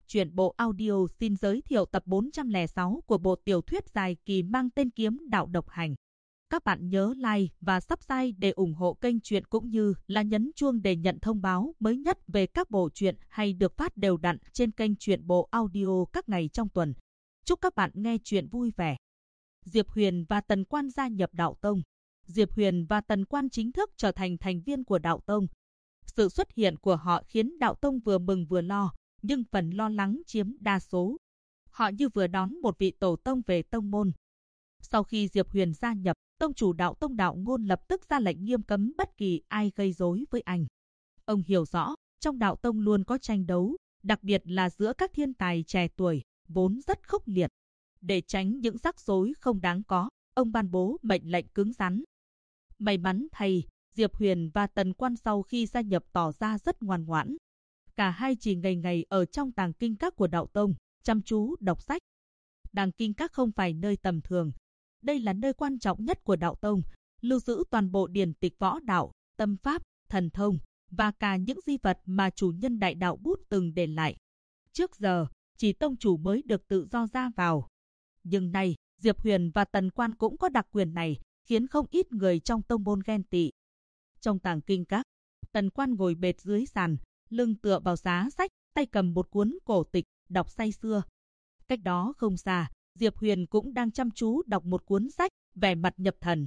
Truyện bộ audio xin giới thiệu tập 406 của bộ tiểu thuyết dài kỳ mang tên Kiếm Đạo Độc Hành. Các bạn nhớ like và subscribe để ủng hộ kênh truyện cũng như là nhấn chuông để nhận thông báo mới nhất về các bộ truyện hay được phát đều đặn trên kênh truyện bộ audio các ngày trong tuần. Chúc các bạn nghe truyện vui vẻ. Diệp Huyền và Tần Quan gia nhập Đạo Tông. Diệp Huyền và Tần Quan chính thức trở thành thành viên của Đạo Tông. Sự xuất hiện của họ khiến Đạo Tông vừa mừng vừa lo, nhưng phần lo lắng chiếm đa số. Họ như vừa đón một vị tổ tông về tông môn. Sau khi Diệp Huyền gia nhập, tông chủ Đạo Tông Đạo Ngôn lập tức ra lệnh nghiêm cấm bất kỳ ai gây rối với anh. Ông hiểu rõ, trong Đạo Tông luôn có tranh đấu, đặc biệt là giữa các thiên tài trẻ tuổi, vốn rất khốc liệt. Để tránh những rắc rối không đáng có, ông ban bố mệnh lệnh cứng rắn. May mắn thay, Diệp Huyền và Tần Quan sau khi gia nhập tỏ ra rất ngoan ngoãn. Cả hai chỉ ngày ngày ở trong tàng kinh các của Đạo Tông, chăm chú đọc sách. Tàng kinh các không phải nơi tầm thường. Đây là nơi quan trọng nhất của Đạo Tông, lưu giữ toàn bộ điển tịch võ đạo, tâm pháp, thần thông và cả những di vật mà chủ nhân Đại Đạo Bút từng để lại. Trước giờ, chỉ tông chủ mới được tự do ra vào. Nhưng nay, Diệp Huyền và Tần Quan cũng có đặc quyền này, khiến không ít người trong tông môn ghen tị. Trong tàng kinh các, Tần Quan ngồi bệt dưới sàn, lưng tựa vào giá sách, tay cầm một cuốn cổ tịch, đọc say sưa. Cách đó không xa, Diệp Huyền cũng đang chăm chú đọc một cuốn sách, vẻ mặt nhập thần.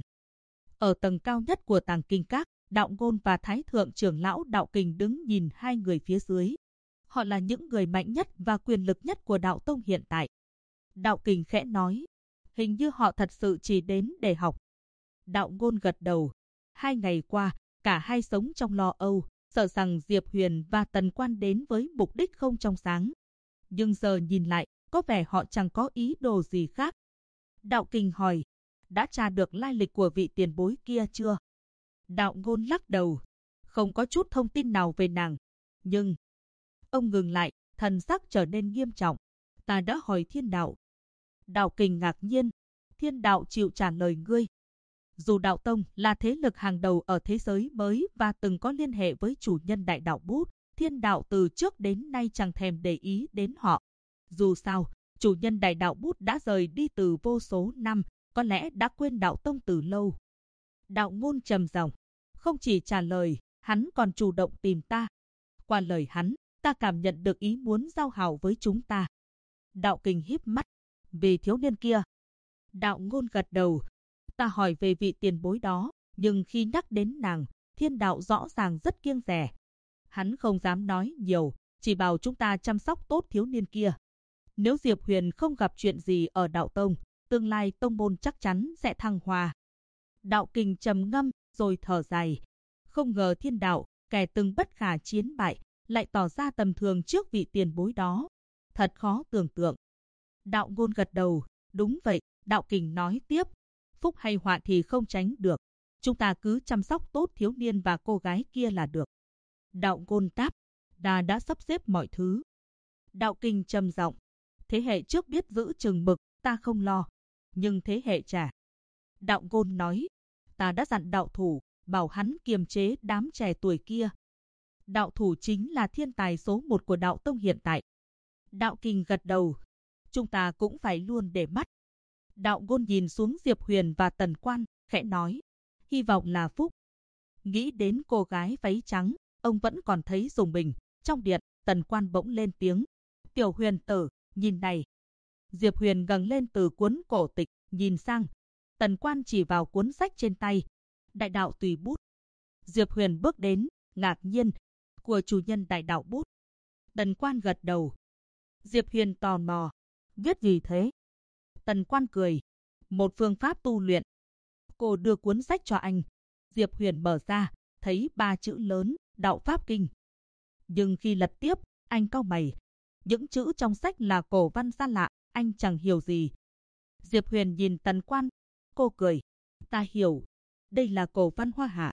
Ở tầng cao nhất của tàng kinh các, Đạo Ngôn và Thái Thượng trưởng lão Đạo Kình đứng nhìn hai người phía dưới. Họ là những người mạnh nhất và quyền lực nhất của Đạo Tông hiện tại. Đạo Kình khẽ nói, hình như họ thật sự chỉ đến để học. Đạo Ngôn gật đầu. 2 ngày qua, cả hai sống trong lo âu, sợ rằng Diệp Huyền và Tần Quan đến với mục đích không trong sáng. Nhưng giờ nhìn lại, có vẻ họ chẳng có ý đồ gì khác. Đạo Kình hỏi, đã tra được lai lịch của vị tiền bối kia chưa? Đạo Ngôn lắc đầu, không có chút thông tin nào về nàng. Nhưng, ông ngừng lại, thần sắc trở nên nghiêm trọng. Ta đã hỏi Thiên Đạo. Đạo Kình ngạc nhiên, Thiên Đạo chịu trả lời ngươi. Dù Đạo Tông là thế lực hàng đầu ở thế giới mới và từng có liên hệ với chủ nhân Đại Đạo Bút, Thiên Đạo từ trước đến nay chẳng thèm để ý đến họ. Dù sao, chủ nhân Đại Đạo Bút đã rời đi từ vô số năm, có lẽ đã quên Đạo Tông từ lâu. Đạo Ngôn trầm giọng, không chỉ trả lời, hắn còn chủ động tìm ta. Qua lời hắn, ta cảm nhận được ý muốn giao hảo với chúng ta. Đạo Kình híp mắt, vì thiếu niên kia. Đạo Ngôn gật đầu, ta hỏi về vị tiền bối đó, nhưng khi nhắc đến nàng, Thiên Đạo rõ ràng rất kiêng dè. Hắn không dám nói nhiều, chỉ bảo chúng ta chăm sóc tốt thiếu niên kia. Nếu Diệp Huyền không gặp chuyện gì ở Đạo Tông, tương lai tông môn chắc chắn sẽ thăng hoa. Đạo Kình trầm ngâm, rồi thở dài. Không ngờ Thiên Đạo, kẻ từng bất khả chiến bại, lại tỏ ra tầm thường trước vị tiền bối đó. Thật khó tưởng tượng. Đạo Ngôn gật đầu, đúng vậy. Đạo Kình nói tiếp, phúc hay họa thì không tránh được. Chúng ta cứ chăm sóc tốt thiếu niên và cô gái kia là được. Đạo Ngôn đáp, ta đã sắp xếp mọi thứ. Đạo Kình trầm giọng, thế hệ trước biết giữ chừng mực, ta không lo. Nhưng thế hệ trẻ. Đạo Ngôn nói, ta đã dặn đạo thủ, bảo hắn kiềm chế đám trẻ tuổi kia. Đạo thủ chính là thiên tài số 1 của Đạo Tông hiện tại. Đạo Kình gật đầu, chúng ta cũng phải luôn để mắt. Đạo Ngôn nhìn xuống Diệp Huyền và Tần Quan, khẽ nói, hy vọng là phúc. Nghĩ đến cô gái váy trắng, ông vẫn còn thấy rùng mình. Trong điện, Tần Quan bỗng lên tiếng, Tiểu Huyền tử, nhìn này. Diệp Huyền ngẩng lên từ cuốn cổ tịch, nhìn sang. Tần Quan chỉ vào cuốn sách trên tay, Đại Đạo Tùy Bút. Diệp Huyền bước đến, ngạc nhiên, của chủ nhân Đại Đạo Bút. Tần Quan gật đầu. Diệp Huyền tò mò, viết gì thế? Tần Quan cười, một phương pháp tu luyện. Cô đưa cuốn sách cho anh. Diệp Huyền mở ra, thấy 3 chữ lớn, Đạo Pháp Kinh. Nhưng khi lật tiếp, anh cau mày. Những chữ trong sách là cổ văn xa lạ, anh chẳng hiểu gì. Diệp Huyền nhìn Tần Quan, cô cười, ta hiểu, đây là cổ văn Hoa Hạ.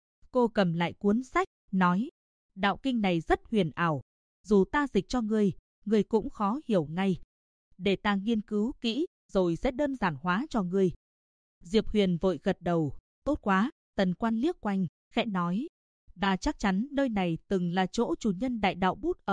Cô cầm lại cuốn sách, nói, đạo kinh này rất huyền ảo, dù ta dịch cho ngươi cũng khó hiểu ngay. Để ta nghiên cứu kỹ, rồi sẽ đơn giản hóa cho ngươi. Diệp Huyền vội gật đầu, tốt quá. Tần Quan liếc quanh, khẽ nói, ta chắc chắn nơi này từng là chỗ chủ nhân Đại Đạo Bút ở,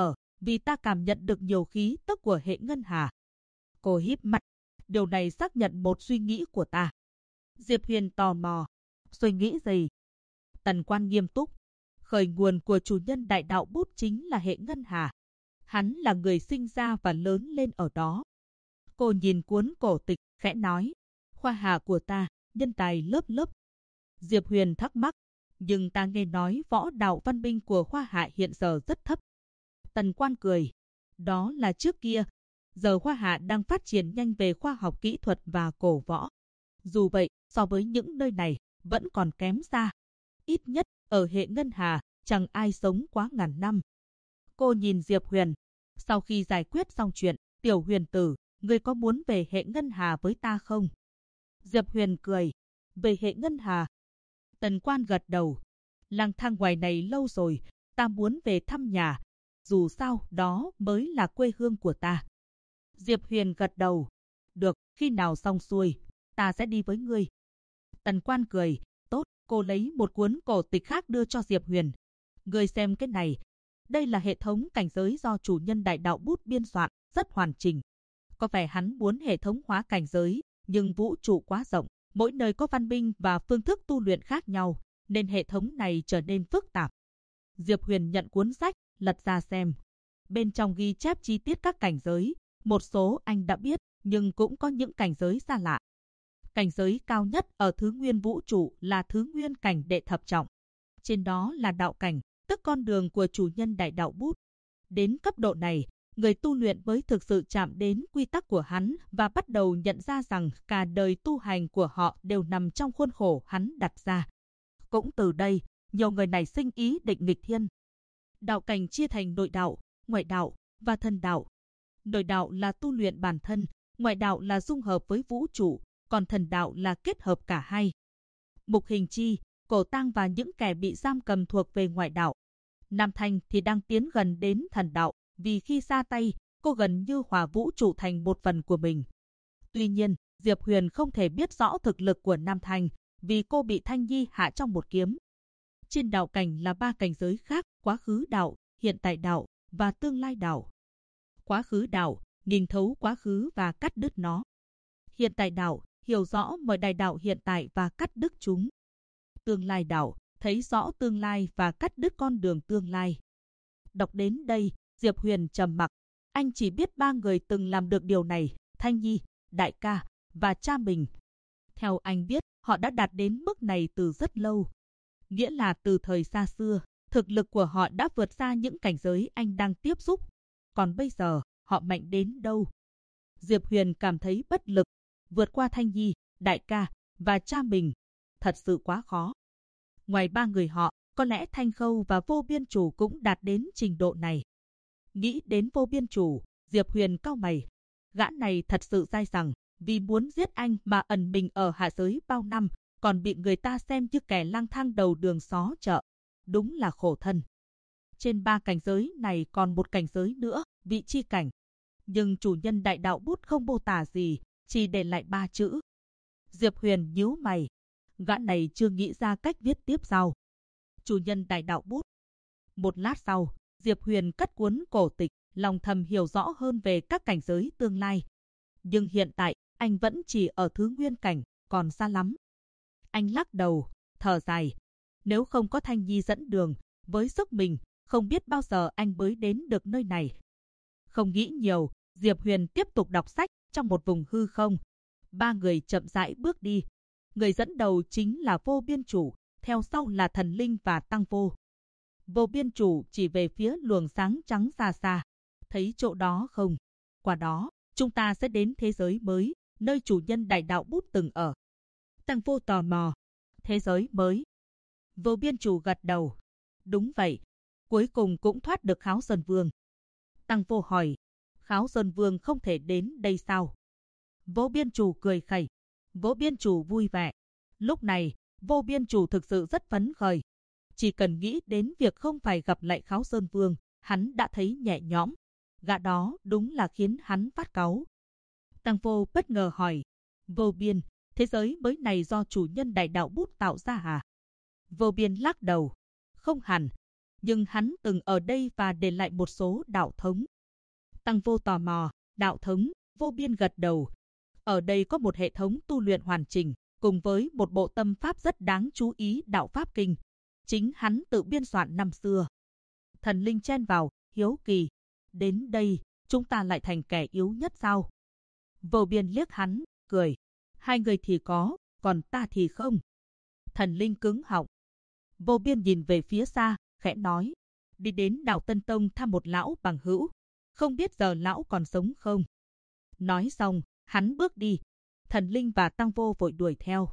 vì ta cảm nhận được nhiều khí tức của hệ ngân hà. Cô híp mắt, điều này xác nhận một suy nghĩ của ta. Diệp Huyền tò mò, suy nghĩ gì? Tần Quan nghiêm túc, khởi nguồn của chủ nhân đại đạo bút chính là hệ ngân hà. Hắn là người sinh ra và lớn lên ở đó. Cô nhìn cuốn cổ tịch, khẽ nói, khoa hà của ta, nhân tài lớp lớp. Diệp Huyền thắc mắc, nhưng ta nghe nói võ đạo văn minh của Hoa Hạ hiện giờ rất thấp. Tần Quan cười, đó là trước kia. Giờ Hoa Hạ đang phát triển nhanh về khoa học kỹ thuật và cổ võ. Dù vậy, so với những nơi này, vẫn còn kém xa. Ít nhất, ở hệ ngân hà, chẳng ai sống quá ngàn năm. Cô nhìn Diệp Huyền. Sau khi giải quyết xong chuyện, Tiểu Huyền tử, ngươi có muốn về hệ ngân hà với ta không? Diệp Huyền cười, về hệ ngân hà. Tần Quan gật đầu, lang thang ngoài này lâu rồi, ta muốn về thăm nhà. Dù sao, đó mới là quê hương của ta. Diệp Huyền gật đầu, được, khi nào xong xuôi, ta sẽ đi với ngươi. Tần Quan cười, tốt, cô lấy một cuốn cổ tịch khác đưa cho Diệp Huyền. Ngươi xem cái này, đây là hệ thống cảnh giới do chủ nhân đại đạo bút biên soạn, rất hoàn chỉnh. Có vẻ hắn muốn hệ thống hóa cảnh giới, nhưng vũ trụ quá rộng, mỗi nơi có văn minh và phương thức tu luyện khác nhau, nên hệ thống này trở nên phức tạp. Diệp Huyền nhận cuốn sách, lật ra xem. Bên trong ghi chép chi tiết các cảnh giới, một số anh đã biết, nhưng cũng có những cảnh giới xa lạ. Cảnh giới cao nhất ở thứ nguyên vũ trụ là thứ nguyên cảnh đệ thập trọng. Trên đó là đạo cảnh, tức con đường của chủ nhân đại đạo bút. Đến cấp độ này, người tu luyện mới thực sự chạm đến quy tắc của hắn và bắt đầu nhận ra rằng cả đời tu hành của họ đều nằm trong khuôn khổ hắn đặt ra. Cũng từ đây, nhiều người nảy sinh ý định nghịch thiên. Đạo cảnh chia thành nội đạo, ngoại đạo và thần đạo. Nội đạo là tu luyện bản thân, ngoại đạo là dung hợp với vũ trụ, còn thần đạo là kết hợp cả hai. Mục Hình Chi, Cổ Tang và những kẻ bị giam cầm thuộc về ngoại đạo. Nam Thanh thì đang tiến gần đến thần đạo, vì khi ra tay, cô gần như hòa vũ trụ thành một phần của mình. Tuy nhiên, Diệp Huyền không thể biết rõ thực lực của Nam Thanh, vì cô bị Thanh Nhi hạ trong một kiếm. Trên đạo cảnh là 3 cảnh giới khác, quá khứ đạo, hiện tại đạo và tương lai đạo. Quá khứ đạo, nhìn thấu quá khứ và cắt đứt nó. Hiện tại đạo, hiểu rõ mọi đại đạo hiện tại và cắt đứt chúng. Tương lai đạo, thấy rõ tương lai và cắt đứt con đường tương lai. Đọc đến đây, Diệp Huyền trầm mặc. Anh chỉ biết 3 người từng làm được điều này, Thanh Nhi, đại ca và cha mình. Theo anh biết, họ đã đạt đến mức này từ rất lâu. Nghĩa là từ thời xa xưa, thực lực của họ đã vượt xa những cảnh giới anh đang tiếp xúc. Còn bây giờ, họ mạnh đến đâu? Diệp Huyền cảm thấy bất lực. Vượt qua Thanh Nhi, đại ca và cha mình, thật sự quá khó. Ngoài 3 người họ, có lẽ Thanh Khâu và Vô Biên Chủ cũng đạt đến trình độ này. Nghĩ đến Vô Biên Chủ, Diệp Huyền cau mày. Gã này thật sự dai dẳng, vì muốn giết anh mà ẩn mình ở hạ giới bao năm, còn bị người ta xem như kẻ lang thang đầu đường xó chợ. Đúng là khổ thân. Trên 3 cảnh giới này còn một cảnh giới nữa, vị chi cảnh. Nhưng chủ nhân đại đạo bút không mô tả gì, chỉ để lại 3 chữ. Diệp Huyền nhíu mày. Gã này chưa nghĩ ra cách viết tiếp sau. Chủ nhân đại đạo bút. Một lát sau, Diệp Huyền cất cuốn cổ tịch, lòng thầm hiểu rõ hơn về các cảnh giới tương lai. Nhưng hiện tại, anh vẫn chỉ ở thứ nguyên cảnh, còn xa lắm. Anh lắc đầu, thở dài. Nếu không có Thanh Nhi dẫn đường, với sức mình, không biết bao giờ anh mới đến được nơi này. Không nghĩ nhiều, Diệp Huyền tiếp tục đọc sách trong một vùng hư không. 3 người chậm rãi bước đi. Người dẫn đầu chính là Vô Biên Chủ, theo sau là Thần Linh và Tăng Vô. Vô Biên Chủ chỉ về phía luồng sáng trắng xa xa. Thấy chỗ đó không? Qua đó, chúng ta sẽ đến thế giới mới, nơi chủ nhân đại đạo bút từng ở. Tăng Vô tò mò. Thế giới mới? Vô Biên Chủ gật đầu. Đúng vậy. Cuối cùng cũng thoát được Kháo Sơn Vương. Tăng Vô hỏi. Kháo Sơn Vương không thể đến đây sao? Vô Biên Chủ cười khẩy. Vô Biên Chủ vui vẻ. Lúc này, Vô Biên Chủ thực sự rất phấn khởi. Chỉ cần nghĩ đến việc không phải gặp lại Kháo Sơn Vương, hắn đã thấy nhẹ nhõm. Gã đó đúng là khiến hắn phát cáu. Tăng Vô bất ngờ hỏi. Vô Biên, thế giới mới này do chủ nhân đại đạo bút tạo ra hả? Vô Biên lắc đầu. Không hẳn. nhưng hắn từng ở đây và để lại một số đạo thống. Tăng Vô tò mò, đạo thống, Vô Biên gật đầu. Ở đây có một hệ thống tu luyện hoàn chỉnh, cùng với một bộ tâm pháp rất đáng chú ý, Đạo Pháp Kinh. Chính hắn tự biên soạn năm xưa. Thần linh chen vào, hiếu kỳ. Đến đây, chúng ta lại thành kẻ yếu nhất sao? Vô Biên liếc hắn, cười. Hai người thì có, còn ta thì không. Thần linh cứng họng. Vô Biên nhìn về phía xa, khẽ nói. Đi đến Đạo Tân Tông thăm một lão bằng hữu. Không biết giờ lão còn sống không? Nói xong, hắn bước đi. Thần linh và Tăng Vô vội đuổi theo.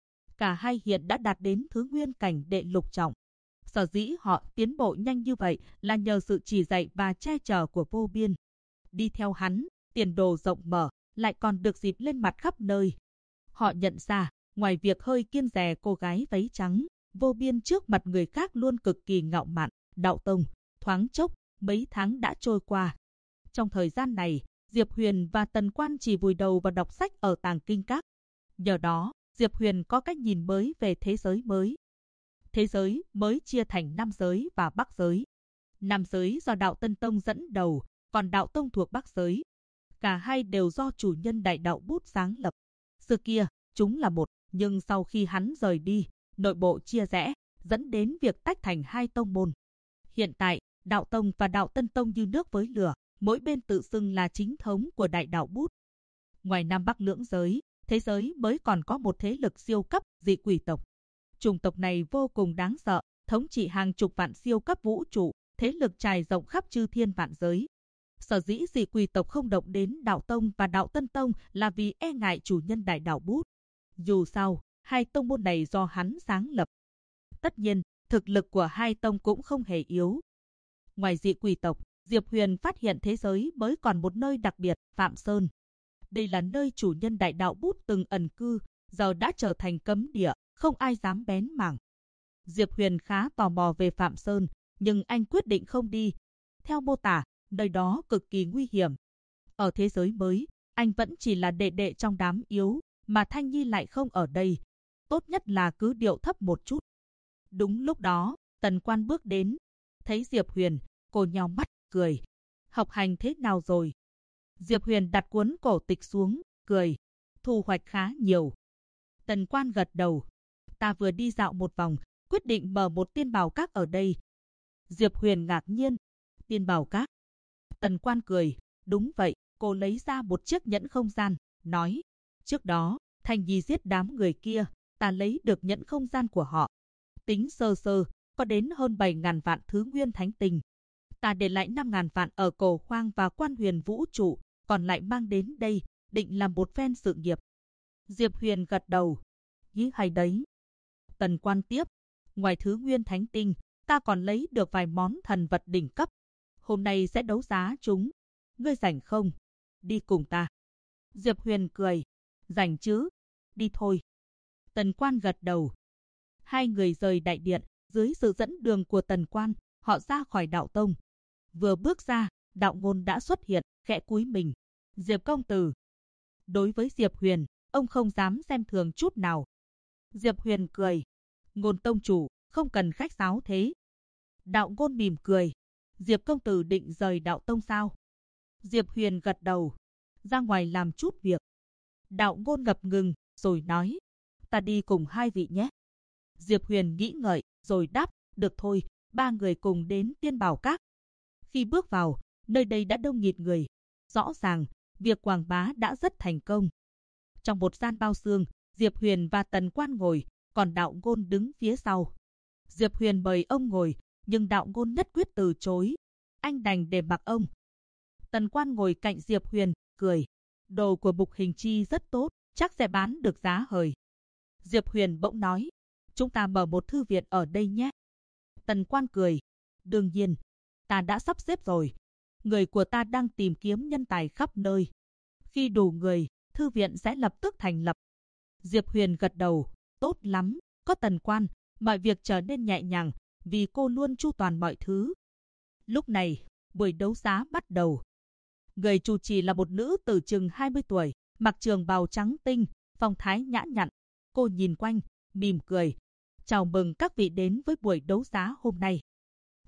Cả hai hiện đã đạt đến thứ nguyên cảnh đệ lục trọng. Sở dĩ họ tiến bộ nhanh như vậy là nhờ sự chỉ dạy và che chở của Vô Biên. Đi theo hắn, tiền đồ rộng mở, lại còn được dịp lên mặt khắp nơi. Họ nhận ra, ngoài việc hơi kiêng dè cô gái váy trắng, Vô Biên trước mặt người khác luôn cực kỳ ngạo mạn. Đạo tông, thoáng chốc, mấy tháng đã trôi qua. Trong thời gian này, Diệp Huyền và Tần Quan chỉ vùi đầu vào đọc sách ở Tàng Kinh Các. Nhờ đó, Diệp Huyền có cách nhìn mới về thế giới mới. Thế giới mới chia thành Nam giới và Bắc giới. Nam giới do Đạo Tân Tông dẫn đầu, còn Đạo Tông thuộc Bắc giới. Cả hai đều do chủ nhân Đại Đạo Bút sáng lập. Xưa kia, chúng là một, nhưng sau khi hắn rời đi, nội bộ chia rẽ, dẫn đến việc tách thành hai tông môn. Hiện tại, Đạo Tông và Đạo Tân Tông như nước với lửa, mỗi bên tự xưng là chính thống của Đại Đạo Bút. Ngoài Nam Bắc lưỡng giới, thế giới mới còn có một thế lực siêu cấp, dị quỷ tộc. Chủng tộc này vô cùng đáng sợ, thống trị hàng chục vạn siêu cấp vũ trụ, thế lực trải rộng khắp chư thiên vạn giới. Sở dĩ dị quỷ tộc không động đến Đạo Tông và Đạo Tân Tông là vì e ngại chủ nhân Đại Đạo Bút. Dù sao, hai tông môn này do hắn sáng lập. Tất nhiên, thực lực của hai tông cũng không hề yếu. Ngoài dị quỷ tộc, Diệp Huyền phát hiện thế giới mới còn một nơi đặc biệt, Phạm Sơn. Đây là nơi chủ nhân Đại Đạo Bút từng ẩn cư, giờ đã trở thành cấm địa, không ai dám bén mảng. Diệp Huyền khá tò mò về Phạm Sơn, nhưng anh quyết định không đi. Theo mô tả, nơi đó cực kỳ nguy hiểm. Ở thế giới mới, anh vẫn chỉ là đệ đệ trong đám yếu, mà Thanh Nhi lại không ở đây. Tốt nhất là cứ điệu thấp một chút. Đúng lúc đó, Tần Quan bước đến. Thấy Diệp Huyền, cô nheo mắt, cười. Học hành thế nào rồi? Diệp Huyền đặt cuốn cổ tịch xuống, cười. Thu hoạch khá nhiều. Tần Quan gật đầu. Ta vừa đi dạo một vòng, quyết định mở một tiên bảo các ở đây. Diệp Huyền ngạc nhiên. Tiên bảo các? Tần Quan cười. Đúng vậy, cô lấy ra một chiếc nhẫn không gian, nói. Trước đó, Thanh Nhi giết đám người kia, ta lấy được nhẫn không gian của họ. Tính sơ sơ, có đến hơn 7.000 vạn thứ nguyên thánh tinh. Ta để lại 5.000 vạn ở Cổ Khoang và Quan Huyền vũ trụ, còn lại mang đến đây, định làm một phen sự nghiệp. Diệp Huyền gật đầu. Ý hay đấy. Tần Quan tiếp. Ngoài thứ nguyên thánh tinh, ta còn lấy được vài món thần vật đỉnh cấp. Hôm nay sẽ đấu giá chúng. Ngươi rảnh không? Đi cùng ta. Diệp Huyền cười. Rảnh chứ? Đi thôi. Tần Quan gật đầu. Hai người rời đại điện, dưới sự dẫn đường của Tần Quan, họ ra khỏi Đạo Tông. Vừa bước ra, Đạo Ngôn đã xuất hiện, khẽ cúi mình. Diệp công tử. Đối với Diệp Huyền, ông không dám xem thường chút nào. Diệp Huyền cười. Ngôn tông chủ, không cần khách sáo thế. Đạo Ngôn mỉm cười. Diệp công tử định rời Đạo Tông sao? Diệp Huyền gật đầu. Ra ngoài làm chút việc. Đạo Ngôn ngập ngừng, rồi nói. Ta đi cùng hai vị nhé. Diệp Huyền nghĩ ngợi, rồi đáp. Được thôi, ba người cùng đến tiên bảo các. Khi bước vào, nơi đây đã đông nghịt người. Rõ ràng, việc quảng bá đã rất thành công. Trong một gian bao xương, Diệp Huyền và Tần Quan ngồi, còn Đạo Ngôn đứng phía sau. Diệp Huyền mời ông ngồi, nhưng Đạo Ngôn nhất quyết từ chối. Anh đành để mặc ông. Tần Quan ngồi cạnh Diệp Huyền, cười. Đồ của Mục Hình Chi rất tốt, chắc sẽ bán được giá hời. Diệp Huyền bỗng nói. Chúng ta mở một thư viện ở đây nhé. Tần Quan cười. Đương nhiên, ta đã sắp xếp rồi. Người của ta đang tìm kiếm nhân tài khắp nơi. Khi đủ người, thư viện sẽ lập tức thành lập. Diệp Huyền gật đầu. Tốt lắm, có Tần Quan, mọi việc trở nên nhẹ nhàng, vì cô luôn chu toàn mọi thứ. Lúc này, buổi đấu giá bắt đầu. Người chủ trì là một nữ tử chừng 20 tuổi, mặc trường bào trắng tinh, phong thái nhã nhặn. Cô nhìn quanh, mỉm cười. Chào mừng các vị đến với buổi đấu giá hôm nay.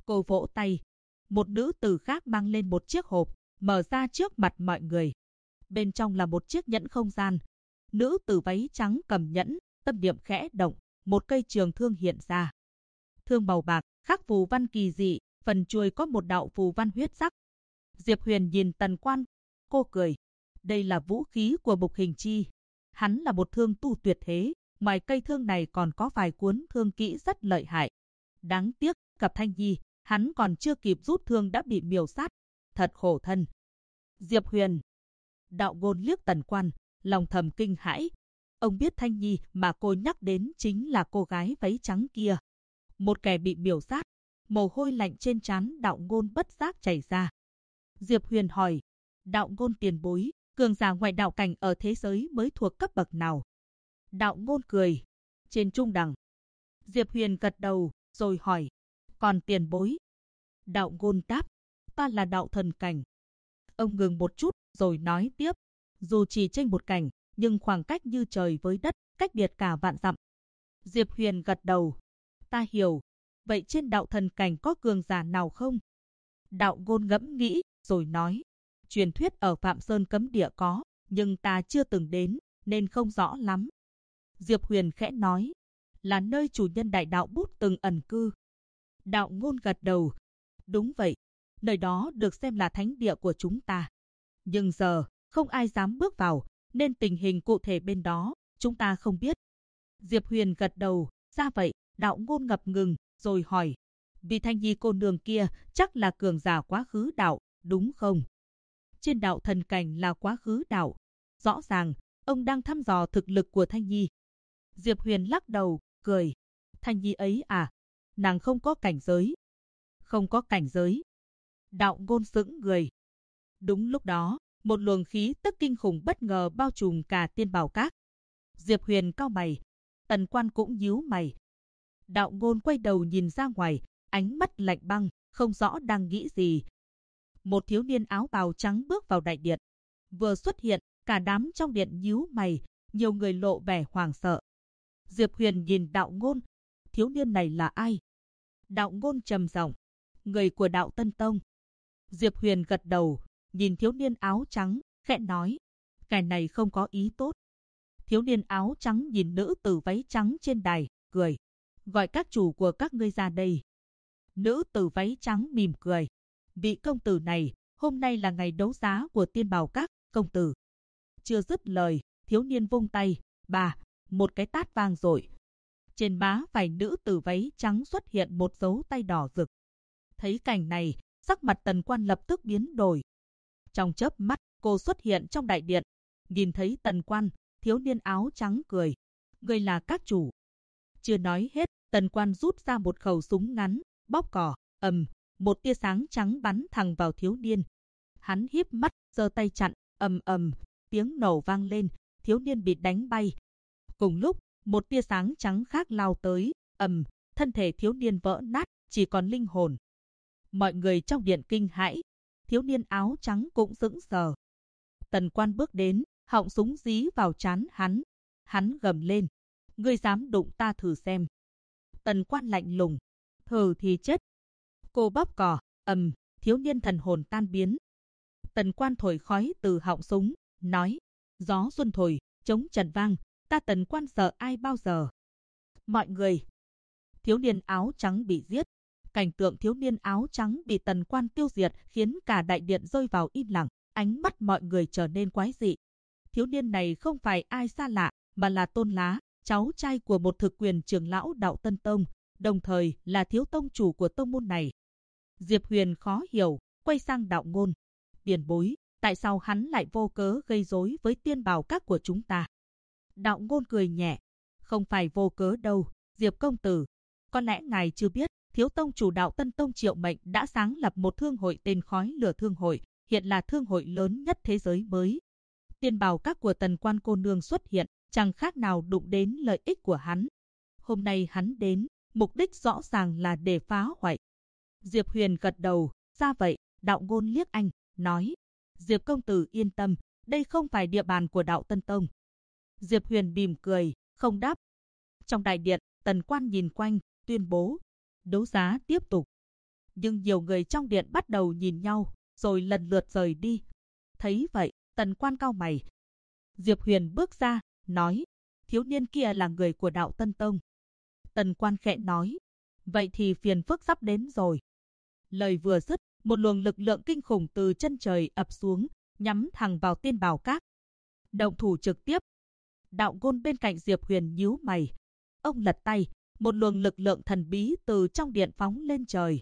Cô vỗ tay. Một nữ tử khác mang lên một chiếc hộp, mở ra trước mặt mọi người. Bên trong là một chiếc nhẫn không gian. Nữ tử váy trắng cầm nhẫn, tâm niệm khẽ động, một cây trường thương hiện ra. Thương màu bạc, khắc phù văn kỳ dị, phần chuôi có một đạo phù văn huyết sắc. Diệp Huyền nhìn Tần Quan, cô cười. Đây là vũ khí của Mục Hình Chi. Hắn là một thương tu tuyệt thế, ngoài cây thương này còn có vài cuốn thương kỹ rất lợi hại. Đáng tiếc, gặp Thanh Nhi, hắn còn chưa kịp rút thương đã bị miểu sát. Thật khổ thân. Diệp Huyền. Đạo Ngôn liếc Tần Quan, lòng thầm kinh hãi. Ông biết Thanh Nhi mà cô nhắc đến chính là cô gái váy trắng kia. Một kẻ bị miểu sát, mồ hôi lạnh trên trán Đạo Ngôn bất giác chảy ra. Diệp Huyền hỏi, Đạo Ngôn tiền bối, cường giả ngoại đạo cảnh ở thế giới mới thuộc cấp bậc nào? Đạo Ngôn cười, trên trung đẳng. Diệp Huyền gật đầu, rồi hỏi, còn tiền bối? Đạo Ngôn đáp, ta là đạo thần cảnh. Ông ngừng một chút, rồi nói tiếp, dù chỉ chênh một cảnh, nhưng khoảng cách như trời với đất, cách biệt cả vạn dặm. Diệp Huyền gật đầu, ta hiểu. Vậy trên đạo thần cảnh có cường giả nào không? Đạo Ngôn ngẫm nghĩ, rồi nói, truyền thuyết ở Phạm Sơn Cấm Địa có, nhưng ta chưa từng đến, nên không rõ lắm. Diệp Huyền khẽ nói, là nơi chủ nhân Đại Đạo Bút từng ẩn cư. Đạo Ngôn gật đầu, đúng vậy, nơi đó được xem là thánh địa của chúng ta. Nhưng giờ, không ai dám bước vào, nên tình hình cụ thể bên đó, chúng ta không biết. Diệp Huyền gật đầu, ra vậy. Đạo Ngôn ngập ngừng, rồi hỏi, vì Thanh Nhi cô nương kia chắc là cường giả quá khứ đạo, đúng không? Trên đạo thần cảnh là quá khứ đạo. Rõ ràng, ông đang thăm dò thực lực của Thanh Nhi. Diệp Huyền lắc đầu, cười. Thanh Nhi ấy à? Nàng không có cảnh giới. Không có cảnh giới. Đạo Ngôn sững người. Đúng lúc đó, một luồng khí tức kinh khủng bất ngờ bao trùm cả Tiên Bảo Các. Diệp Huyền cau mày. Tần Quan cũng nhíu mày. Đạo Ngôn quay đầu nhìn ra ngoài, ánh mắt lạnh băng, không rõ đang nghĩ gì. Một thiếu niên áo bào trắng bước vào đại điện. Vừa xuất hiện, cả đám trong điện nhíu mày, nhiều người lộ vẻ hoảng sợ. Diệp Huyền nhìn Đạo Ngôn, thiếu niên này là ai? Đạo Ngôn trầm giọng, người của Đạo Tân Tông. Diệp Huyền gật đầu, nhìn thiếu niên áo trắng, khẽ nói, kẻ này không có ý tốt. Thiếu niên áo trắng nhìn nữ tử váy trắng trên đài, cười. Gọi các chủ của các ngươi ra đây. Nữ tử váy trắng mỉm cười. Vị công tử này, hôm nay là ngày đấu giá của Tiên Bảo Các, công tử. Chưa dứt lời, thiếu niên vung tay, bà, một cái tát vang dội. Trên má phải nữ tử váy trắng xuất hiện một dấu tay đỏ rực. Thấy cảnh này, sắc mặt Tần Quan lập tức biến đổi. Trong chớp mắt, cô xuất hiện trong đại điện. Nhìn thấy Tần Quan, thiếu niên áo trắng cười. Ngươi là các chủ. Chưa nói hết, Tần Quan rút ra một khẩu súng ngắn, bóp cò, một tia sáng trắng bắn thẳng vào thiếu niên. Hắn híp mắt, giơ tay chặn, tiếng nổ vang lên, thiếu niên bị đánh bay. Cùng lúc, một tia sáng trắng khác lao tới, thân thể thiếu niên vỡ nát, chỉ còn linh hồn. Mọi người trong điện kinh hãi, thiếu niên áo trắng cũng sững sờ. Tần Quan bước đến, họng súng dí vào trán hắn. Hắn gầm lên, ngươi dám đụng ta thử xem. Tần Quan lạnh lùng, thử thì chết. Cô bóp cò, thiếu niên thần hồn tan biến. Tần Quan thổi khói từ họng súng, nói, gió xuân thổi, trống trần vang, ta Tần Quan sợ ai bao giờ. Mọi người, thiếu niên áo trắng bị giết. Cảnh tượng thiếu niên áo trắng bị Tần Quan tiêu diệt khiến cả đại điện rơi vào im lặng, ánh mắt mọi người trở nên quái dị. Thiếu niên này không phải ai xa lạ, mà là Tôn Lá, cháu trai của một thực quyền trưởng lão Đạo Tân Tông, đồng thời là thiếu tông chủ của tông môn này. Diệp Huyền khó hiểu, quay sang Đạo Ngôn. Tiền bối, tại sao hắn lại vô cớ gây rối với Tiên Bảo Các của chúng ta? Đạo Ngôn cười nhẹ, không phải vô cớ đâu, Diệp công tử. Có lẽ ngài chưa biết, thiếu tông chủ Đạo Tân Tông Triệu Mệnh đã sáng lập một thương hội tên Khói Lửa Thương Hội, hiện là thương hội lớn nhất thế giới mới. Tiên Bảo Các của Tần Quan cô nương xuất hiện, chẳng khác nào đụng đến lợi ích của hắn. Hôm nay hắn đến, mục đích rõ ràng là để phá hoại. Diệp Huyền gật đầu, ra vậy. Đạo Ngôn liếc anh, nói, Diệp công tử yên tâm, đây không phải địa bàn của Đạo Tân Tông. Diệp Huyền mỉm cười, không đáp. Trong đại điện, Tần Quan nhìn quanh, tuyên bố, đấu giá tiếp tục. nhưng nhiều người trong điện bắt đầu nhìn nhau, rồi lần lượt rời đi. Thấy vậy, Tần Quan cau mày. Diệp Huyền bước ra, nói, thiếu niên kia là người của Đạo Tân Tông. Tần Quan khẽ nói, vậy thì phiền phức sắp đến rồi. Lời vừa dứt, một luồng lực lượng kinh khủng từ chân trời ập xuống, nhắm thẳng vào Tiên Bảo Các. Động thủ trực tiếp. Đạo Ngôn bên cạnh Diệp Huyền nhíu mày. Ông lật tay, một luồng lực lượng thần bí từ trong điện phóng lên trời.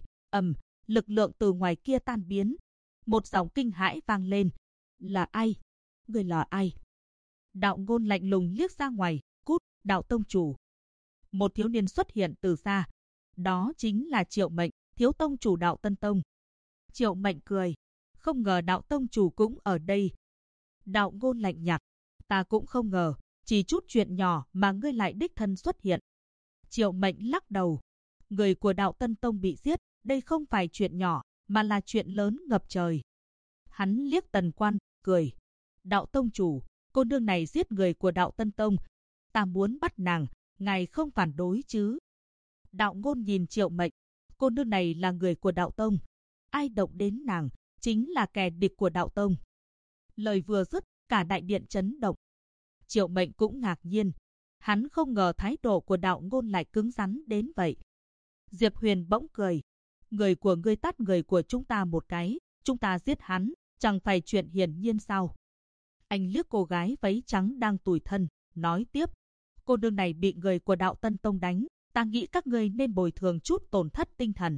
Lực lượng từ ngoài kia tan biến. Một giọng kinh hãi vang lên. Là ai? Người là ai? Đạo Ngôn lạnh lùng liếc ra ngoài. Cút, Đạo Tông chủ. Một thiếu niên xuất hiện từ xa. Đó chính là Triệu Mệnh, thiếu tông chủ Đạo Tân Tông. Triệu Mệnh cười. Không ngờ Đạo Tông chủ cũng ở đây. Đạo Ngôn lạnh nhạt. Ta cũng không ngờ, chỉ chút chuyện nhỏ mà ngươi lại đích thân xuất hiện. Triệu Mệnh lắc đầu. Người của Đạo Tân Tông bị giết, đây không phải chuyện nhỏ, mà là chuyện lớn ngập trời. Hắn liếc Tần Quan, cười. Đạo Tông chủ, cô nương này giết người của Đạo Tân Tông. Ta muốn bắt nàng, ngài không phản đối chứ? Đạo Ngôn nhìn Triệu Mệnh. Cô nương này là người của Đạo Tông. Ai động đến nàng, chính là kẻ địch của Đạo Tông. Lời vừa dứt, cả đại điện chấn động. Triệu Mệnh cũng ngạc nhiên. Hắn không ngờ thái độ của Đạo Ngôn lại cứng rắn đến vậy. Diệp Huyền bỗng cười. Người của ngươi tát người của chúng ta một cái, chúng ta giết hắn, chẳng phải chuyện hiển nhiên sao? Anh liếc cô gái váy trắng đang tủi thân, nói tiếp. Cô nương này bị người của Đạo Tân Tông đánh, ta nghĩ các ngươi nên bồi thường chút tổn thất tinh thần.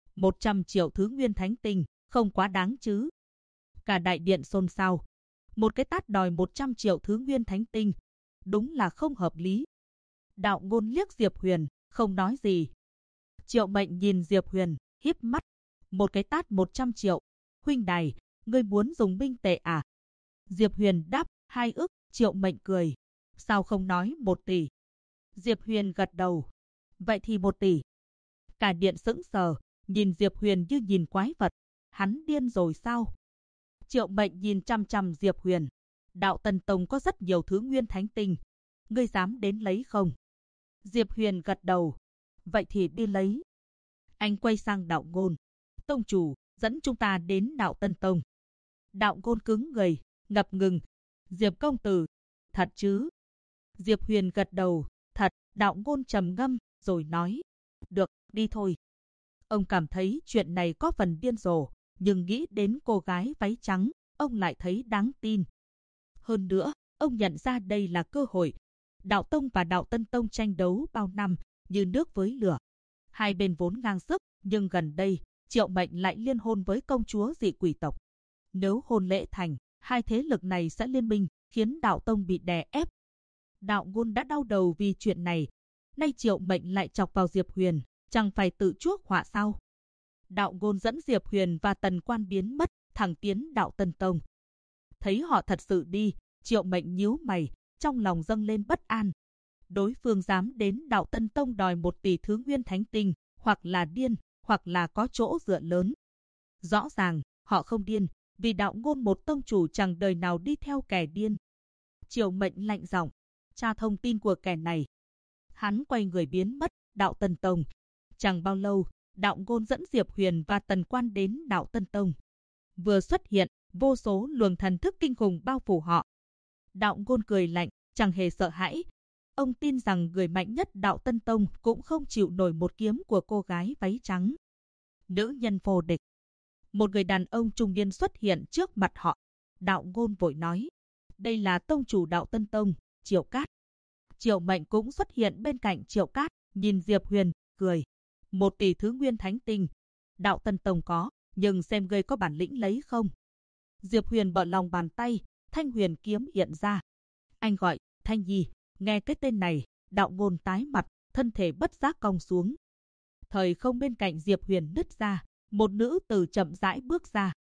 100 triệu thứ nguyên thánh tinh, không quá đáng chứ? Cả đại điện xôn xao. Một cái tát đòi 100 triệu thứ nguyên thánh tinh. Đúng là không hợp lý. Đạo Ngôn liếc Diệp Huyền, không nói gì. Triệu Mệnh nhìn Diệp Huyền, híp mắt. Một cái tát 100 triệu. Huynh đài, ngươi muốn dùng binh tệ à? Diệp Huyền đáp, 2 ức. Triệu Mệnh cười. Sao không nói 1 tỷ? Diệp Huyền gật đầu. Vậy thì 1 tỷ. Cả điện sững sờ, nhìn Diệp Huyền như nhìn quái vật. Hắn điên rồi sao? Triệu Mệnh nhìn chăm chăm Diệp Huyền. Đạo Tân Tông có rất nhiều thứ nguyên thánh tinh. Ngươi dám đến lấy không? Diệp Huyền gật đầu. Vậy thì đi lấy. Anh quay sang Đạo Ngôn. Tông chủ, dẫn chúng ta đến Đạo Tân Tông. Đạo Ngôn cứng người, ngập ngừng. Diệp công tử, thật chứ? Diệp Huyền gật đầu. Thật. Đạo Ngôn trầm ngâm, rồi nói. Được, đi thôi. Ông cảm thấy chuyện này có phần điên rồ, nhưng nghĩ đến cô gái váy trắng, ông lại thấy đáng tin. Hơn nữa, ông nhận ra đây là cơ hội. Đạo Tông và Đạo Tân Tông tranh đấu bao năm, như nước với lửa. Hai bên vốn ngang sức, nhưng gần đây, Triệu Mệnh lại liên hôn với công chúa dị quỷ tộc. Nếu hôn lễ thành, hai thế lực này sẽ liên minh, khiến Đạo Tông bị đè ép. Đạo Ngôn đã đau đầu vì chuyện này. Nay Triệu Mệnh lại chọc vào Diệp Huyền, chẳng phải tự chuốc họa sao? Đạo Ngôn dẫn Diệp Huyền và Tần Quan biến mất, thẳng tiến Đạo Tân Tông. Thấy họ thật sự đi, Triệu Mệnh nhíu mày, trong lòng dâng lên bất an. Đối phương dám đến Đạo Tân Tông đòi 1 tỷ thứ nguyên thánh tinh, hoặc là điên, hoặc là có chỗ dựa lớn. Rõ ràng, họ không điên, vì Đạo Ngôn một tông chủ chẳng đời nào đi theo kẻ điên. Triệu Mệnh lạnh giọng, tra thông tin của kẻ này. Hắn quay người biến mất, Đạo Tân Tông. Chẳng bao lâu, Đạo Ngôn dẫn Diệp Huyền và Tần Quan đến Đạo Tân Tông. Vừa xuất hiện, vô số luồng thần thức kinh khủng bao phủ họ. Đạo Ngôn cười lạnh, chẳng hề sợ hãi. Ông tin rằng người mạnh nhất Đạo Tân Tông cũng không chịu nổi một kiếm của cô gái váy trắng. Nữ nhân vô địch. Một người đàn ông trung niên xuất hiện trước mặt họ. Đạo Ngôn vội nói, đây là tông chủ Đạo Tân Tông, Triệu Cát. Triệu Mệnh cũng xuất hiện bên cạnh Triệu Cát, nhìn Diệp Huyền, cười. 1 tỷ thứ nguyên thánh tinh. Đạo Tân Tông có, nhưng xem ngươi có bản lĩnh lấy không. Diệp Huyền bở lòng bàn tay, Thanh Huyền kiếm hiện ra. Anh gọi, Thanh Nhi. Nghe cái tên này, Đạo Ngôn tái mặt, thân thể bất giác cong xuống. Thời không bên cạnh Diệp Huyền nứt ra, một nữ tử chậm rãi bước ra.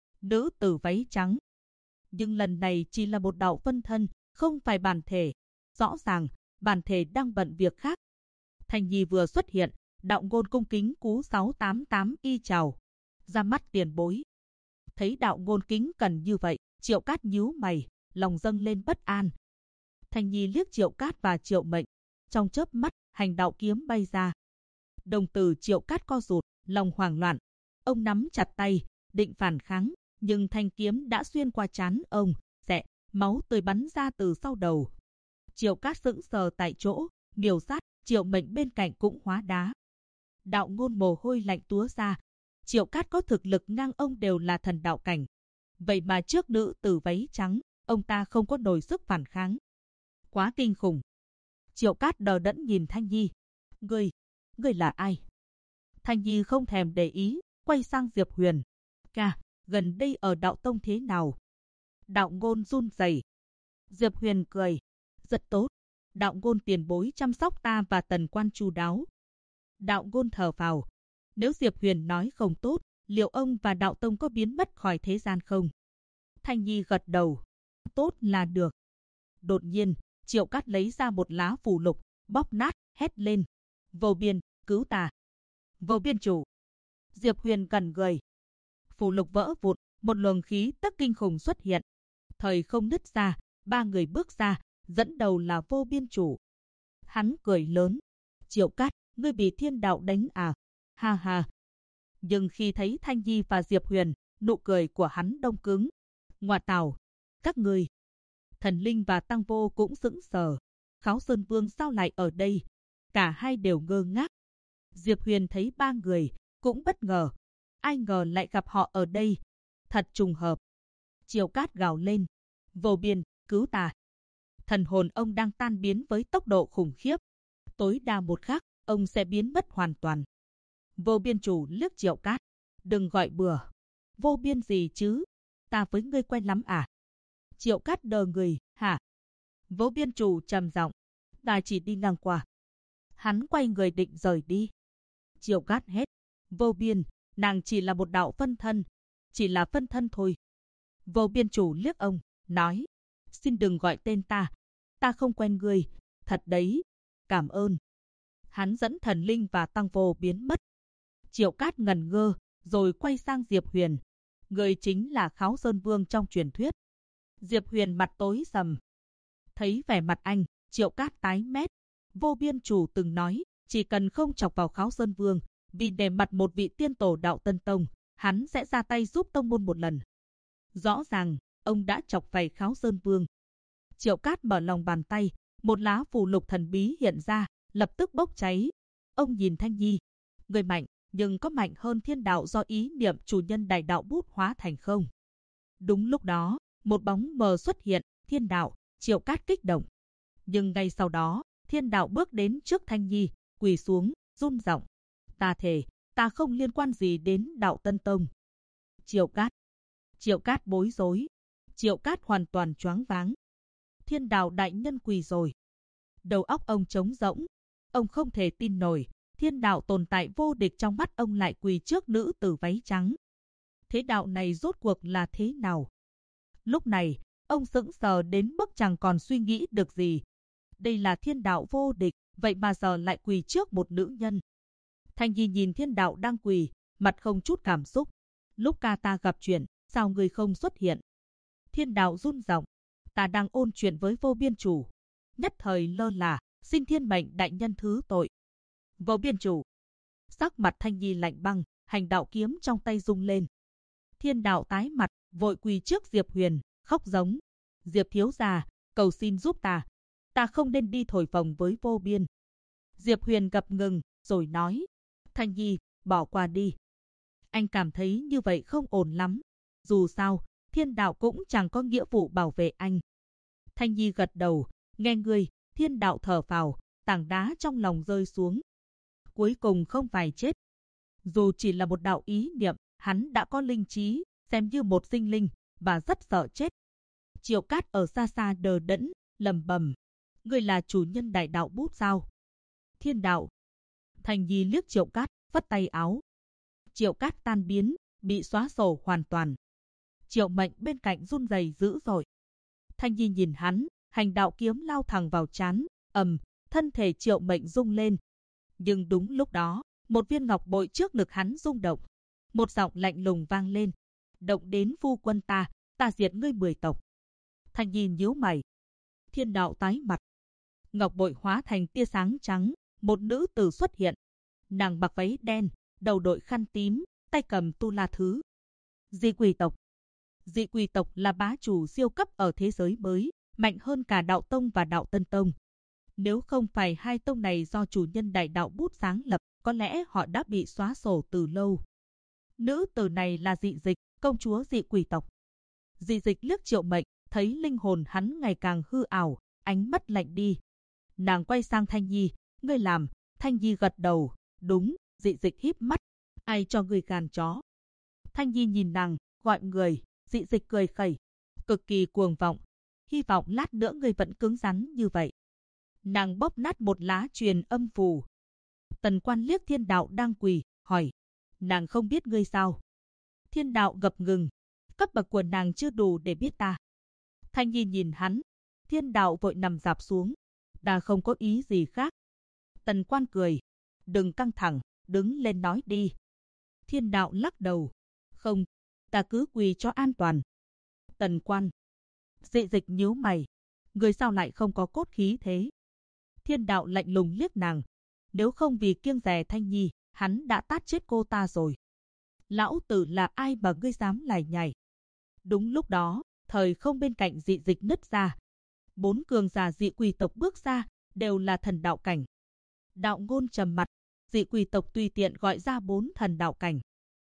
Nữ tử váy trắng. Nhưng lần này chỉ là một đạo phân thân, không phải bản thể. Rõ ràng, bản thể đang bận việc khác. Thanh Nhi vừa xuất hiện, Đạo Ngôn cung kính cú 688 y chào. Ra mắt tiền bối. Thấy Đạo Ngôn kính cẩn như vậy, Triệu Cát nhíu mày, lòng dâng lên bất an. Thanh Nhi liếc Triệu Cát và Triệu Mệnh. Trong chớp mắt, hành đạo kiếm bay ra. Đồng tử Triệu Cát co rụt, lòng hoảng loạn. Ông nắm chặt tay, định phản kháng, nhưng thanh kiếm đã xuyên qua trán ông, xẹ, máu tươi bắn ra từ sau đầu. Triệu Cát sững sờ tại chỗ, miêu sát, Triệu Mệnh bên cạnh cũng hóa đá. Đạo Ngôn mồ hôi lạnh túa ra. Triệu Cát có thực lực ngang ông đều là thần đạo cảnh. Vậy mà trước nữ tử váy trắng, ông ta không có nổi sức phản kháng. Quá kinh khủng. Triệu Cát đờ đẫn nhìn Thanh Nhi. Ngươi là ai? Thanh Nhi không thèm để ý, quay sang Diệp Huyền. Ca, gần đây ở đạo tông thế nào? Đạo Ngôn run rẩy. Diệp Huyền cười. Rất tốt. Đạo Ngôn tiền bối chăm sóc ta và Tần Quan chu đáo. Đạo Ngôn thở phào. Nếu Diệp Huyền nói không tốt, liệu ông và đạo tông có biến mất khỏi thế gian không? Thanh Nhi gật đầu. Tốt là được. Đột nhiên, Triệu Cát lấy ra một lá phù lục, bóp nát, hét lên. Vô Biên, cứu ta. Vô Biên chủ. Diệp Huyền gần người. Phù lục vỡ vụn, một luồng khí tức kinh khủng xuất hiện. Thời không nứt ra, ba người bước ra, dẫn đầu là Vô Biên chủ. Hắn cười lớn. Triệu Cát, ngươi bị thiên đạo đánh à? Ha ha. Nhưng khi thấy Thanh Nhi và Diệp Huyền, nụ cười của hắn đông cứng. Ngoa tào, các ngươi. Thần Linh và Tăng Vô cũng sững sờ. Kháo Sơn Vương sao lại ở đây? Cả hai đều ngơ ngác. Diệp Huyền thấy ba người, cũng bất ngờ. Ai ngờ lại gặp họ ở đây. Thật trùng hợp. Triệu Cát gào lên. Vô Biên, cứu ta. Thần hồn ông đang tan biến với tốc độ khủng khiếp. Tối đa một khắc, ông sẽ biến mất hoàn toàn. Vô Biên chủ liếc Triệu Cát. Đừng gọi bừa. Vô biên gì chứ? Ta với ngươi quen lắm à? Triệu Cát đờ người. Hả? Vô Biên chủ trầm giọng. Ta chỉ đi ngang qua. Hắn quay người định rời đi. Triệu Cát hét. Vô Biên, nàng chỉ là một đạo phân thân. Chỉ là phân thân thôi. Vô Biên chủ liếc ông, nói. Xin đừng gọi tên ta. Ta không quen ngươi. Thật đấy. Cảm ơn. Hắn dẫn Thần Linh và Tăng Vô biến mất. Triệu Cát ngẩn ngơ, rồi quay sang Diệp Huyền. Người chính là Kháo Sơn Vương trong truyền thuyết. Diệp Huyền mặt tối sầm. Thấy vẻ mặt anh, Triệu Cát tái mét. Vô Biên chủ từng nói, chỉ cần không chọc vào Kháo Sơn Vương, vì để mặt một vị tiên tổ đạo Tân Tông, hắn sẽ ra tay giúp tông môn một lần. Rõ ràng, ông đã chọc phải Kháo Sơn Vương. Triệu Cát mở lòng bàn tay, một lá phù lục thần bí hiện ra, lập tức bốc cháy. Ông nhìn Thanh Nhi. Người mạnh, nhưng có mạnh hơn thiên đạo do ý niệm chủ nhân đại đạo bút hóa thành không? Đúng lúc đó, một bóng mờ xuất hiện, thiên đạo. Triệu Cát kích động. Nhưng ngay sau đó, thiên đạo bước đến trước Thanh Nhi, quỳ xuống, run giọng. Ta thề, ta không liên quan gì đến đạo Tân Tông. Triệu Cát bối rối. Triệu Cát hoàn toàn choáng váng. Thiên đạo đại nhân quỳ rồi. Đầu óc ông trống rỗng. Ông không thể tin nổi, thiên đạo tồn tại vô địch trong mắt ông lại quỳ trước nữ tử váy trắng. Thế đạo này rốt cuộc là thế nào? Lúc này, ông sững sờ đến mức chẳng còn suy nghĩ được gì. Đây là thiên đạo vô địch, vậy mà giờ lại quỳ trước một nữ nhân. Thanh Nhi nhìn thiên đạo đang quỳ, mặt không chút cảm xúc. Lúc ca ta gặp chuyện, sao người không xuất hiện? Thiên đạo run giọng. Ta đang ôn chuyện với Vô Biên chủ. Nhất thời lơ là, xin thiên mệnh đại nhân thứ tội. Vô Biên chủ. Sắc mặt Thanh Nhi lạnh băng, hành đạo kiếm trong tay rung lên. Thiên đạo tái mặt, vội quỳ trước Diệp Huyền, khóc giống. Diệp thiếu gia, cầu xin giúp ta. Ta không nên đi thổi phồng với Vô Biên. Diệp Huyền ngập ngừng, rồi nói. Thanh Nhi, bỏ qua đi. Anh cảm thấy như vậy không ổn lắm. Dù sao, thiên đạo cũng chẳng có nghĩa vụ bảo vệ anh. Thanh Nhi gật đầu, nghe ngươi, thiên đạo thở phào, tảng đá trong lòng rơi xuống. Cuối cùng không phải chết. Dù chỉ là một đạo ý niệm, hắn đã có linh trí, xem như một sinh linh, và rất sợ chết. Triệu Cát ở xa xa đờ đẫn, lầm bầm. Ngươi là chủ nhân đại đạo bút sao? Thiên đạo. Thanh Nhi liếc Triệu Cát, phất tay áo. Triệu Cát tan biến, bị xóa sổ hoàn toàn. Triệu Mệnh bên cạnh run rẩy dữ dội. Thanh Nhi nhìn hắn, hành đạo kiếm lao thẳng vào trán, thân thể Triệu Mệnh rung lên. Nhưng đúng lúc đó, một viên ngọc bội trước ngực hắn rung động. Một giọng lạnh lùng vang lên. Động đến phu quân ta diệt ngươi 10 tộc. Thanh Nhi nhíu mày. Thiên đạo tái mặt. Ngọc bội hóa thành tia sáng trắng, một nữ tử xuất hiện. Nàng mặc váy đen, đầu đội khăn tím, tay cầm tu la thứ. Dị quỷ tộc. Dị quỷ tộc là bá chủ siêu cấp ở thế giới mới, mạnh hơn cả đạo tông và đạo tân tông. Nếu không phải hai tông này do chủ nhân đại đạo bút sáng lập, có lẽ họ đã bị xóa sổ từ lâu. Nữ tử này là Dị Dịch, công chúa dị quỷ tộc. Dị Dịch liếc Triệu Mệnh, thấy linh hồn hắn ngày càng hư ảo, ánh mắt lạnh đi. Nàng quay sang Thanh Nhi, ngươi làm. Thanh Nhi gật đầu, đúng. Dị Dịch híp mắt, ai cho ngươi gàn chó. Thanh Nhi nhìn nàng, gọi người. Dị Dịch cười khẩy, cực kỳ cuồng vọng. Hy vọng lát nữa ngươi vẫn cứng rắn như vậy. Nàng bóp nát một lá truyền âm phù. Tần Quan liếc Thiên Đạo đang quỳ, hỏi, nàng không biết ngươi sao? Thiên Đạo gập ngừng, cấp bậc của nàng chưa đủ để biết ta. Thanh Nhi nhìn hắn, Thiên Đạo vội nằm rạp xuống, ta không có ý gì khác. Tần Quan cười, đừng căng thẳng, đứng lên nói đi. Thiên Đạo lắc đầu, không, ta cứ quỳ cho an toàn. Tần Quan. Dị Dịch nhíu mày, người sao lại không có cốt khí thế? Thiên Đạo lạnh lùng liếc nàng, nếu không vì kiêng dè Thanh Nhi, hắn đã tát chết cô ta rồi. Lão tử là ai mà ngươi dám lải nhải? Đúng lúc đó, thời không bên cạnh Dị Dịch nứt ra. 4 cường giả dị quỷ tộc bước ra, đều là thần đạo cảnh. Đạo Ngôn trầm mặt, dị quỷ tộc tùy tiện gọi ra 4 thần đạo cảnh.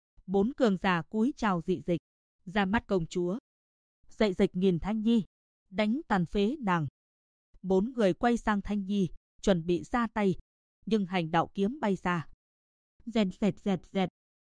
4 cường giả cúi chào Dị Dịch, ra mắt công chúa. Dị Dịch nhìn Thanh Nhi, đánh tàn phế nàng. 4 người quay sang Thanh Nhi, chuẩn bị ra tay, nhưng hành đạo kiếm bay ra. Rẹt rẹt rẹt rẹt.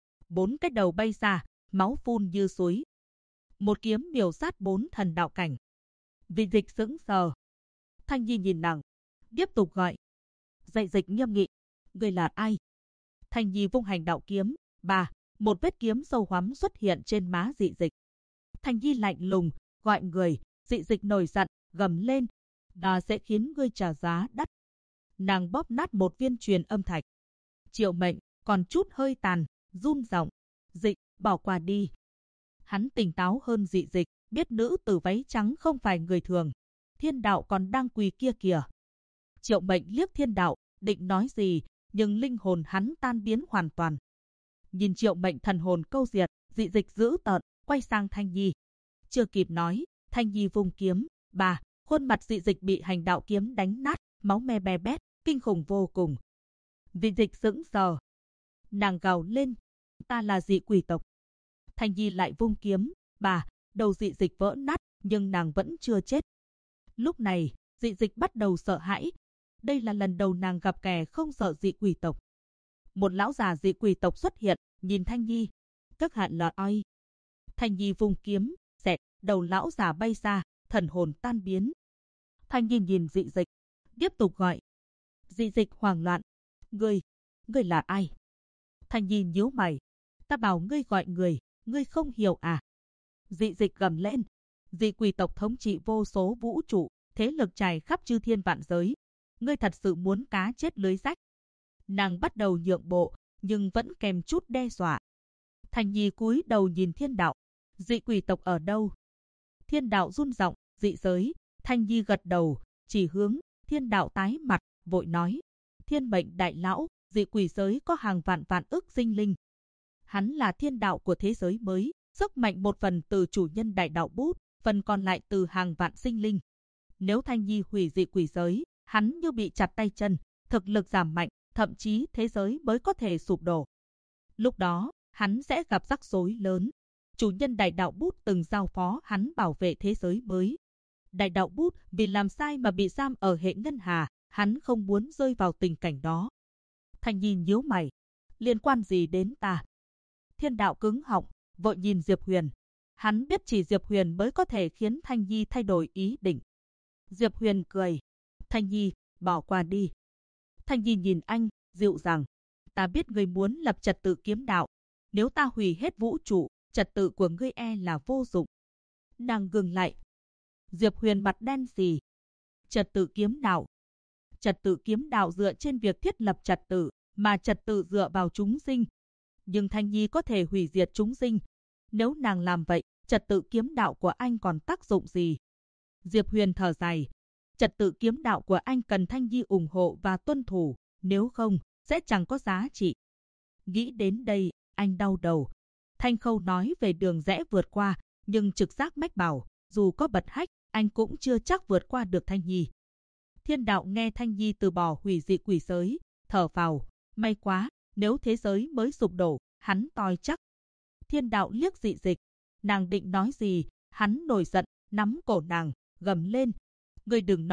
4 cái đầu bay ra, máu phun như suối. Một kiếm miểu sát 4 thần đạo cảnh. Dị Dịch sững sờ. Thanh Nhi nhìn nàng, tiếp tục gọi. Dị Dịch nghiêm nghị, ngươi là ai? Thanh Nhi vung hành đạo kiếm, một vết kiếm sâu hoắm xuất hiện trên má Dị Dịch. Thanh Nhi lạnh lùng, gọi người. Dị Dịch nổi giận, gầm lên, ta sẽ khiến ngươi trả giá đắt. Nàng bóp nát một viên truyền âm thạch. Triệu Mệnh còn chút hơi tàn, run giọng, Dịch, bỏ qua đi. Hắn tỉnh táo hơn Dị Dịch, biết nữ tử váy trắng không phải người thường. Thiên Đạo còn đang quỳ kia kìa. Triệu Mệnh liếc Thiên Đạo, định nói gì, nhưng linh hồn hắn tan biến hoàn toàn. Nhìn Triệu Mệnh thần hồn câu diệt, Dị Dịch dữ tợn, quay sang Thanh Nhi. Chưa kịp nói, Thanh Nhi vung kiếm, khuôn mặt Dị Dịch bị hành đạo kiếm đánh nát, máu me be bét, kinh khủng vô cùng. Dị Dịch sững sờ. Nàng gào lên, ta là dị quỷ tộc. Thanh Nhi lại vung kiếm, đầu Dị Dịch vỡ nát, nhưng nàng vẫn chưa chết. Lúc này, Dị Dịch bắt đầu sợ hãi. Đây là lần đầu nàng gặp kẻ không sợ dị quỷ tộc. Một lão già dị quỷ tộc xuất hiện, nhìn Thanh Nhi, các hạn lọt oi. Thanh Nhi vung kiếm, xẹt, đầu lão già bay ra, thần hồn tan biến. Thanh Nhi nhìn Dị Dịch, tiếp tục gọi. Dị Dịch hoảng loạn, ngươi là ai? Thanh Nhi nhíu mày, ta bảo ngươi gọi người, ngươi không hiểu à? Dị Dịch gầm lên, dị quỷ tộc thống trị vô số vũ trụ, thế lực trải khắp chư thiên vạn giới. Ngươi thật sự muốn cá chết lưới rách? Nàng bắt đầu nhượng bộ, nhưng vẫn kèm chút đe dọa. Thanh Nhi cúi đầu nhìn Thiên Đạo, dị quỷ tộc ở đâu? Thiên Đạo run giọng, dị giới. Thanh Nhi gật đầu, chỉ hướng. Thiên Đạo tái mặt, vội nói, Thiên Mệnh đại lão, dị quỷ giới có hàng vạn vạn ức sinh linh. Hắn là Thiên Đạo của thế giới mới, sức mạnh một phần từ chủ nhân đại đạo bút, phần còn lại từ hàng vạn sinh linh. Nếu Thanh Nhi hủy dị quỷ giới, hắn như bị chặt tay chân, thực lực giảm mạnh, thậm chí thế giới mới có thể sụp đổ. Lúc đó, hắn sẽ gặp rắc rối lớn. Chủ nhân đại đạo bút từng giao phó hắn bảo vệ thế giới mới. Đại đạo bút vì làm sai mà bị giam ở hệ ngân hà, hắn không muốn rơi vào tình cảnh đó. Thanh Nhi nhíu mày, liên quan gì đến ta? Thiên Đạo cứng họng, vội nhìn Diệp Huyền. Hắn biết chỉ Diệp Huyền mới có thể khiến Thanh Nhi thay đổi ý định. Diệp Huyền cười, Thanh Nhi, bỏ qua đi. Thanh Nhi nhìn anh, dịu dàng, ta biết ngươi muốn lập trật tự kiếm đạo. Nếu ta hủy hết vũ trụ, trật tự của ngươi là vô dụng. Nàng ngừng lại. Diệp Huyền mặt đen xì. Trật tự kiếm đạo. Trật tự kiếm đạo dựa trên việc thiết lập trật tự, mà trật tự dựa vào chúng sinh. Nhưng Thanh Nhi có thể hủy diệt chúng sinh. Nếu nàng làm vậy, trật tự kiếm đạo của anh còn tác dụng gì? Diệp Huyền thở dài. Trật tự kiếm đạo của anh cần Thanh Nhi ủng hộ và tuân thủ, nếu không, sẽ chẳng có giá trị. Nghĩ đến đây, Anh đau đầu. Thanh Khâu nói về đường rẽ vượt qua, nhưng trực giác mách bảo, dù có bật hách, anh cũng chưa chắc vượt qua được Thanh Nhi. Thiên đạo nghe Thanh Nhi từ bỏ hủy dị quỷ giới, thở phào, may quá, nếu thế giới mới sụp đổ, hắn toi chắc. Thiên đạo liếc Dị Dịch, nàng định nói gì, hắn nổi giận, nắm cổ nàng, gầm lên. Ngươi đừng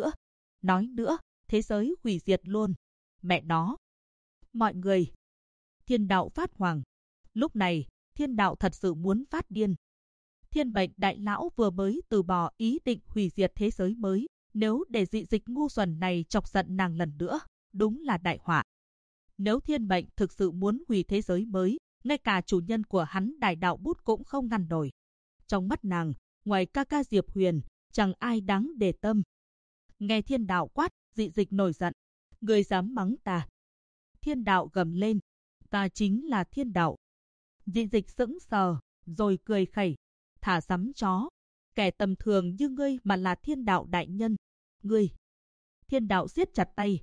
nói nữa, thế giới hủy diệt luôn. Mẹ nó. Mọi người. Thiên đạo phát hoảng. Lúc này, thiên đạo thật sự muốn phát điên. Thiên Mệnh đại lão vừa mới từ bỏ ý định hủy diệt thế giới mới. Nếu để Dị Dịch ngu xuẩn này chọc giận nàng lần nữa, đúng là đại họa. Nếu Thiên Mệnh thực sự muốn hủy thế giới mới, ngay cả chủ nhân của hắn Đại Đạo Bút cũng không ngăn nổi. Trong mắt nàng, ngoài ca ca Diệp Huyền, chẳng ai đáng để tâm. Nghe thiên đạo quát, Dị Dịch nổi giận. Ngươi dám mắng ta? Thiên đạo gầm lên. Ta chính là thiên đạo. Dị Dịch sững sờ, rồi cười khẩy. Thả sắm chó. Kẻ tầm thường như ngươi mà là thiên đạo đại nhân. Ngươi. Thiên đạo siết chặt tay,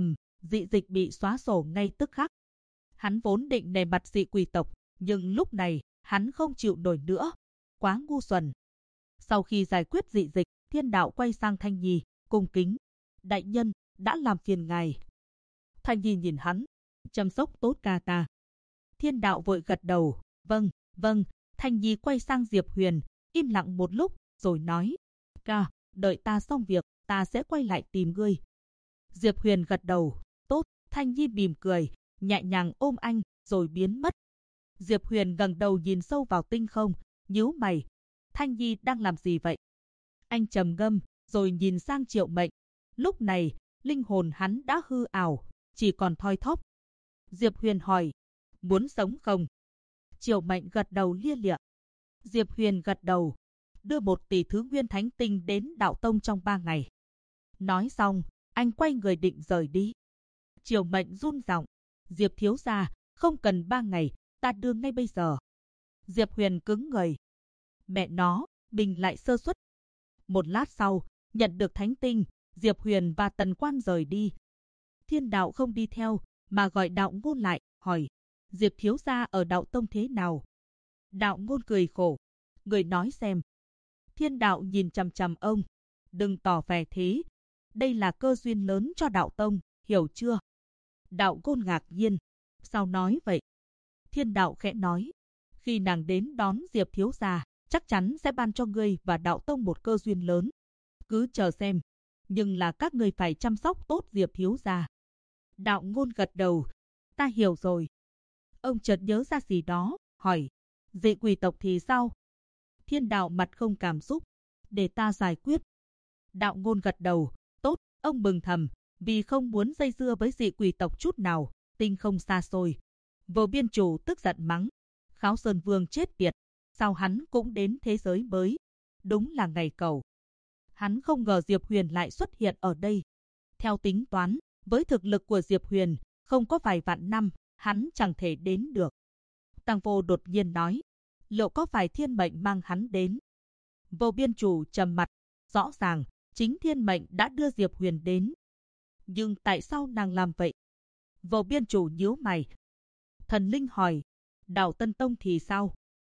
Dị Dịch bị xóa sổ ngay tức khắc. Hắn vốn định nề mặt dị quỷ tộc, nhưng lúc này, hắn không chịu nổi nữa. Quá ngu xuẩn. Sau khi giải quyết Dị Dịch, thiên đạo quay sang Thanh Nhi, cung kính. Đại nhân, đã làm phiền ngài. Thanh Nhi nhìn hắn, chăm sóc tốt ca ta. Thiên đạo vội gật đầu, vâng. Thanh Nhi quay sang Diệp Huyền, im lặng một lúc, rồi nói. Ca, đợi ta xong việc, ta sẽ quay lại tìm ngươi. Diệp Huyền gật đầu, tốt. Thanh Nhi mỉm cười, nhẹ nhàng ôm anh, rồi biến mất. Diệp Huyền ngẩng đầu nhìn sâu vào tinh không, nhíu mày. Thanh Nhi đang làm gì vậy? Anh trầm ngâm, rồi nhìn sang Triệu Mệnh. Lúc này, linh hồn hắn đã hư ảo, chỉ còn thoi thóp. Diệp Huyền hỏi, muốn sống không? Triệu Mệnh gật đầu lia lịa. Diệp Huyền gật đầu, đưa 1 tỷ thứ nguyên thánh tinh đến Đạo Tông trong 3 ngày. Nói xong, anh quay người định rời đi. Triệu Mệnh run giọng, Diệp thiếu gia, không cần 3 ngày, ta đưa ngay bây giờ. Diệp Huyền cứng người. Mẹ nó, mình lại sơ suất. Một lát sau, nhận được thánh tinh, Diệp Huyền và Tần Quan rời đi. Thiên đạo không đi theo, mà gọi Đạo Ngôn lại, hỏi, Diệp thiếu gia ở Đạo Tông thế nào? Đạo Ngôn cười khổ, người nói xem. Thiên đạo nhìn chằm chằm ông, đừng tỏ vẻ thế. Đây là cơ duyên lớn cho Đạo Tông, hiểu chưa? Đạo Ngôn ngạc nhiên, sao nói vậy? Thiên đạo khẽ nói, khi nàng đến đón Diệp thiếu gia, chắc chắn sẽ ban cho ngươi và Đạo Tông một cơ duyên lớn. Cứ chờ xem, nhưng là các ngươi phải chăm sóc tốt Diệp thiếu gia. Đạo Ngôn gật đầu, ta hiểu rồi. Ông chợt nhớ ra gì đó, hỏi, dị quỷ tộc thì sao? Thiên đạo mặt không cảm xúc, để ta giải quyết. Đạo Ngôn gật đầu, tốt. Ông mừng thầm, vì không muốn dây dưa với dị quỷ tộc chút nào, tinh không xa xôi. Vô Biên Chủ tức giận mắng, Kháo Sơn Vương chết tiệt, sao hắn cũng đến thế giới mới? Đúng là ngày cầu. Hắn không ngờ Diệp Huyền lại xuất hiện ở đây. Theo tính toán, với thực lực của Diệp Huyền, không có vài vạn năm, hắn chẳng thể đến được. Tăng Vô đột nhiên nói, liệu có phải Thiên Mệnh mang hắn đến? Vô Biên Chủ trầm mặt, rõ ràng, chính Thiên Mệnh đã đưa Diệp Huyền đến. Nhưng tại sao nàng làm vậy? Vô Biên Chủ nhíu mày. Thần linh hỏi, Đạo Tân Tông thì sao?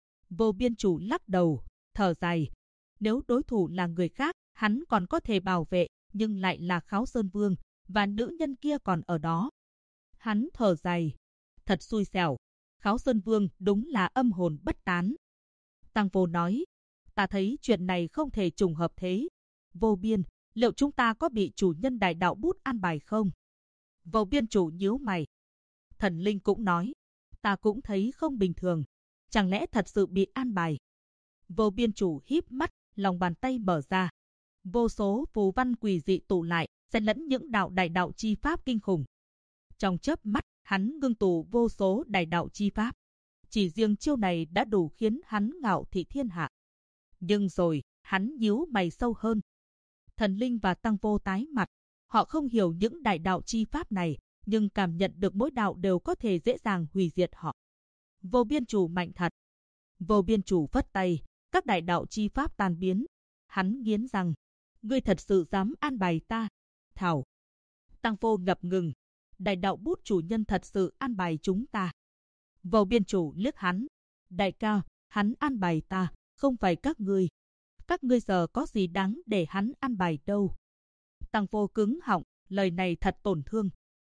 Vô Biên Chủ lắc đầu, thở dài. Nếu đối thủ là người khác, hắn còn có thể bảo vệ, nhưng lại là Kháo Sơn Vương, và nữ nhân kia còn ở đó. Hắn thở dài. Thật xui xẻo. Kháo Sơn Vương đúng là âm hồn bất tán. Tăng Vô nói, ta thấy chuyện này không thể trùng hợp thế. Vô Biên, liệu chúng ta có bị chủ nhân Đại Đạo Bút an bài không? Vô Biên Chủ nhíu mày. Thần linh cũng nói, ta cũng thấy không bình thường. Chẳng lẽ thật sự bị an bài? Vô Biên Chủ híp mắt, lòng bàn tay mở ra. Vô số phù văn quỷ dị tụ lại, xen lẫn những đại đạo chi pháp kinh khủng. Trong chớp mắt, hắn ngưng tụ vô số đại đạo chi pháp. Chỉ riêng chiêu này đã đủ khiến hắn ngạo thị thiên hạ. Nhưng rồi, hắn nhíu mày sâu hơn. Thần linh và Tăng Vô tái mặt. Họ không hiểu những đại đạo chi pháp này, nhưng cảm nhận được mỗi đạo đều có thể dễ dàng hủy diệt họ. Vô Biên Chủ mạnh thật. Vô Biên Chủ phất tay, các đại đạo chi pháp tan biến. Hắn nghiến răng, ngươi thật sự dám an bài ta? Thảo. Tăng Vô ngập ngừng, Đại Đạo Bút chủ nhân thật sự an bài chúng ta. Vô Biên Chủ liếc hắn. Đại ca, hắn an bài ta, không phải các ngươi. Các ngươi giờ có gì đáng để hắn an bài đâu. Tăng Vô cứng họng, lời này thật tổn thương.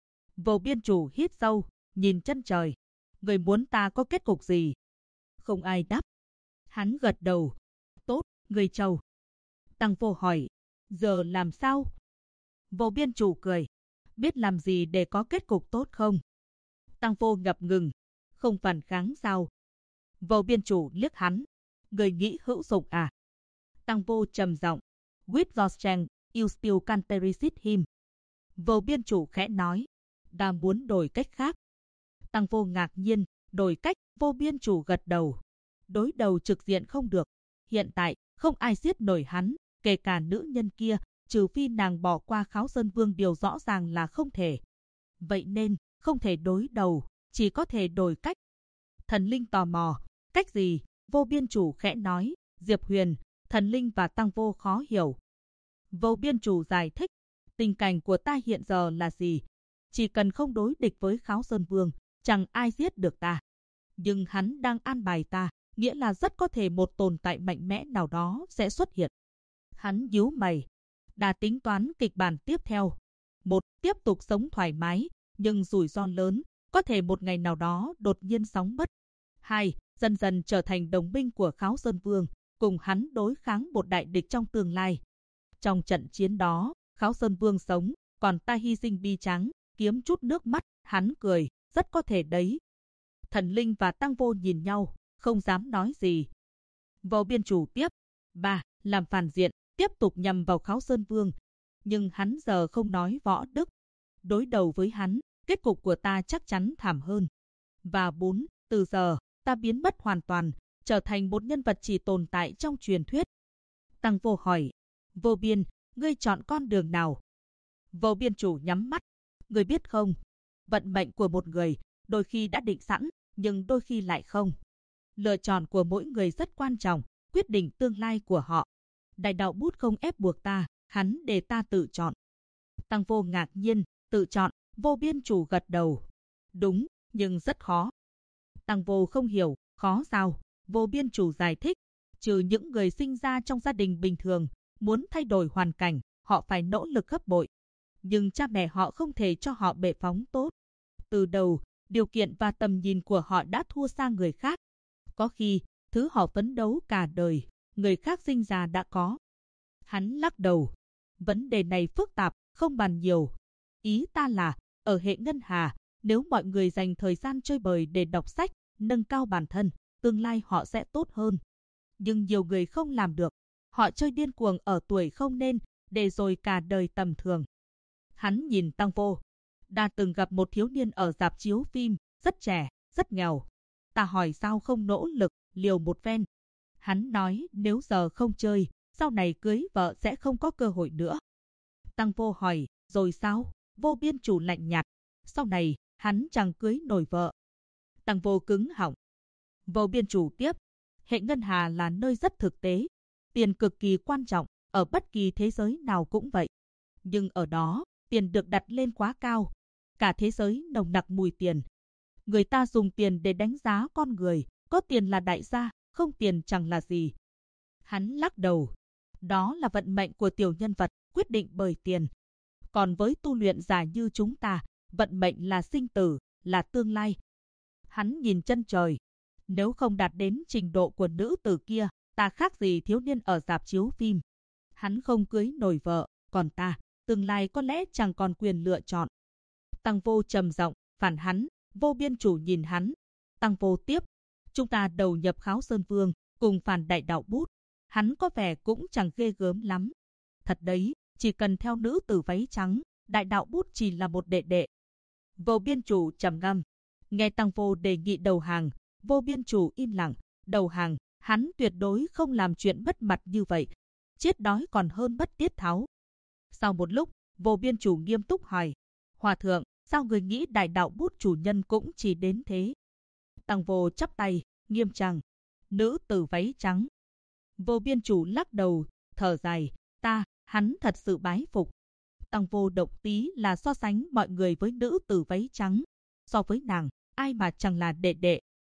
Vô Biên Chủ hít sâu, nhìn chân trời. Người muốn ta có kết cục gì? Không ai đáp. Hắn gật đầu. Tốt, người trầu. Tăng Vô hỏi. Giờ làm sao? Vô Biên Chủ cười. Biết làm gì để có kết cục tốt không? Tăng Vô ngập ngừng. Không phản kháng sao? Vô Biên Chủ liếc hắn. Người nghĩ hữu dụng à? Tăng Vô trầm giọng. With your strength, you still can't resist him. Vô Biên Chủ khẽ nói. Ta muốn đổi cách khác. Tăng Vô ngạc nhiên. Đổi cách? Vô Biên Chủ gật đầu. Đối đầu trực diện không được. Hiện tại, không ai giết nổi hắn, kể cả nữ nhân kia, trừ phi nàng bỏ qua Kháo Sơn Vương, điều rõ ràng là không thể. Vậy nên, không thể đối đầu, chỉ có thể đổi cách. Thần Linh tò mò. Cách gì? Vô Biên Chủ khẽ nói. Diệp Huyền, Thần Linh và Tăng Vô khó hiểu. Vô Biên Chủ giải thích. Tình cảnh của ta hiện giờ là gì? Chỉ cần không đối địch với Kháo Sơn Vương, chẳng ai giết được ta. Nhưng hắn đang an bài ta, nghĩa là rất có thể một tồn tại mạnh mẽ nào đó sẽ xuất hiện. Hắn nhíu mày. Đã tính toán kịch bản tiếp theo. 1. Tiếp tục sống thoải mái, nhưng rủi ro lớn, có thể một ngày nào đó đột nhiên sóng mất. 2. Dần dần trở thành đồng minh của Kháo Sơn Vương, cùng hắn đối kháng một đại địch trong tương lai. Trong trận chiến đó, Kháo Sơn Vương sống, còn ta hy sinh bi tráng, kiếm chút nước mắt. Hắn cười, rất có thể đấy. Thần Linh và Tăng Vô nhìn nhau, không dám nói gì. Vô Biên Chủ tiếp. 3. Làm phản diện, tiếp tục nhằm vào Kháo Sơn Vương. Nhưng hắn giờ không nói võ đức. Đối đầu với hắn, kết cục của ta chắc chắn thảm hơn. Và 4. Từ giờ, ta biến mất hoàn toàn, trở thành một nhân vật chỉ tồn tại trong truyền thuyết. Tăng Vô hỏi. Vô Biên, ngươi chọn con đường nào? Vô Biên Chủ nhắm mắt. Ngươi biết không, vận mệnh của một người đôi khi đã định sẵn, nhưng đôi khi lại không. Lựa chọn của mỗi người rất quan trọng, quyết định tương lai của họ. Đại đạo bút không ép buộc ta, hắn để ta tự chọn. Tăng Vô ngạc nhiên. Tự chọn? Vô Biên Chủ gật đầu. Đúng, nhưng rất khó. Tăng Vô không hiểu. Khó sao? Vô Biên Chủ giải thích. Trừ những người sinh ra trong gia đình bình thường, muốn thay đổi hoàn cảnh, họ phải nỗ lực gấp bội. Nhưng cha mẹ họ không thể cho họ bệ phóng tốt. Từ đầu, điều kiện và tầm nhìn của họ đã thua xa người khác. Có khi, thứ họ phấn đấu cả đời, người khác sinh ra đã có. Hắn lắc đầu. Vấn đề này phức tạp, không bàn nhiều. Ý ta là, ở hệ ngân hà, nếu mọi người dành thời gian chơi bời để đọc sách, nâng cao bản thân, tương lai họ sẽ tốt hơn. Nhưng nhiều người không làm được. Họ chơi điên cuồng ở tuổi không nên, để rồi cả đời tầm thường. Hắn nhìn Tăng Vô. Đã từng gặp một thiếu niên ở rạp chiếu phim, rất trẻ, rất nghèo. Ta hỏi sao không nỗ lực, liều một phen. Hắn nói nếu giờ không chơi, sau này cưới vợ sẽ không có cơ hội nữa. Tăng Vô hỏi, rồi sao? Vô Biên Chủ lạnh nhạt. Sau này, hắn chẳng cưới nổi vợ. Tăng Vô cứng họng. Vô Biên Chủ tiếp. Hệ ngân hà là nơi rất thực tế. Tiền cực kỳ quan trọng, ở bất kỳ thế giới nào cũng vậy. Nhưng ở đó, tiền được đặt lên quá cao. Cả thế giới nồng nặc mùi tiền. Người ta dùng tiền để đánh giá con người. Có tiền là đại gia, không tiền chẳng là gì. Hắn lắc đầu. Đó là vận mệnh của tiểu nhân vật, quyết định bởi tiền. Còn với tu luyện giả như chúng ta, vận mệnh là sinh tử, là tương lai. Hắn nhìn chân trời. Nếu không đạt đến trình độ của nữ tử kia, ta khác gì thiếu niên ở rạp chiếu phim. Hắn không cưới nổi vợ, còn ta, tương lai có lẽ chẳng còn quyền lựa chọn. Tăng Vô trầm giọng, phản hắn. Vô Biên Chủ nhìn hắn. Tăng Vô tiếp. Chúng ta đầu nhập Kháo Sơn Vương, cùng phản đại đạo bút. Hắn có vẻ cũng chẳng ghê gớm lắm. Thật đấy, chỉ cần theo nữ tử váy trắng, đại đạo bút chỉ là một đệ đệ. Vô Biên Chủ trầm ngâm. Nghe Tăng Vô đề nghị đầu hàng, Vô Biên Chủ im lặng. Đầu hàng, hắn tuyệt đối không làm chuyện mất mặt như vậy. Chết đói còn hơn bất tiết tháo. Sau một lúc, Vô Biên Chủ nghiêm túc hỏi. Hòa thượng, sao người nghĩ đại đạo bút chủ nhân cũng chỉ đến thế? Tăng Vô chắp tay, nghiêm trang. Nữ tử váy trắng. Vô Biên Chủ lắc đầu, thở dài. Hắn thật sự bái phục. Tăng Vô động tí là so sánh mọi người với nữ tử váy trắng. So với nàng, ai mà chẳng là đệ đệ.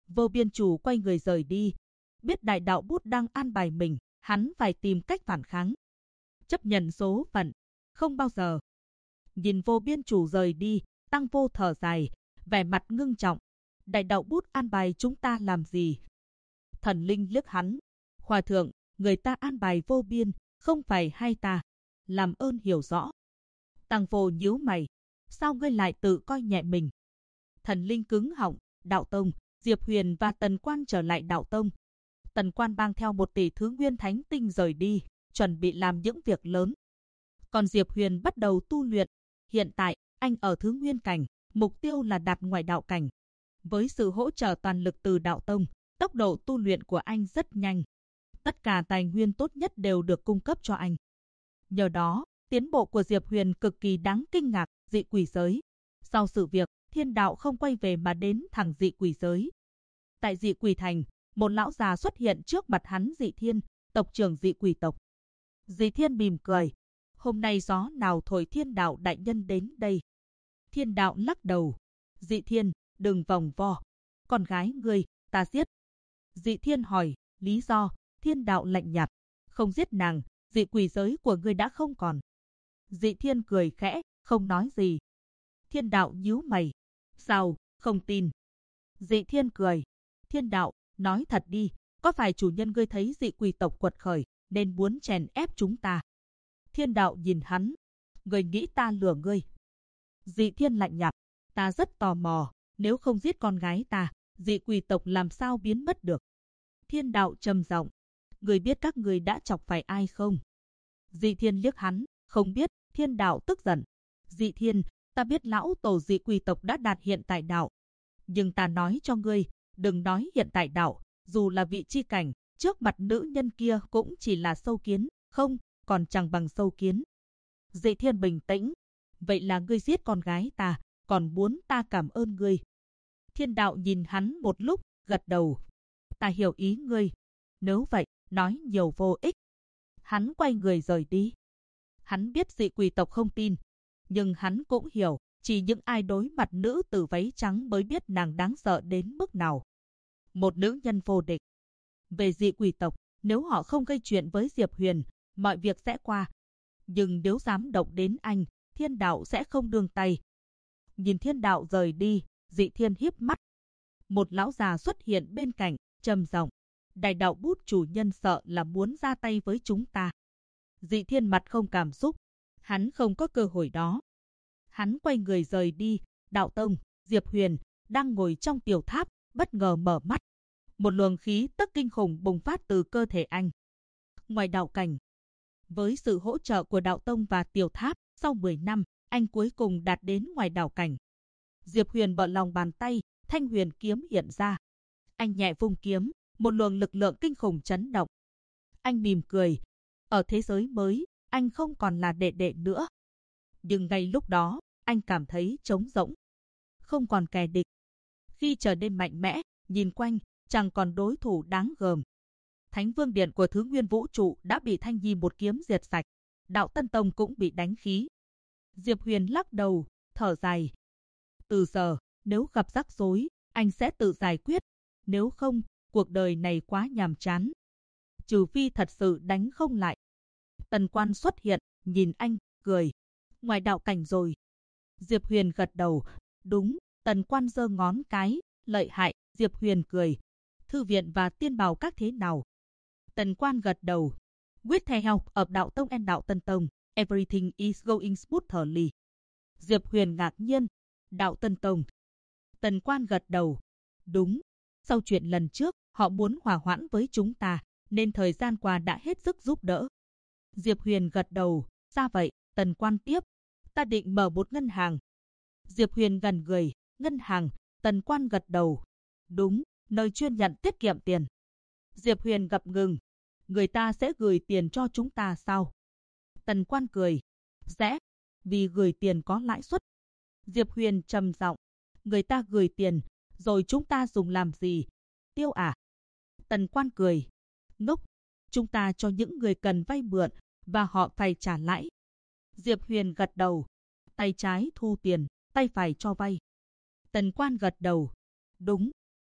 Vô Biên Chủ quay người rời đi. Biết đại đạo bút đang an bài mình, hắn phải tìm cách phản kháng. Chấp nhận số phận, không bao giờ. Nhìn Vô Biên Chủ rời đi, Tăng Vô thở dài, vẻ mặt ngưng trọng. Đại đạo bút an bài chúng ta làm gì? Thần linh liếc hắn. Hòa thượng, người ta an bài vô biên, không phải hay ta? Làm ơn hiểu rõ. Tăng Vô nhíu mày. Sao ngươi lại tự coi nhẹ mình? Thần linh cứng họng. Đạo Tông, Diệp Huyền và Tần Quan trở lại Đạo Tông. Tần Quan mang theo 1 tỷ thứ nguyên thánh tinh rời đi, chuẩn bị làm những việc lớn. Còn Diệp Huyền bắt đầu tu luyện. Hiện tại, anh ở thứ nguyên cảnh, mục tiêu là đạt ngoại đạo cảnh. Với sự hỗ trợ toàn lực từ Đạo Tông, tốc độ tu luyện của anh rất nhanh. Tất cả tài nguyên tốt nhất đều được cung cấp cho anh. Nhờ đó, tiến bộ của Diệp Huyền cực kỳ đáng kinh ngạc. Dị quỷ giới. Sau sự việc, Thiên Đạo không quay về mà đến thẳng dị quỷ giới. Tại dị quỷ thành, một lão già xuất hiện trước mặt hắn. Dị Thiên, tộc trưởng dị quỷ tộc. Dị Thiên mỉm cười. Hôm nay gió nào thổi Thiên Đạo đại nhân đến đây? Thiên Đạo lắc đầu. Dị Thiên, đừng vòng vo. Con gái ngươi, ta giết. Dị Thiên hỏi, lý do? Thiên Đạo lạnh nhạt. Không giết nàng, dị quỷ giới của ngươi đã không còn. Dị Thiên cười khẽ, không nói gì. Thiên Đạo nhíu mày. Sao, không tin? Dị Thiên cười. Thiên Đạo, nói thật đi, có phải chủ nhân ngươi thấy dị quỷ tộc quật khởi, nên muốn chèn ép chúng ta? Thiên Đạo nhìn hắn. Ngươi nghĩ ta lừa ngươi? Dị Thiên lạnh nhạt. Ta rất tò mò, nếu không giết con gái ta, dị quỷ tộc làm sao biến mất được? Thiên Đạo trầm giọng. Ngươi biết các ngươi đã chọc phải ai không? Dị Thiên liếc hắn. Không biết. Thiên Đạo tức giận. Dị Thiên, ta biết lão tổ dị quỷ tộc đã đạt hiện tại đạo. Nhưng ta nói cho ngươi, đừng nói hiện tại đạo, dù là vị chi cảnh, trước mặt nữ nhân kia cũng chỉ là sâu kiến, không, còn chẳng bằng sâu kiến. Dị Thiên bình tĩnh. Vậy là ngươi giết con gái ta, còn muốn ta cảm ơn ngươi? Thiên Đạo nhìn hắn một lúc, gật đầu. Ta hiểu ý ngươi. Nếu vậy, nói nhiều vô ích. Hắn quay người rời đi. Hắn biết dị quỷ tộc không tin, nhưng hắn cũng hiểu, chỉ những ai đối mặt nữ tử váy trắng mới biết nàng đáng sợ đến mức nào. Một nữ nhân vô địch. Về dị quỷ tộc, nếu họ không gây chuyện với Diệp Huyền, mọi việc sẽ qua. Nhưng nếu dám động đến anh, Thiên Đạo sẽ không nương tay. Nhìn Thiên Đạo rời đi, Dị Thiên híp mắt. Một lão già xuất hiện bên cạnh, trầm giọng. Đại đạo bút chủ nhân sợ là muốn ra tay với chúng ta. Dị Thiên mặt không cảm xúc. Hắn không có cơ hội đó. Hắn quay người rời đi. Đạo Tông, Diệp Huyền đang ngồi trong tiểu tháp, bất ngờ mở mắt. Một luồng khí tức kinh khủng bùng phát từ cơ thể anh. Ngoài đạo cảnh, với sự hỗ trợ của Đạo Tông và tiểu tháp, sau 10 năm, anh cuối cùng đạt đến ngoài đạo cảnh. Diệp Huyền bận lòng bàn tay, thanh huyền kiếm hiện ra. Anh nhẹ vung kiếm, một luồng lực lượng kinh khủng chấn động. Anh mỉm cười. Ở thế giới mới, anh không còn là đệ đệ nữa. Nhưng ngay lúc đó, anh cảm thấy trống rỗng. Không còn kẻ địch. Khi trở nên mạnh mẽ, nhìn quanh, chẳng còn đối thủ đáng gờm. Thánh Vương Điện của Thứ Nguyên Vũ Trụ đã bị Thanh Nhi một kiếm diệt sạch. Đạo Tân Tông cũng bị đánh khí. Diệp Huyền lắc đầu, thở dài. Từ giờ, nếu gặp rắc rối, anh sẽ tự giải quyết. Nếu không, cuộc đời này quá nhàm chán. Trừ phi thật sự đánh không lại. Tần Quan xuất hiện, nhìn anh, cười. Ngoài đạo cảnh rồi. Diệp Huyền gật đầu. Đúng. Tần Quan giơ ngón cái. Lợi hại. Diệp Huyền cười. Thư viện và tiên bào các thế nào? Tần Quan gật đầu. With the help of Đạo Tông and Đạo Tân Tông, everything is going smoothly. Diệp Huyền ngạc nhiên. Đạo Tân Tông. Tần Quan gật đầu. Đúng. Sau chuyện lần trước, họ muốn hòa hoãn với chúng ta, nên thời gian qua đã hết sức giúp đỡ. Diệp Huyền gật đầu. Ra vậy. Tần Quan tiếp. Ta định mở một ngân hàng. Diệp Huyền gần người. Ngân hàng. Tần Quan gật đầu. Đúng. Nơi chuyên nhận tiết kiệm tiền. Diệp Huyền ngập ngừng. Người ta sẽ gửi tiền cho chúng ta sao? Tần Quan cười. Sẽ. Vì gửi tiền có lãi suất. Diệp Huyền trầm giọng. Người ta gửi tiền, rồi chúng ta dùng làm gì? Tiêu à? Tần Quan cười. Ngốc. Chúng ta cho những người cần vay mượn, và họ phải trả lãi. Diệp Huyền gật đầu. Tay trái thu tiền, tay phải cho vay. Tần Quan gật đầu. Đúng.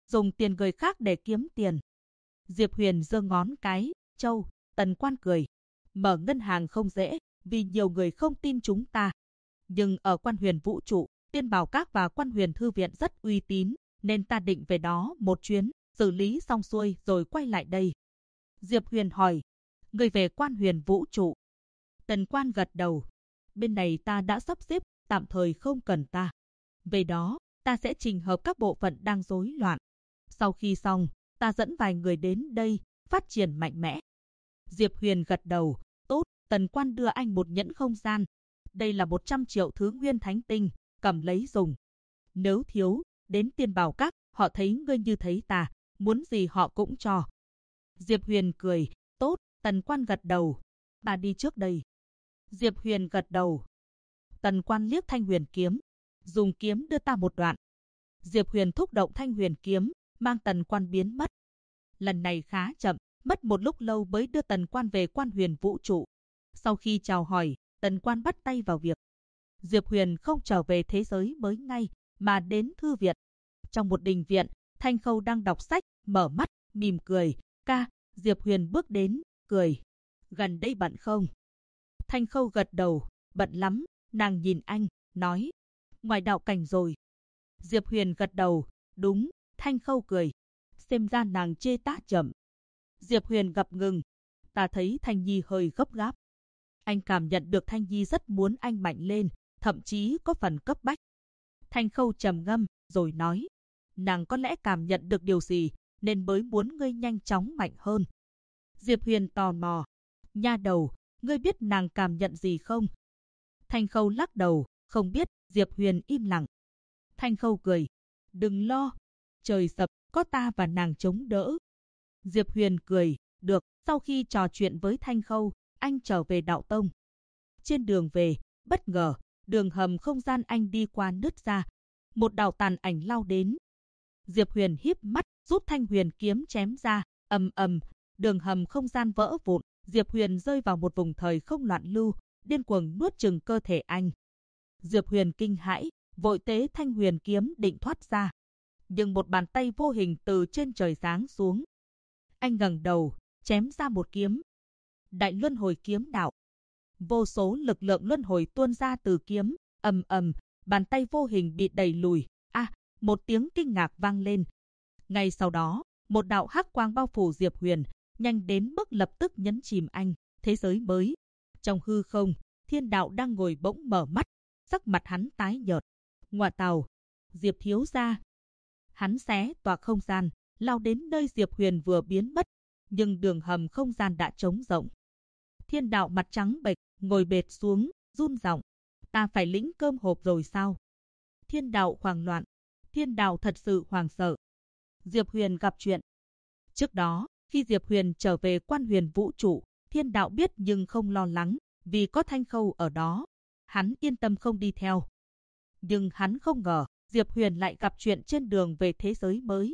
dùng tiền người khác để kiếm tiền. Diệp Huyền giơ ngón cái, Châu, Tần Quan cười. Mở ngân hàng không dễ, vì nhiều người không tin chúng ta. Nhưng ở Quan Huyền Vũ Trụ, Tiên Bảo Các và Quan Huyền Thư Viện rất uy tín, nên ta định về đó một chuyến, xử lý xong xuôi rồi quay lại đây. Diệp Huyền hỏi, người về Quan Huyền Vũ Trụ? Tần Quan gật đầu. Bên này ta đã sắp xếp, tạm thời không cần ta. Về đó, ta sẽ trình hợp các bộ phận đang rối loạn. Sau khi xong, ta dẫn vài người đến đây, phát triển mạnh mẽ. Diệp Huyền gật đầu, tốt, Tần Quan đưa anh một nhẫn không gian. Đây là 100 triệu thứ nguyên thánh tinh, cầm lấy dùng. Nếu thiếu, đến Tiên Bảo Các, họ thấy ngươi như thấy ta, muốn gì họ cũng cho. Diệp Huyền cười, tốt, Tần Quan gật đầu. Ta đi trước đây. Diệp Huyền gật đầu. Tần Quan liếc Thanh Huyền kiếm, dùng kiếm đưa ta một đoạn. Diệp Huyền thúc động Thanh Huyền kiếm, mang Tần Quan biến mất. Lần này khá chậm, mất một lúc lâu mới đưa Tần Quan về Quan Huyền Vũ Trụ. Sau khi chào hỏi, Tần Quan bắt tay vào việc. Diệp Huyền không trở về thế giới mới ngay, mà đến thư viện. Trong một đình viện, Thanh Khâu đang đọc sách, mở mắt, mỉm cười. Ca, Diệp Huyền bước đến, cười. Gần đây bận không? Thanh Khâu gật đầu, bận lắm. Nàng nhìn anh, nói. Ngoài đạo cảnh rồi. Diệp Huyền gật đầu, đúng. Thanh Khâu cười. Xem ra nàng chê ta chậm. Diệp Huyền ngập ngừng. Ta thấy Thanh Nhi hơi gấp gáp. Anh cảm nhận được Thanh Nhi rất muốn anh mạnh lên, thậm chí có phần cấp bách. Thanh Khâu trầm ngâm, rồi nói. Nàng có lẽ cảm nhận được điều gì, nên mới muốn ngươi nhanh chóng mạnh hơn. Diệp Huyền tò mò. Nha đầu, ngươi biết nàng cảm nhận gì không? Thanh Khâu lắc đầu, không biết. Diệp Huyền im lặng. Thanh Khâu cười. Đừng lo. Trời sập, có ta và nàng chống đỡ. Diệp Huyền cười. Được. Sau khi trò chuyện với Thanh Khâu, anh trở về đạo tông. Trên đường về, bất ngờ, đường hầm không gian anh đi qua nứt ra. Một đạo tàn ảnh lao đến. Diệp Huyền híp mắt, rút Thanh Huyền kiếm chém ra. Ầm ầm, đường hầm không gian vỡ vụn. Diệp Huyền rơi vào một vùng thời không loạn lưu, điên cuồng nuốt chửng cơ thể anh. Diệp Huyền kinh hãi, vội tế Thanh Huyền kiếm định thoát ra. Nhưng một bàn tay vô hình từ trên trời giáng xuống. Anh ngẩng đầu, chém ra một kiếm. Đại Luân Hồi kiếm đạo. Vô số lực lượng luân hồi tuôn ra từ kiếm, ầm ầm, bàn tay vô hình bị đẩy lùi. Một tiếng kinh ngạc vang lên. Ngay sau đó, một đạo hắc quang bao phủ Diệp Huyền, nhanh đến mức lập tức nhấn chìm anh. Thế giới mới. Trong hư không, Thiên Đạo đang ngồi bỗng mở mắt, sắc mặt hắn tái nhợt. Ngoại tào, Diệp thiếu gia. Hắn xé toạc không gian, lao đến nơi Diệp Huyền vừa biến mất, nhưng đường hầm không gian đã trống rỗng. Thiên Đạo mặt trắng bệch, ngồi bệt xuống, run giọng. Ta phải lĩnh cơm hộp rồi sao? Thiên Đạo hoảng loạn. Thiên Đạo thật sự hoảng sợ. Diệp Huyền gặp chuyện. Trước đó, khi Diệp Huyền trở về Quan Huyền Vũ Trụ, Thiên Đạo biết nhưng không lo lắng, vì có Thanh Khâu ở đó. Hắn yên tâm không đi theo. Nhưng hắn không ngờ, Diệp Huyền lại gặp chuyện trên đường về thế giới mới.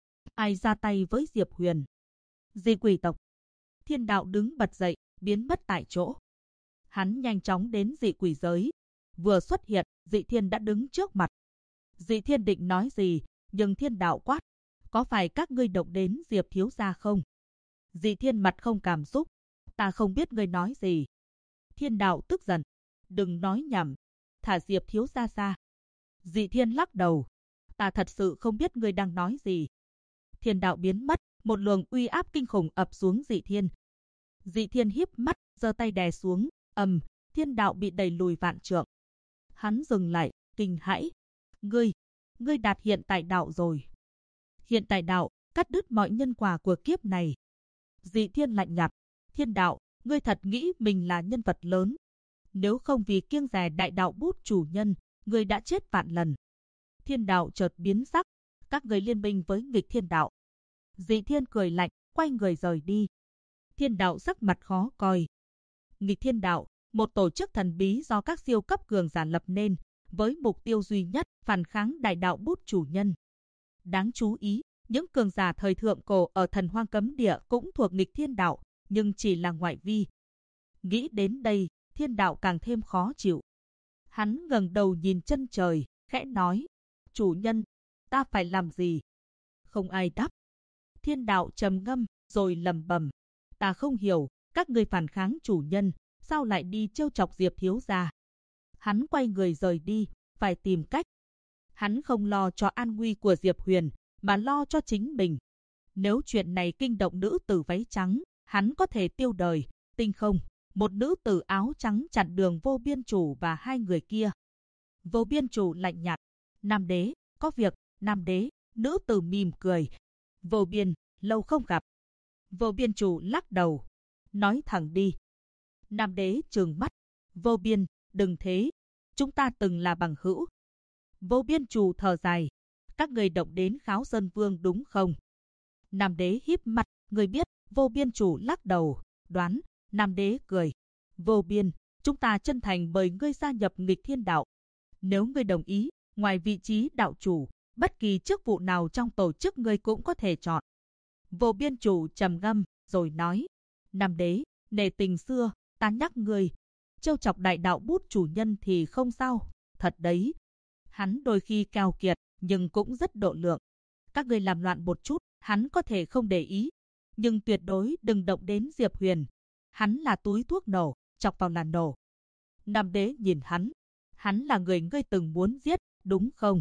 Ai ra tay với Diệp Huyền? Dị quỷ tộc. Thiên Đạo đứng bật dậy, biến mất tại chỗ. Hắn nhanh chóng đến dị quỷ giới. Vừa xuất hiện, Dị Thiên đã đứng trước mặt. Dị Thiên định nói gì, nhưng Thiên Đạo quát. Có phải các ngươi động đến Diệp thiếu gia không? Dị Thiên mặt không cảm xúc. Ta không biết ngươi nói gì. Thiên Đạo tức giận. Đừng nói nhảm. Thả Diệp thiếu gia ra. Dị Thiên lắc đầu. Ta thật sự không biết ngươi đang nói gì. Thiên Đạo biến mất. Một luồng uy áp kinh khủng ập xuống Dị Thiên. Dị Thiên híp mắt, giơ tay đè xuống. Thiên Đạo bị đẩy lùi vạn trượng. Hắn dừng lại, kinh hãi. Ngươi đạt hiện tại đạo rồi. Hiện tại đạo, cắt đứt mọi nhân quả của kiếp này. Dị Thiên lạnh nhạt. Thiên Đạo, ngươi thật nghĩ mình là nhân vật lớn. Nếu không vì kiêng dè đại đạo bút chủ nhân, ngươi đã chết vạn lần. Thiên Đạo chợt biến sắc. Các ngươi liên minh với nghịch Thiên Đạo. Dị Thiên cười lạnh, quay người rời đi. Thiên Đạo sắc mặt khó coi. Nghịch Thiên Đạo, một tổ chức thần bí do các siêu cấp cường giả lập nên, với mục tiêu duy nhất phản kháng đại đạo bút chủ nhân. Đáng chú ý, những cường giả thời thượng cổ ở Thần Hoang Cấm Địa cũng thuộc nghịch Thiên Đạo, nhưng chỉ là ngoại vi. Nghĩ đến đây, Thiên Đạo càng thêm khó chịu. Hắn ngẩng đầu nhìn chân trời, khẽ nói: "Chủ nhân, ta phải làm gì?" không ai đáp. Thiên đạo trầm ngâm, rồi lẩm bẩm. Ta không hiểu, các ngươi phản kháng chủ nhân, sao lại đi trêu chọc Diệp thiếu gia? Hắn quay người rời đi, phải tìm cách. Hắn không lo cho an nguy của Diệp Huyền, mà lo cho chính mình. Nếu chuyện này kinh động nữ tử váy trắng, hắn có thể tiêu đời. Tinh không, một nữ tử áo trắng chặn đường Vô Biên Chủ và hai người kia. Vô Biên Chủ lạnh nhạt. Nam đế, có việc. Nam đế, nữ tử mỉm cười. Vô Biên, lâu không gặp. Vô Biên Chủ lắc đầu. Nói thẳng đi. Nam đế trừng mắt. Vô Biên, đừng thế. Chúng ta từng là bằng hữu. Vô Biên Chủ thở dài. Các người động đến Kháo Sơn Vương đúng không? Nam đế híp mặt. Người biết. Vô Biên Chủ lắc đầu. Đoán. Nam đế cười. Vô Biên, chúng ta chân thành mời ngươi gia nhập Nghịch Thiên Đạo. Nếu ngươi đồng ý, ngoài vị trí đạo chủ, bất kỳ chức vụ nào trong tổ chức ngươi cũng có thể chọn. Vô Biên Chủ trầm ngâm, rồi nói. Nam đế, nể tình xưa, ta nhắc ngươi, trêu chọc đại đạo bút chủ nhân thì không sao. Thật đấy. Hắn đôi khi keo kiệt, nhưng cũng rất độ lượng. Các ngươi làm loạn một chút, hắn có thể không để ý. Nhưng tuyệt đối đừng động đến Diệp Huyền. Hắn là túi thuốc nổ, chọc vào là nổ. Nam đế nhìn hắn. Hắn là người ngươi từng muốn giết, đúng không?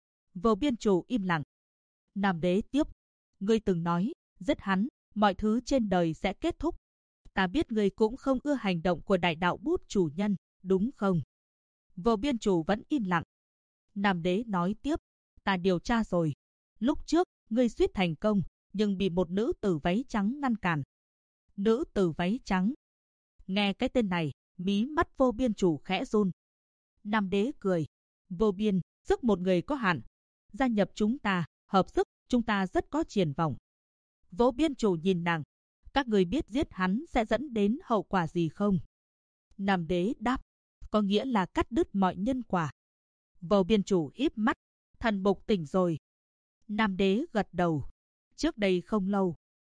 Vô Biên Chủ im lặng. Nam đế tiếp. Ngươi từng nói, giết hắn, mọi thứ trên đời sẽ kết thúc. Ta biết ngươi cũng không ưa hành động của đại đạo bút chủ nhân, đúng không? Vô Biên Chủ vẫn im lặng. Nam đế nói tiếp. Ta điều tra rồi. Lúc trước, ngươi suýt thành công, nhưng bị một nữ tử váy trắng ngăn cản. Nữ tử váy trắng. Nghe cái tên này, mí mắt Vô Biên Chủ khẽ run. Nam đế cười. Vô Biên, sức một người có hạn. Gia nhập chúng ta, hợp sức, chúng ta rất có triển vọng. Vô Biên Chủ nhìn nàng. Các người biết giết hắn sẽ dẫn đến hậu quả gì không? Nam đế đáp. Có nghĩa là cắt đứt mọi nhân quả. Vô Biên Chủ híp mắt. Thần mục tỉnh rồi. Nam đế gật đầu. Trước đây không lâu.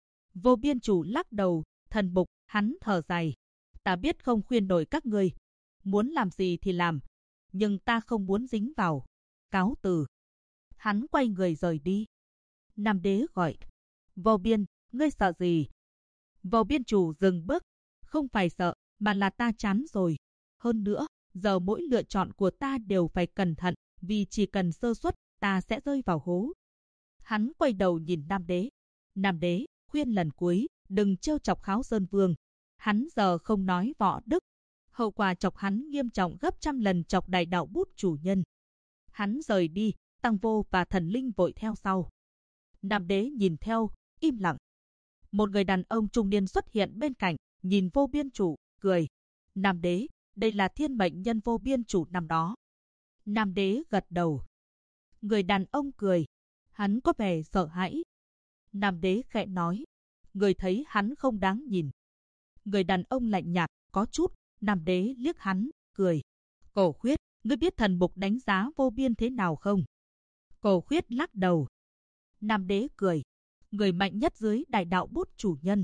Vô Biên Chủ lắc đầu. Thần mục, hắn thở dài. Ta biết không khuyên nổi các ngươi. Muốn làm gì thì làm. Nhưng ta không muốn dính vào. Cáo từ. Hắn quay người rời đi. Nam đế gọi. Vô Biên, ngươi sợ gì? Vô Biên Chủ dừng bước. Không phải sợ, mà là ta chán rồi. Hơn nữa, giờ mỗi lựa chọn của ta đều phải cẩn thận. Vì chỉ cần sơ suất, ta sẽ rơi vào hố. Hắn quay đầu nhìn Nam đế. Nam đế, khuyên lần cuối, đừng trêu chọc Kháo Sơn Vương. Hắn giờ không nói võ đức. Hậu quả chọc hắn nghiêm trọng gấp trăm lần chọc đại đạo bút chủ nhân. Hắn rời đi, Tăng Vô và Thần Linh vội theo sau. Nam đế nhìn theo, im lặng. Một người đàn ông trung niên xuất hiện bên cạnh, nhìn Vô Biên Chủ, cười. Nam đế, đây là thiên mệnh nhân Vô Biên Chủ năm đó. Nam đế gật đầu. Người đàn ông cười. Hắn có vẻ sợ hãi. Nam đế khẽ nói. Người thấy hắn không đáng nhìn. Người đàn ông lạnh nhạt, có chút. Nam đế liếc hắn, cười. Cổ Khuyết, ngươi biết thần mục đánh giá Vô Biên thế nào không? Cổ Khuyết lắc đầu. Nam đế cười. Người mạnh nhất dưới đại đạo bút chủ nhân.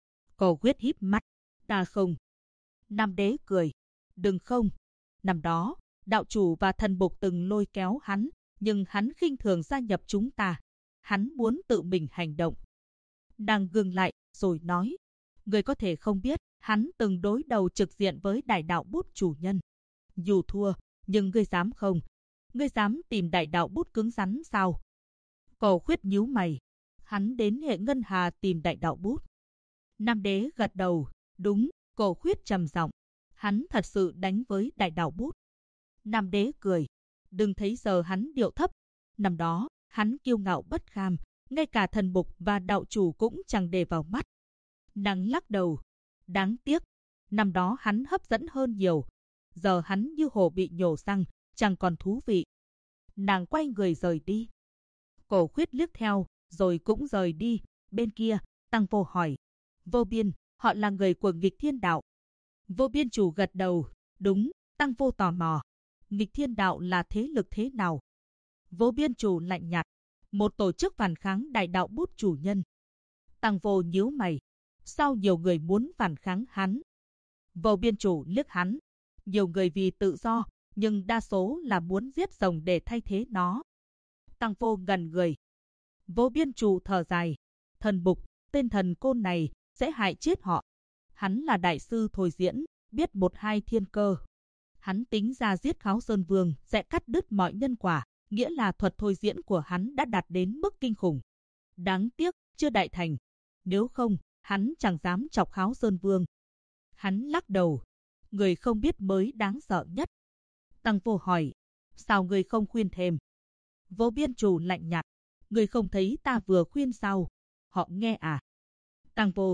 Cổ Khuyết híp mắt. Ta không. Nam đế cười. Đừng không. Năm đó, đạo chủ và thần mục từng lôi kéo hắn, nhưng hắn khinh thường gia nhập chúng ta. Hắn muốn tự mình hành động. Nàng ngừng lại, rồi nói. Người có thể không biết, hắn từng đối đầu trực diện với đại đạo bút chủ nhân. Dù thua, nhưng ngươi dám không? Ngươi dám tìm đại đạo bút cứng rắn sao? Cổ Khuyết nhíu mày. Hắn đến hệ ngân hà tìm đại đạo bút. Nam đế gật đầu. Đúng, Cổ Khuyết trầm giọng. Hắn thật sự đánh với đại đạo bút. Nam đế cười. Đừng thấy giờ hắn điệu thấp. Năm đó, hắn kiêu ngạo bất kham, ngay cả thần mục và đạo chủ cũng chẳng để vào mắt. Nàng lắc đầu. Đáng tiếc, năm đó hắn hấp dẫn hơn nhiều. Giờ hắn như hồ bị nhổ răng, chẳng còn thú vị. Nàng quay người rời đi. Cổ Khuyết liếc theo, rồi cũng rời đi. Bên kia, Tăng Vô hỏi. Vô Biên, họ là người của Nghịch Thiên Đạo. Vô Biên Chủ gật đầu. Đúng, Tăng Vô tò mò. Nghịch Thiên Đạo là thế lực thế nào? Vô Biên Chủ lạnh nhạt. Một tổ chức phản kháng đại đạo bút chủ nhân. Tăng Vô nhíu mày. Sao nhiều người muốn phản kháng hắn? Vô Biên Chủ liếc hắn. Nhiều người vì tự do, nhưng đa số là muốn giết rồng để thay thế nó. Tăng Vô ngẩn người. Vô Biên Chủ thở dài. Thần Bục, tên thần côn này sẽ hại chết họ. Hắn là đại sư thôi diễn, biết một hai thiên cơ. Hắn tính ra giết Kháo Sơn Vương sẽ cắt đứt mọi nhân quả, nghĩa là thuật thôi diễn của hắn đã đạt đến mức kinh khủng. Đáng tiếc, chưa đại thành. Nếu không, hắn chẳng dám chọc Kháo Sơn Vương. Hắn lắc đầu. Người không biết mới đáng sợ nhất. Tăng Vô hỏi. Sao người không khuyên thêm? Vô Biên Chủ lạnh nhạt. Người không thấy ta vừa khuyên sao? Họ nghe à? Tăng Vô.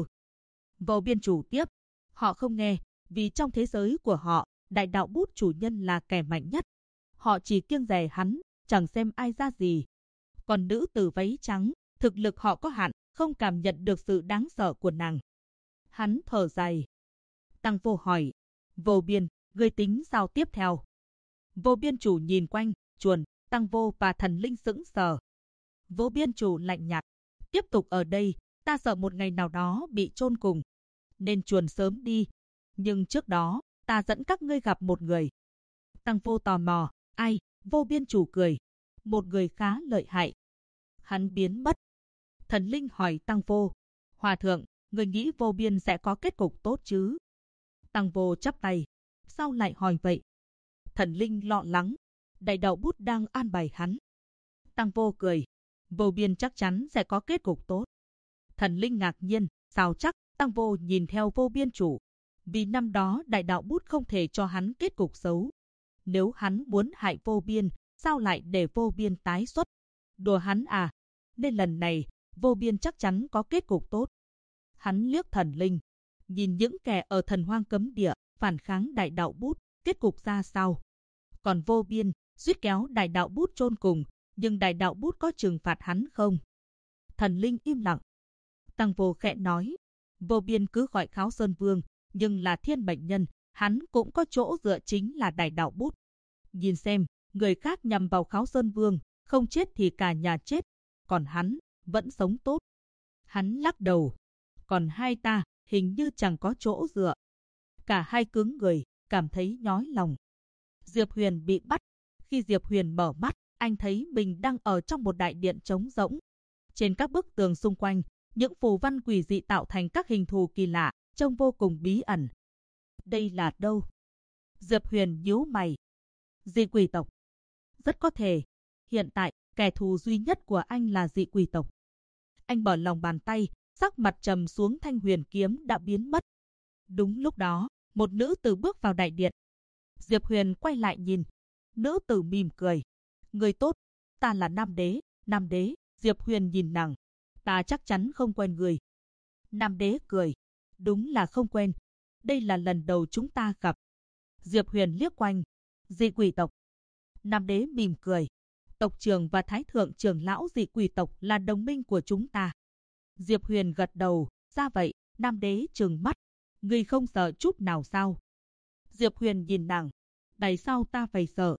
Vô Biên Chủ tiếp. Họ không nghe, vì trong thế giới của họ, đại đạo bút chủ nhân là kẻ mạnh nhất. Họ chỉ kiêng dè hắn, chẳng xem ai ra gì. Còn nữ tử váy trắng, thực lực họ có hạn, không cảm nhận được sự đáng sợ của nàng. Hắn thở dài. Tăng Vô hỏi. Vô Biên, ngươi tính sao tiếp theo? Vô Biên Chủ nhìn quanh, chuồn, Tăng Vô và thần linh sững sờ. Vô Biên Chủ lạnh nhạt. Tiếp tục ở đây, ta sợ một ngày nào đó bị chôn cùng. Nên chuồn sớm đi. Nhưng trước đó, ta dẫn các ngươi gặp một người. Tăng Vô tò mò. Ai? Vô Biên Chủ cười. Một người khá lợi hại. Hắn biến mất. Thần linh hỏi Tăng Vô. Hòa thượng, người nghĩ Vô Biên sẽ có kết cục tốt chứ? Tăng Vô chắp tay. Sao lại hỏi vậy? Thần linh lo lắng. Đại đạo bút đang an bài hắn. Tăng Vô cười. Vô Biên chắc chắn sẽ có kết cục tốt. Thần linh ngạc nhiên. Sao chắc? Tăng Vô nhìn theo Vô Biên Chủ. Vì năm đó đại đạo bút không thể cho hắn kết cục xấu. Nếu hắn muốn hại Vô Biên, sao lại để Vô Biên tái xuất? Đùa hắn à? Nên lần này, Vô Biên chắc chắn có kết cục tốt. Hắn liếc thần linh. Nhìn những kẻ ở thần hoang cấm địa, phản kháng đại đạo bút, kết cục ra sao? Còn Vô Biên, suýt kéo đại đạo bút chôn cùng, nhưng đại đạo bút có trừng phạt hắn không? Thần linh im lặng. Tăng Vô khẽ nói. Vô Biên cứ gọi Kháo Sơn Vương, nhưng là thiên mệnh nhân, hắn cũng có chỗ dựa chính là đại đạo bút. Nhìn xem, người khác nhằm vào Kháo Sơn Vương, không chết thì cả nhà chết, còn hắn vẫn sống tốt. Hắn lắc đầu. Còn hai ta, hình như chẳng có chỗ dựa. Cả hai cứng người, cảm thấy nhói lòng. Diệp Huyền bị bắt. Khi Diệp Huyền mở mắt, anh thấy mình đang ở trong một đại điện trống rỗng. Trên các bức tường xung quanh, những phù văn quỷ dị tạo thành các hình thù kỳ lạ, trông vô cùng bí ẩn. Đây là đâu? Diệp Huyền nhíu mày. Dị quỷ tộc. Rất có thể. Hiện tại, kẻ thù duy nhất của anh là dị quỷ tộc. Anh bỏ lòng bàn tay, sắc mặt trầm xuống, thanh huyền kiếm đã biến mất. Đúng lúc đó, một nữ tử bước vào đại điện. Diệp Huyền quay lại nhìn. Nữ tử mỉm cười. Người tốt, ta là Nam Đế. Nam Đế. Diệp Huyền nhìn nàng. Ta chắc chắn không quen người. Nam Đế cười. Đúng là không quen. Đây là lần đầu chúng ta gặp. Diệp Huyền liếc quanh. Dị quỷ tộc. Nam Đế mỉm cười. Tộc trưởng và thái thượng trưởng lão dị quỷ tộc là đồng minh của chúng ta. Diệp Huyền gật đầu. Ra vậy. Nam Đế trừng mắt. Người không sợ chút nào sao? Diệp Huyền nhìn nàng. Tại sao ta phải sợ?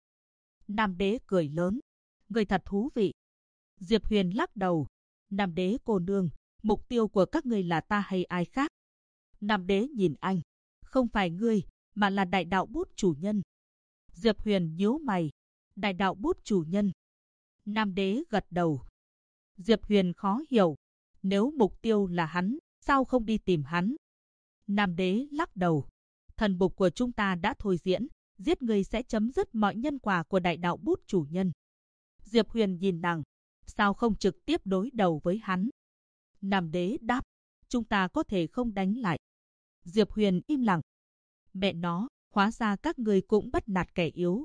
Nam Đế cười lớn. Người thật thú vị. Diệp Huyền lắc đầu. Nam Đế cô nương, mục tiêu của các ngươi là ta hay ai khác? Nam Đế nhìn anh. Không phải ngươi, mà là đại đạo bút chủ nhân. Diệp Huyền nhíu mày. Đại đạo bút chủ nhân. Nam Đế gật đầu. Diệp Huyền khó hiểu. Nếu mục tiêu là hắn, sao không đi tìm hắn? Nam Đế lắc đầu. Thần bục của chúng ta đã thôi diễn, giết người sẽ chấm dứt mọi nhân quả của đại đạo bút chủ nhân. Diệp Huyền nhìn nàng. Sao không trực tiếp đối đầu với hắn? Nam Đế đáp. Chúng ta có thể không đánh lại. Diệp Huyền im lặng. Mẹ nó, hóa ra các người cũng bắt nạt kẻ yếu.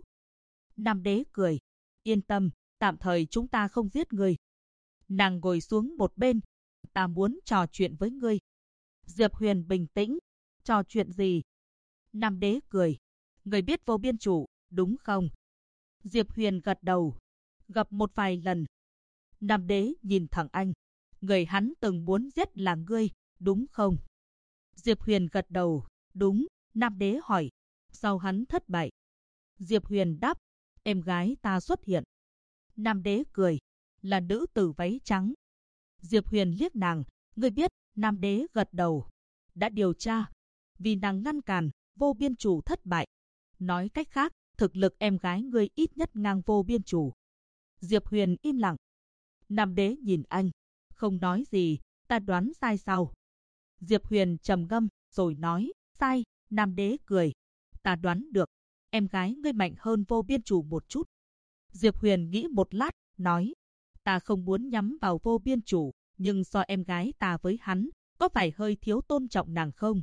Nam Đế cười. Yên tâm, tạm thời chúng ta không giết người. Nàng ngồi xuống một bên. Ta muốn trò chuyện với ngươi. Diệp Huyền bình tĩnh. Trò chuyện gì? Nam Đế cười. Người biết Vô Biên Chủ, đúng không? Diệp Huyền gật đầu. Gặp một vài lần. Nam Đế nhìn thẳng anh. Người hắn từng muốn giết là ngươi, đúng không? Diệp Huyền gật đầu. Đúng. Nam Đế hỏi. Sao hắn thất bại? Diệp Huyền đáp. Em gái ta xuất hiện. Nam Đế cười. Là nữ tử váy trắng. Diệp Huyền liếc nàng. Ngươi biết. Nam Đế gật đầu. Đã điều tra. Vì nàng ngăn cản, Vô Biên Chủ thất bại. Nói cách khác, thực lực em gái ngươi ít nhất ngang Vô Biên Chủ. Diệp Huyền im lặng. Nam đế nhìn anh, không nói gì, ta đoán sai sao? Diệp Huyền trầm ngâm, rồi nói, sai. Nam đế cười, ta đoán được, em gái ngươi mạnh hơn Vô Biên Chủ một chút. Diệp Huyền nghĩ một lát, nói, ta không muốn nhắm vào Vô Biên Chủ, nhưng so em gái ta với hắn, có phải hơi thiếu tôn trọng nàng không?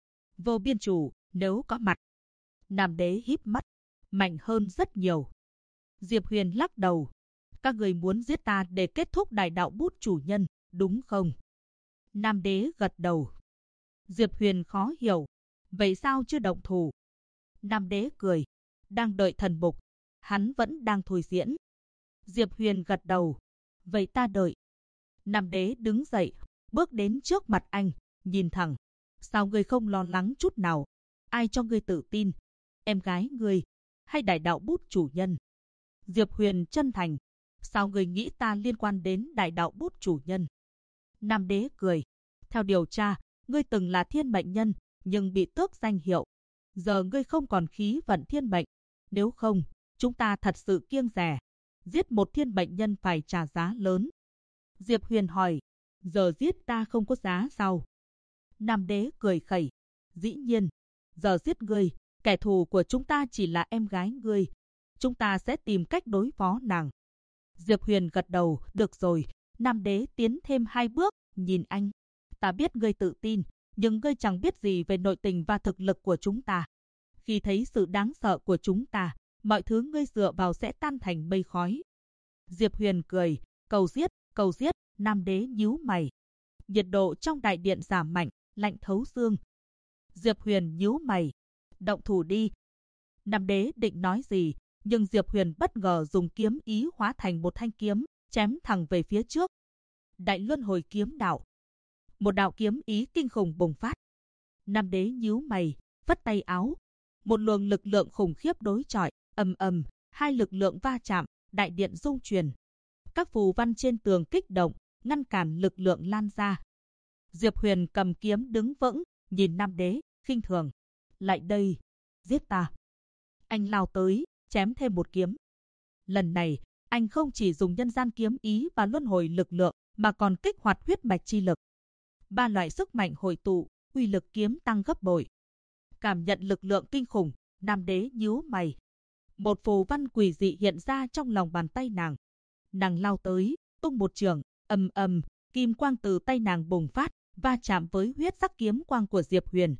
Vô Biên Chủ, nếu có mặt. Nam đế híp mắt, mạnh hơn rất nhiều. Diệp Huyền lắc đầu, các người muốn giết ta để kết thúc đại đạo bút chủ nhân, đúng không? Nam đế gật đầu. Diệp Huyền khó hiểu, vậy sao chưa động thủ? Nam đế cười, đang đợi thần mục, hắn vẫn đang thôi diễn. Diệp Huyền gật đầu, vậy ta đợi. Nam đế đứng dậy, bước đến trước mặt anh, nhìn thẳng. Sao ngươi không lo lắng chút nào? Ai cho ngươi tự tin? Em gái ngươi, hay đại đạo bút chủ nhân? Diệp Huyền chân thành, sao ngươi nghĩ ta liên quan đến đại đạo bút chủ nhân? Nam đế cười, theo điều tra, ngươi từng là thiên mệnh nhân, nhưng bị tước danh hiệu. Giờ ngươi không còn khí vận thiên mệnh. Nếu không, chúng ta thật sự kiêng dè. Giết một thiên mệnh nhân phải trả giá lớn. Diệp Huyền hỏi, giờ giết ta không có giá sao? Nam đế cười khẩy, dĩ nhiên, giờ giết ngươi, kẻ thù của chúng ta chỉ là em gái ngươi. Chúng ta sẽ tìm cách đối phó nàng. Diệp Huyền gật đầu, được rồi. Nam đế tiến thêm 2 bước, nhìn anh. Ta biết ngươi tự tin, nhưng ngươi chẳng biết gì về nội tình và thực lực của chúng ta. Khi thấy sự đáng sợ của chúng ta, mọi thứ ngươi dựa vào sẽ tan thành mây khói. Diệp Huyền cười, cầu giết, Nam đế nhíu mày. Nhiệt độ trong đại điện giảm mạnh, lạnh thấu xương. Diệp Huyền nhíu mày, động thủ đi. Nam đế định nói gì, nhưng Diệp Huyền bất ngờ dùng kiếm ý hóa thành một thanh kiếm, chém thẳng về phía trước. Đại Luân Hồi Kiếm Đạo. Một đạo kiếm ý kinh khủng bùng phát. Nam đế nhíu mày, phất tay áo. Một luồng lực lượng khủng khiếp đối chọi, ầm ầm, hai lực lượng va chạm, đại điện rung chuyển. Các phù văn trên tường kích động, ngăn cản lực lượng lan ra. Diệp Huyền cầm kiếm đứng vững, nhìn Nam đế, khinh thường. Lại đây, giết ta. Anh lao tới, chém thêm một kiếm. Lần này, anh không chỉ dùng nhân gian kiếm ý và luân hồi lực lượng, mà còn kích hoạt huyết mạch chi lực. 3 loại sức mạnh hội tụ, uy lực kiếm tăng gấp bội. Cảm nhận lực lượng kinh khủng, Nam đế nhíu mày. Một phù văn quỷ dị hiện ra trong lòng bàn tay nàng. Nàng lao tới, tung một chưởng, ầm ầm, kim quang từ tay nàng bùng phát, va chạm với huyết sắc kiếm quang của Diệp Huyền.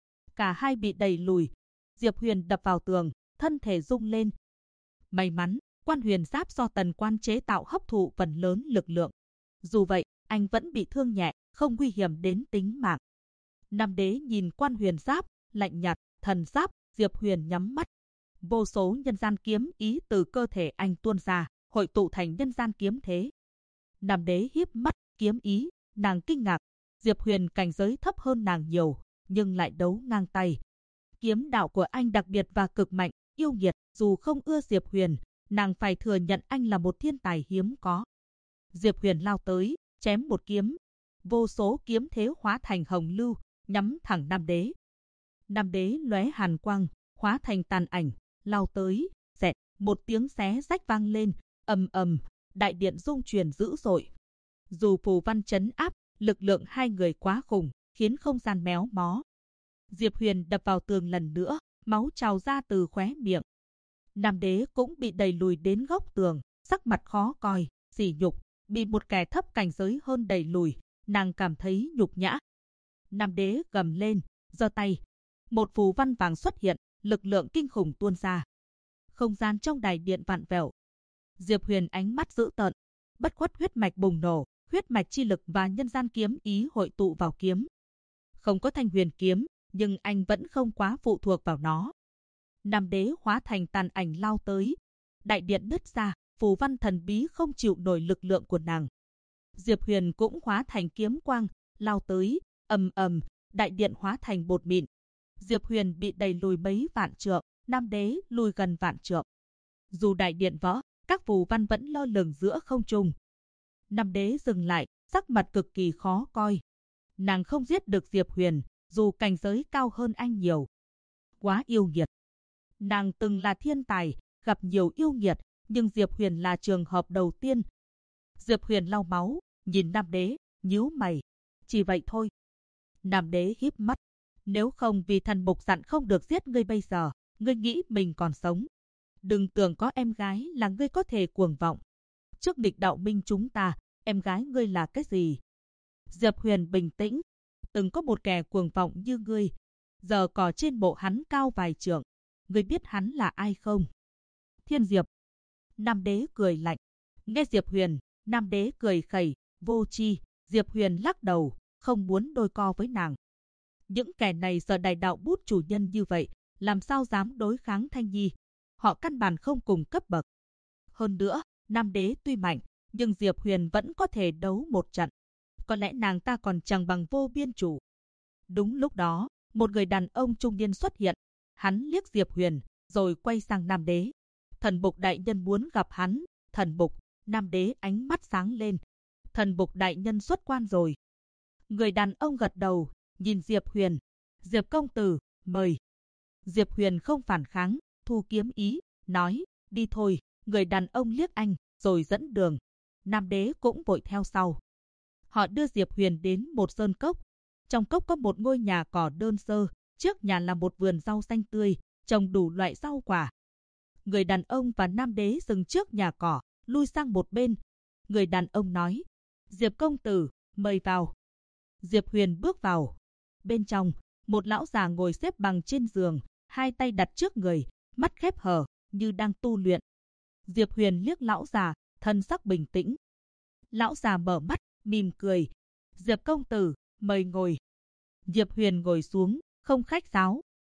Cả hai bị đẩy lùi. Diệp Huyền đập vào tường, thân thể rung lên. May mắn, quan huyền giáp do Tần Quan chế tạo hấp thụ phần lớn lực lượng. Dù vậy, anh vẫn bị thương nhẹ, không nguy hiểm đến tính mạng. Nam đế nhìn quan huyền giáp, lạnh nhạt, thần giáp. Diệp Huyền nhắm mắt. Vô số nhân gian kiếm ý từ cơ thể anh tuôn ra, hội tụ thành nhân gian kiếm thế. Nam đế híp mắt, kiếm ý, nàng kinh ngạc. Diệp Huyền cảnh giới thấp hơn nàng nhiều, nhưng lại đấu ngang tay. Kiếm đạo của anh đặc biệt và cực mạnh, yêu nghiệt, dù không ưa Diệp Huyền, nàng phải thừa nhận anh là một thiên tài hiếm có. Diệp Huyền lao tới, chém một kiếm. Vô số kiếm thế hóa thành hồng lưu, nhắm thẳng Nam đế. Nam đế lóe hàn quang, hóa thành tàn ảnh, lao tới, xẹt, một tiếng xé rách vang lên, ầm ầm, đại điện rung chuyển dữ dội. Dù phù văn trấn áp, lực lượng hai người quá khủng, khiến không gian méo mó. Diệp Huyền đập vào tường lần nữa, máu trào ra từ khóe miệng. Nam đế cũng bị đẩy lùi đến góc tường, sắc mặt khó coi, sỉ nhục, bị một kẻ thấp cảnh giới hơn đẩy lùi, nàng cảm thấy nhục nhã. Nam đế gầm lên, giơ tay. Một phù văn vàng xuất hiện, lực lượng kinh khủng tuôn ra. Không gian trong đại điện vặn vẹo. Diệp Huyền ánh mắt dữ tợn, bất khuất huyết mạch bùng nổ, huyết mạch chi lực và nhân gian kiếm ý hội tụ vào kiếm. Không có thanh huyền kiếm, nhưng anh vẫn không quá phụ thuộc vào nó. Nam đế hóa thành tàn ảnh lao tới. Đại điện nứt ra, phù văn thần bí không chịu nổi lực lượng của nàng. Diệp Huyền cũng hóa thành kiếm quang, lao tới, ầm ầm, đại điện hóa thành bột mịn. Diệp Huyền bị đẩy lùi mấy vạn trượng, Nam đế lùi gần vạn trượng. Dù đại điện vỡ, các phù văn vẫn lơ lửng giữa không trung. Nam đế dừng lại, sắc mặt cực kỳ khó coi. Nàng không giết được Diệp Huyền, dù cảnh giới cao hơn anh nhiều. Quá yêu nghiệt. Nàng từng là thiên tài, gặp nhiều yêu nghiệt, nhưng Diệp Huyền là trường hợp đầu tiên. Diệp Huyền lau máu, nhìn Nam Đế, nhíu mày. Chỉ vậy thôi. Nam Đế híp mắt. Nếu không vì thần mục dặn không được giết ngươi bây giờ, ngươi nghĩ mình còn sống. Đừng tưởng có em gái là ngươi có thể cuồng vọng. Trước địch đạo minh chúng ta, em gái ngươi là cái gì? Diệp Huyền bình tĩnh. Từng có một kẻ cuồng vọng như ngươi. Giờ cỏ trên bộ hắn cao vài trượng. Ngươi biết hắn là ai không? Thiên Diệp. Nam Đế cười lạnh. Nghe Diệp Huyền, Nam Đế cười khẩy, vô tri. Diệp Huyền lắc đầu, không muốn đôi co với nàng. Những kẻ này giờ đại đạo bút chủ nhân như vậy, làm sao dám đối kháng Thanh Nhi? Họ căn bản không cùng cấp bậc. Hơn nữa, Nam Đế tuy mạnh, nhưng Diệp Huyền vẫn có thể đấu một trận. Có lẽ nàng ta còn chẳng bằng Vô Biên Chủ. Đúng lúc đó, một người đàn ông trung niên xuất hiện. Hắn liếc Diệp Huyền, rồi quay sang Nam Đế. Thần Bục đại nhân muốn gặp hắn. Thần Bục. Nam Đế ánh mắt sáng lên. Thần Bục đại nhân xuất quan rồi. Người đàn ông gật đầu, nhìn Diệp Huyền. Diệp công tử, mời. Diệp Huyền không phản kháng, thu kiếm ý, nói, đi thôi. Người đàn ông liếc anh, rồi dẫn đường. Nam Đế cũng vội theo sau. Họ đưa Diệp Huyền đến một sơn cốc. Trong cốc có một ngôi nhà cỏ đơn sơ, trước nhà là một vườn rau xanh tươi, trồng đủ loại rau quả. Người đàn ông và Nam Đế dừng trước nhà cỏ, lui sang một bên. Người đàn ông nói, Diệp công tử, mời vào. Diệp Huyền bước vào. Bên trong, một lão già ngồi xếp bằng trên giường, hai tay đặt trước người, mắt khép hờ, như đang tu luyện. Diệp Huyền liếc lão già, thân sắc bình tĩnh. Lão già mở mắt, mỉm cười. Diệp công tử, mời ngồi. Diệp Huyền ngồi xuống, không khách sáo.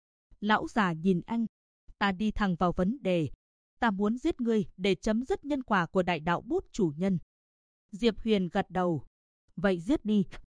Lão già nhìn anh. Ta đi thẳng vào vấn đề. Ta muốn giết ngươi để chấm dứt nhân quả của đại đạo bút chủ nhân. Diệp Huyền gật đầu. Vậy giết đi.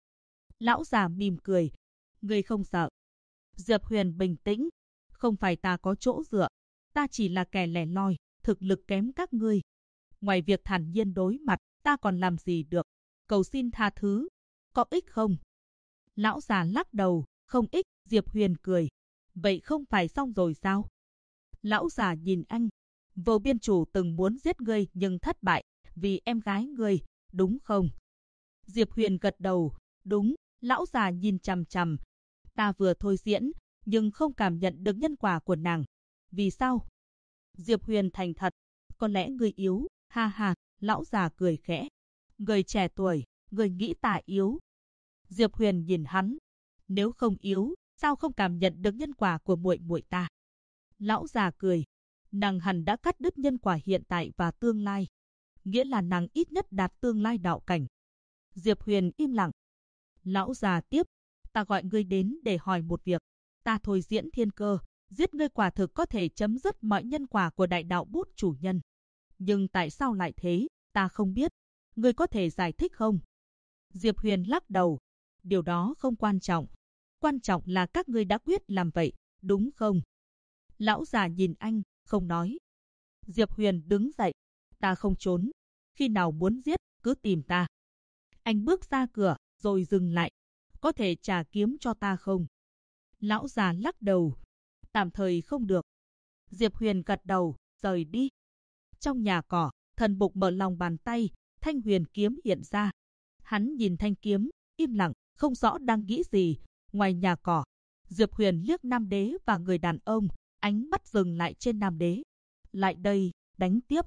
Lão già mỉm cười. Ngươi không sợ. Diệp Huyền bình tĩnh. Không phải ta có chỗ dựa. Ta chỉ là kẻ lẻ loi, thực lực kém các ngươi. Ngoài việc thản nhiên đối mặt, ta còn làm gì được? Cầu xin tha thứ. Có ích không? Lão già lắc đầu. Không ích. Diệp Huyền cười. Vậy không phải xong rồi sao? Lão già nhìn anh. Vô Biên Chủ từng muốn giết ngươi nhưng thất bại, vì em gái ngươi, đúng không? Diệp Huyền gật đầu. Đúng. Lão già nhìn chằm chằm. Ta vừa thôi diễn, nhưng không cảm nhận được nhân quả của nàng. Vì sao? Diệp Huyền thành thật. Có lẽ ngươi yếu. Ha ha. Lão già cười khẽ. Người trẻ tuổi, người nghĩ ta yếu. Diệp Huyền nhìn hắn. Nếu không yếu, sao không cảm nhận được nhân quả của muội muội ta? Lão già cười. Nàng hẳn đã cắt đứt nhân quả hiện tại và tương lai. Nghĩa là nàng ít nhất đạt tương lai đạo cảnh. Diệp Huyền im lặng. Lão già tiếp. Ta gọi ngươi đến để hỏi một việc. Ta thôi diễn thiên cơ. Giết ngươi quả thực có thể chấm dứt mọi nhân quả của đại đạo bút chủ nhân. Nhưng tại sao lại thế? Ta không biết. Ngươi có thể giải thích không? Diệp Huyền lắc đầu. Điều đó không quan trọng. Quan trọng là các ngươi đã quyết làm vậy, đúng không? Lão già nhìn anh, không nói. Diệp Huyền đứng dậy. Ta không trốn. Khi nào muốn giết, cứ tìm ta. Anh bước ra cửa, rồi dừng lại. Có thể trả kiếm cho ta không? Lão già lắc đầu. Tạm thời không được. Diệp Huyền gật đầu, rời đi. Trong nhà cỏ, Thần Bục mở lòng bàn tay, thanh huyền kiếm hiện ra. Hắn nhìn thanh kiếm, im lặng, không rõ đang nghĩ gì. Ngoài nhà cỏ, Diệp Huyền liếc Nam Đế và người đàn ông, ánh mắt dừng lại trên Nam Đế. Lại đây, đánh tiếp.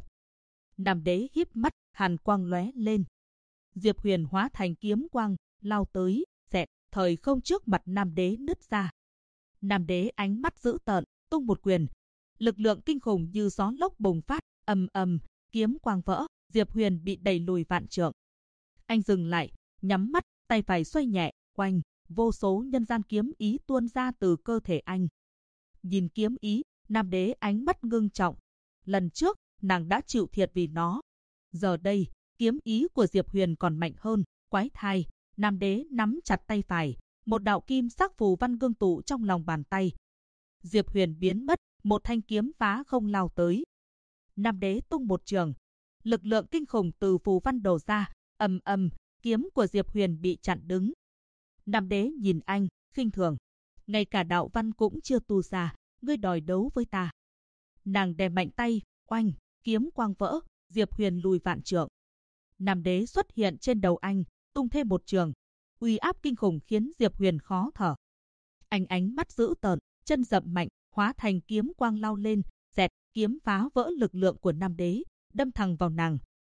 Nam Đế híp mắt, hàn quang lóe lên. Diệp Huyền hóa thành kiếm quang, lao tới, xẹt, thời không trước mặt Nam Đế nứt ra. Nam Đế ánh mắt dữ tợn, tung một quyền. Lực lượng kinh khủng như gió lốc bùng phát, ầm ầm, kiếm quang vỡ, Diệp Huyền bị đẩy lùi vạn trượng. Anh dừng lại, nhắm mắt, tay phải xoay nhẹ, quanh, vô số nhân gian kiếm ý tuôn ra từ cơ thể anh. Nhìn kiếm ý, Nam Đế ánh mắt ngưng trọng. Lần trước, nàng đã chịu thiệt vì nó. Giờ đây, kiếm ý của Diệp Huyền còn mạnh hơn, quái thai. Nam Đế nắm chặt tay phải, một đạo kim sắc phù văn ngưng tụ trong lòng bàn tay. Diệp Huyền biến mất, một thanh kiếm phá không lao tới. Nam Đế tung một trường, lực lượng kinh khủng từ phù văn đổ ra, ầm ầm, kiếm của Diệp Huyền bị chặn đứng. Nam Đế nhìn anh, khinh thường. Ngay cả đạo văn cũng chưa tu ra, ngươi đòi đấu với ta. Nàng đè mạnh tay, oanh, kiếm quang vỡ, Diệp Huyền lùi vạn trượng. Nam đế xuất hiện trên đầu anh, tung thêm một trường. Uy áp kinh khủng khiến Diệp Huyền khó thở. Anh ánh mắt dữ tợn, chân dậm mạnh, hóa thành kiếm quang lao lên, dẹt, kiếm phá vỡ lực lượng của Nam đế, đâm thẳng vào nàng.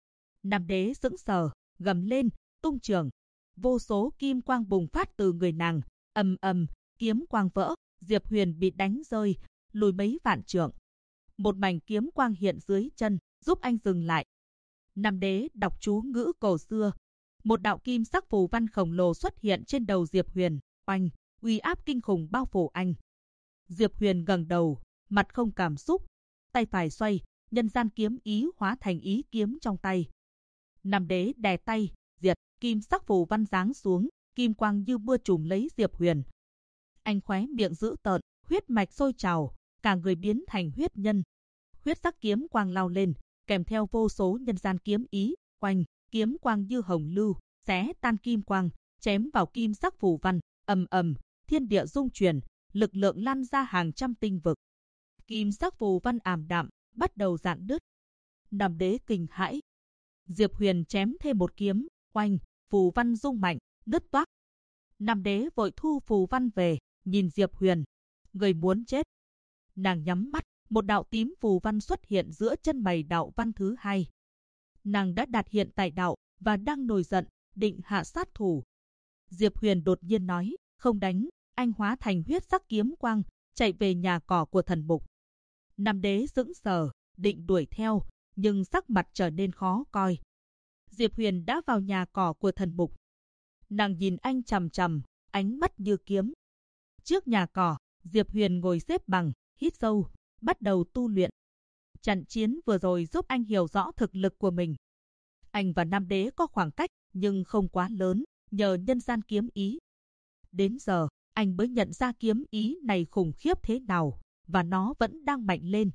Nam đế sững sờ, gầm lên, tung trường. Vô số kim quang bùng phát từ người nàng, ầm ầm, kiếm quang vỡ, Diệp Huyền bị đánh rơi, lùi mấy vạn trượng. Một mảnh kiếm quang hiện dưới chân, giúp anh dừng lại. Nam đế đọc chú ngữ cổ xưa. Một đạo kim sắc phù văn khổng lồ xuất hiện trên đầu Diệp Huyền, oanh, uy áp kinh khủng bao phủ anh. Diệp Huyền ngẩng đầu, mặt không cảm xúc, tay phải xoay, nhân gian kiếm ý hóa thành ý kiếm trong tay. Nam đế đè tay, diệt, kim sắc phù văn giáng xuống, kim quang như mưa trùm lấy Diệp Huyền. Anh khóe miệng dữ tợn, huyết mạch sôi trào, cả người biến thành huyết nhân. Huyết sắc kiếm quang lao lên, kèm theo vô số nhân gian kiếm ý, oanh, kiếm quang như hồng lưu, xé tan kim quang, chém vào kim sắc phù văn, ầm ầm, thiên địa rung chuyển, lực lượng lan ra hàng trăm tinh vực. Kim sắc phù văn ảm đạm, bắt đầu rạn nứt. Nam đế kinh hãi. Diệp Huyền chém thêm một kiếm, oanh, phù văn rung mạnh, nứt toác. Nam đế vội thu phù văn về, nhìn Diệp Huyền, người muốn chết. Nàng nhắm mắt, một đạo tím phù văn xuất hiện giữa chân mày đạo văn thứ hai. Nàng đã đạt hiện tại đạo và đang nổi giận, định hạ sát thủ. Diệp Huyền đột nhiên nói, không đánh, anh hóa thành huyết sắc kiếm quang, chạy về nhà cỏ của thần mục. Nam đế sững sờ, định đuổi theo, nhưng sắc mặt trở nên khó coi. Diệp Huyền đã vào nhà cỏ của thần mục. Nàng nhìn anh chằm chằm, ánh mắt như kiếm. Trước nhà cỏ, Diệp Huyền ngồi xếp bằng, hít sâu, bắt đầu tu luyện. Trận chiến vừa rồi giúp anh hiểu rõ thực lực của mình. Anh và Nam đế có khoảng cách, nhưng không quá lớn, nhờ nhân gian kiếm ý. Đến giờ, anh mới nhận ra kiếm ý này khủng khiếp thế nào, và nó vẫn đang mạnh lên.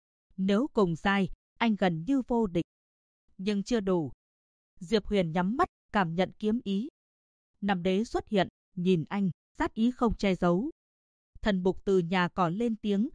Nếu cùng giai, anh gần như vô địch. Nhưng chưa đủ. Diệp Huyền nhắm mắt, cảm nhận kiếm ý. Nam đế xuất hiện, nhìn anh, sát ý không che giấu. Thần mục từ nhà cỏ lên tiếng,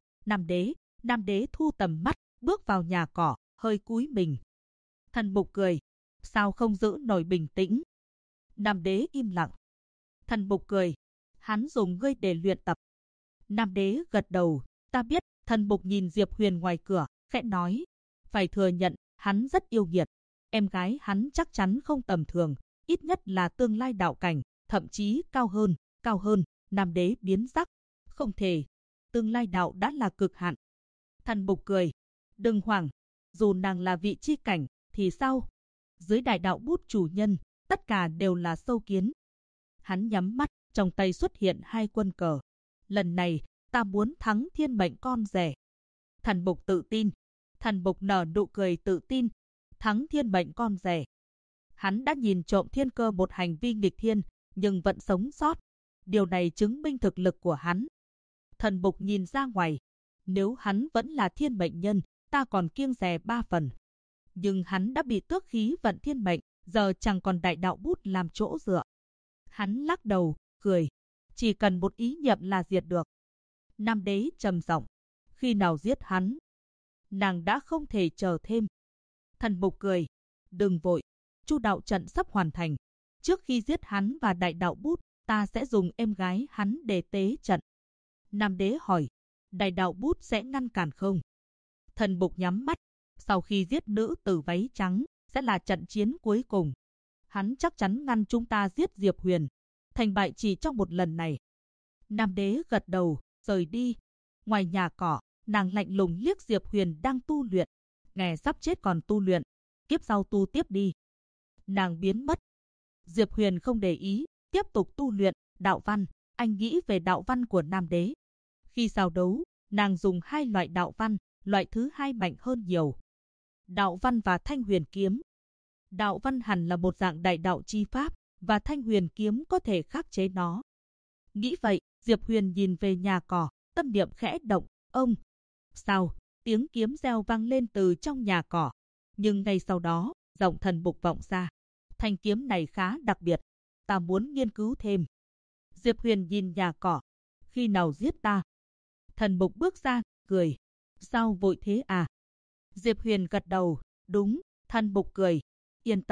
Nam đế thu tầm mắt, bước vào nhà cỏ, hơi cúi mình. Thần mục cười, sao không giữ nổi bình tĩnh? Nam đế im lặng. Thần mục cười, hắn dùng ngươi để luyện tập. Nam đế gật đầu, ta biết. Thần mục nhìn Diệp Huyền ngoài cửa, khẽ nói, phải thừa nhận, hắn rất yêu nghiệt. Em gái hắn chắc chắn không tầm thường, ít nhất là tương lai đạo cảnh, thậm chí cao hơn. Nam đế biến sắc, không thể, tương lai đạo đã là cực hạn. Thần mục cười, đừng hoảng, dù nàng là vị chi cảnh, thì sao? Dưới đại đạo bút chủ nhân, tất cả đều là sâu kiến. Hắn nhắm mắt, trong tay xuất hiện hai quân cờ. Lần này, ta muốn thắng thiên mệnh con rể. Thần mục tự tin. Thần mục nở nụ cười tự tin. Thắng thiên mệnh con rể. Hắn đã nhìn trộm thiên cơ một hành vi nghịch thiên, nhưng vẫn sống sót. Điều này chứng minh thực lực của hắn. Thần mục nhìn ra ngoài. Nếu hắn vẫn là thiên mệnh nhân, ta còn kiêng dè 3 phần. Nhưng hắn đã bị tước khí vận thiên mệnh, giờ chẳng còn đại đạo bút làm chỗ dựa. Hắn lắc đầu, cười. Chỉ cần một ý niệm là diệt được. Nam đế trầm giọng, khi nào giết hắn? Nàng đã không thể chờ thêm. Thần mục cười, đừng vội, chu đạo trận sắp hoàn thành. Trước khi giết hắn và đại đạo bút, ta sẽ dùng em gái hắn để tế trận. Nam đế hỏi, đại đạo bút sẽ ngăn cản không? Thần mục nhắm mắt, sau khi giết nữ tử váy trắng, sẽ là trận chiến cuối cùng. Hắn chắc chắn ngăn chúng ta giết Diệp Huyền. Thành bại chỉ trong một lần này. Nam đế gật đầu, rời đi. Ngoài nhà cỏ, nàng lạnh lùng liếc Diệp Huyền đang tu luyện. Nghe sắp chết còn tu luyện, kiếp sau tu tiếp đi. Nàng biến mất. Diệp Huyền không để ý, tiếp tục tu luyện, đạo văn. Anh nghĩ về đạo văn của Nam đế. Khi giao đấu, nàng dùng hai loại đạo văn, loại thứ hai mạnh hơn nhiều. Đạo văn và thanh huyền kiếm. Đạo văn hẳn là một dạng đại đạo chi pháp, và thanh huyền kiếm có thể khắc chế nó. Nghĩ vậy, Diệp Huyền nhìn về nhà cỏ, tâm niệm khẽ động, ông. Sao? Tiếng kiếm reo vang lên từ trong nhà cỏ. Nhưng ngay sau đó, giọng thần mục vọng ra. Thanh kiếm này khá đặc biệt. Ta muốn nghiên cứu thêm. Diệp Huyền nhìn nhà cỏ. Khi nào giết ta? Thần mục bước ra, cười. Sao vội thế à? Diệp Huyền gật đầu. Đúng, thần mục cười. Yên tâm,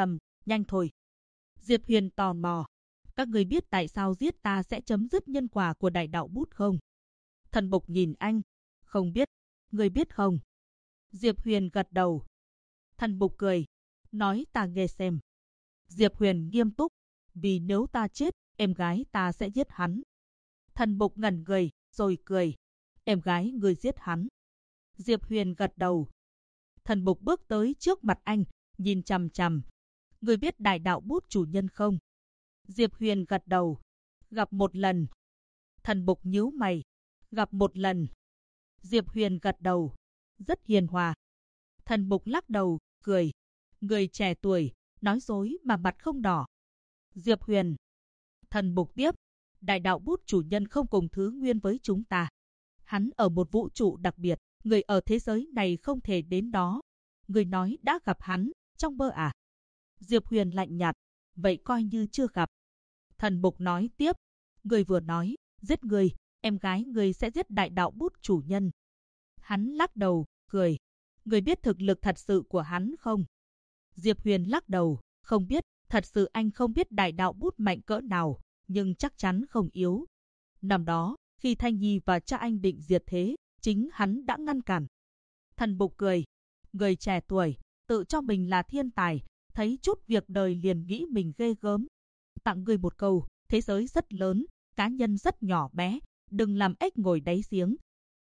nhanh thôi. Diệp Huyền tò mò. Các người biết tại sao giết ta sẽ chấm dứt nhân quả của đại đạo bút không? Thần Bục nhìn anh. Không biết. Người biết không? Diệp Huyền gật đầu. Thần Bục cười. Nói ta nghe xem. Diệp Huyền nghiêm túc. Vì nếu ta chết, em gái ta sẽ giết hắn. Thần Bục ngẩn người, rồi cười. Em gái người giết hắn. Diệp Huyền gật đầu. Thần Bục bước tới trước mặt anh, nhìn chằm chằm. Người biết đại đạo bút chủ nhân không? Diệp Huyền gật đầu. Gặp một lần. Thần Bục nhíu mày. Gặp một lần. Diệp Huyền gật đầu. Rất hiền hòa. Thần Bục lắc đầu, cười. Người trẻ tuổi, nói dối mà mặt không đỏ. Diệp Huyền. Thần Bục tiếp. Đại đạo bút chủ nhân không cùng thứ nguyên với chúng ta. Hắn ở một vũ trụ đặc biệt, người ở thế giới này không thể đến đó. Người nói đã gặp hắn, trong mơ à? Diệp Huyền lạnh nhạt. Vậy coi như chưa gặp. Thần Bục nói tiếp. Người vừa nói, giết người, em gái người sẽ giết đại đạo bút chủ nhân. Hắn lắc đầu, cười. Người biết thực lực thật sự của hắn không? Diệp Huyền lắc đầu. Không biết, thật sự anh không biết đại đạo bút mạnh cỡ nào, nhưng chắc chắn không yếu. Năm đó, khi Thanh Nhi và cha anh định diệt thế, chính hắn đã ngăn cản. Thần Bục cười. Người trẻ tuổi, tự cho mình là thiên tài, thấy chút việc đời liền nghĩ mình ghê gớm. Tặng người một câu, thế giới rất lớn, cá nhân rất nhỏ bé, đừng làm ếch ngồi đáy giếng.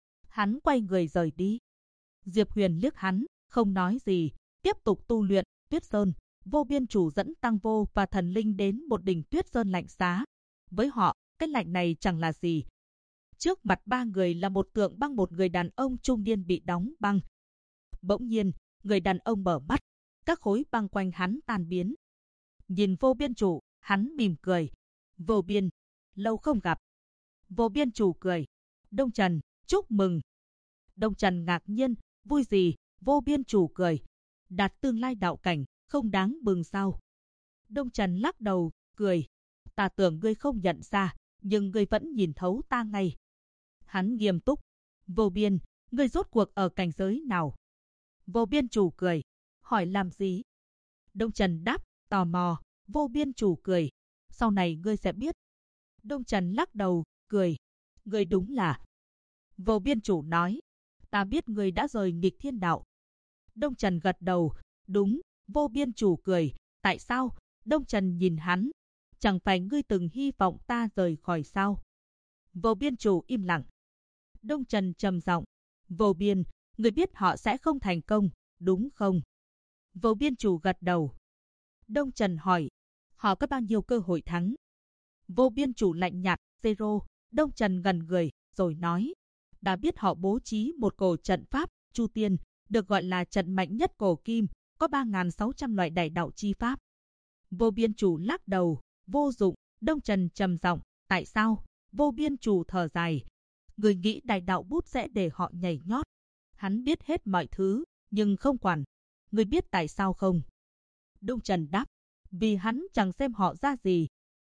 Hắn quay người rời đi. Diệp Huyền liếc hắn, không nói gì, tiếp tục tu luyện. Tuyết Sơn, Vô Biên Chủ dẫn Tăng Vô và Thần Linh đến một đỉnh Tuyết Sơn lạnh giá. Với họ, cái lạnh này chẳng là gì. Trước mặt ba người là một tượng băng, một người đàn ông trung niên bị đóng băng. Bỗng nhiên, người đàn ông mở mắt, các khối băng quanh hắn tan biến. Nhìn Vô Biên Chủ, hắn mỉm cười. Vô Biên, lâu không gặp. Vô Biên Chủ cười. Đông Trần, chúc mừng. Đông Trần ngạc nhiên, vui gì? Vô Biên Chủ cười. Đạt tương lai đạo cảnh, không đáng mừng sao? Đông Trần lắc đầu, cười. Ta tưởng ngươi không nhận ra, nhưng ngươi vẫn nhìn thấu ta ngay. Hắn nghiêm túc. Vô Biên, ngươi rốt cuộc ở cảnh giới nào? Vô Biên Chủ cười. Hỏi làm gì? Đông Trần đáp, tò mò. Vô Biên Chủ cười. Sau này ngươi sẽ biết. Đông Trần lắc đầu, cười. Ngươi đúng là. Vô Biên Chủ nói. Ta biết ngươi đã rời nghịch thiên đạo. Đông Trần gật đầu. Đúng. Vô Biên Chủ cười. Tại sao? Đông Trần nhìn hắn. Chẳng phải ngươi từng hy vọng ta rời khỏi sao? Vô Biên Chủ im lặng. Đông Trần trầm giọng. Vô Biên, ngươi biết họ sẽ không thành công, đúng không? Vô Biên Chủ gật đầu. Đông Trần hỏi. Họ có bao nhiêu cơ hội thắng? Vô Biên Chủ lạnh nhạt. Zero. Đông Trần gần người, rồi nói. Đã biết họ bố trí một cổ trận pháp, Chu Tiên, được gọi là trận mạnh nhất cổ kim, có 3.600 loại đại đạo chi pháp. Vô Biên Chủ lắc đầu. Vô dụng. Đông Trần trầm giọng. Tại sao? Vô Biên Chủ thở dài. Người nghĩ đại đạo bút sẽ để họ nhảy nhót. Hắn biết hết mọi thứ, nhưng không quản. Người biết tại sao không? Đông Trần đáp. Vì hắn chẳng xem họ ra gì.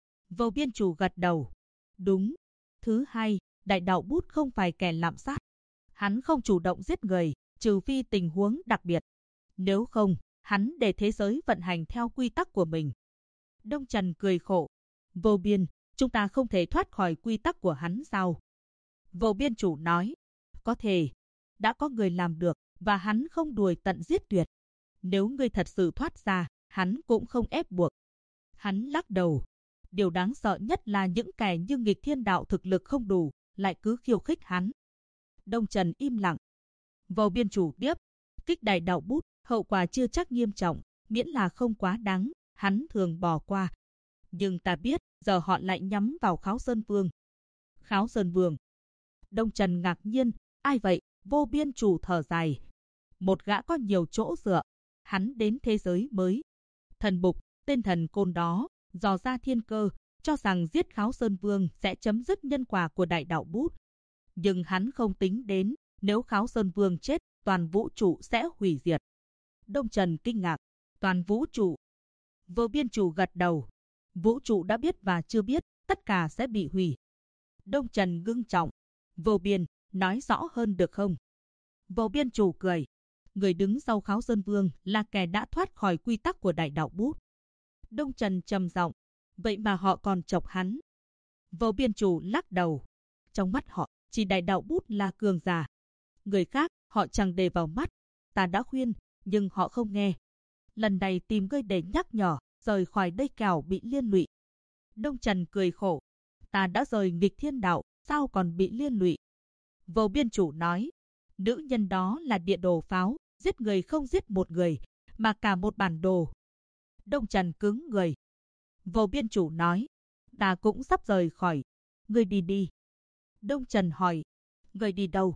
Vô Biên Chủ gật đầu. Đúng. Thứ hai, đại đạo bút không phải kẻ lạm sát. Hắn không chủ động giết người, trừ phi tình huống đặc biệt. Nếu không, hắn để thế giới vận hành theo quy tắc của mình. Đông Trần cười khổ. Vô Biên, chúng ta không thể thoát khỏi quy tắc của hắn sao? Vô Biên Chủ nói. Có thể. Đã có người làm được, và hắn không đuổi tận giết tuyệt. Nếu ngươi thật sự thoát ra, hắn cũng không ép buộc. Hắn lắc đầu. Điều đáng sợ nhất là những kẻ như nghịch thiên đạo thực lực không đủ, lại cứ khiêu khích hắn. Đông Trần im lặng. Vô Biên Chủ tiếp. Kích đại đạo bút, hậu quả chưa chắc nghiêm trọng, miễn là không quá đáng, hắn thường bỏ qua. Nhưng ta biết, giờ họ lại nhắm vào Kháo Sơn Vương. Kháo Sơn Vương. Đông Trần ngạc nhiên. Ai vậy? Vô Biên Chủ thở dài. Một gã có nhiều chỗ dựa. Hắn đến thế giới mới. Thần Bục, tên thần côn đó, dò ra thiên cơ, cho rằng giết Kháo Sơn Vương sẽ chấm dứt nhân quả của đại đạo bút. Nhưng hắn không tính đến, nếu Kháo Sơn Vương chết, toàn vũ trụ sẽ hủy diệt. Đông Trần kinh ngạc. Toàn vũ trụ. Vô Biên Chủ gật đầu. Vũ trụ đã biết và chưa biết, tất cả sẽ bị hủy. Đông Trần ngưng trọng. Vô Biên, nói rõ hơn được không? Vô Biên Chủ cười. Người đứng sau Kháo Sơn Vương là kẻ đã thoát khỏi quy tắc của đại đạo bút. Đông Trần trầm giọng, vậy mà họ còn chọc hắn. Vô Biên Chủ lắc đầu, trong mắt họ chỉ đại đạo bút là cường giả. Người khác họ chẳng để vào mắt, ta đã khuyên, nhưng họ không nghe. Lần này tìm ngươi để nhắc nhở, rời khỏi đây kẻo bị liên lụy. Đông Trần cười khổ, ta đã rời nghịch thiên đạo, sao còn bị liên lụy? Vô Biên Chủ nói, nữ nhân đó là địa đồ pháo, giết người không giết một người, mà cả một bản đồ. Đông Trần cứng người. Vô Biên Chủ nói, ta cũng sắp rời khỏi, ngươi đi đi. Đông Trần hỏi, ngươi đi đâu?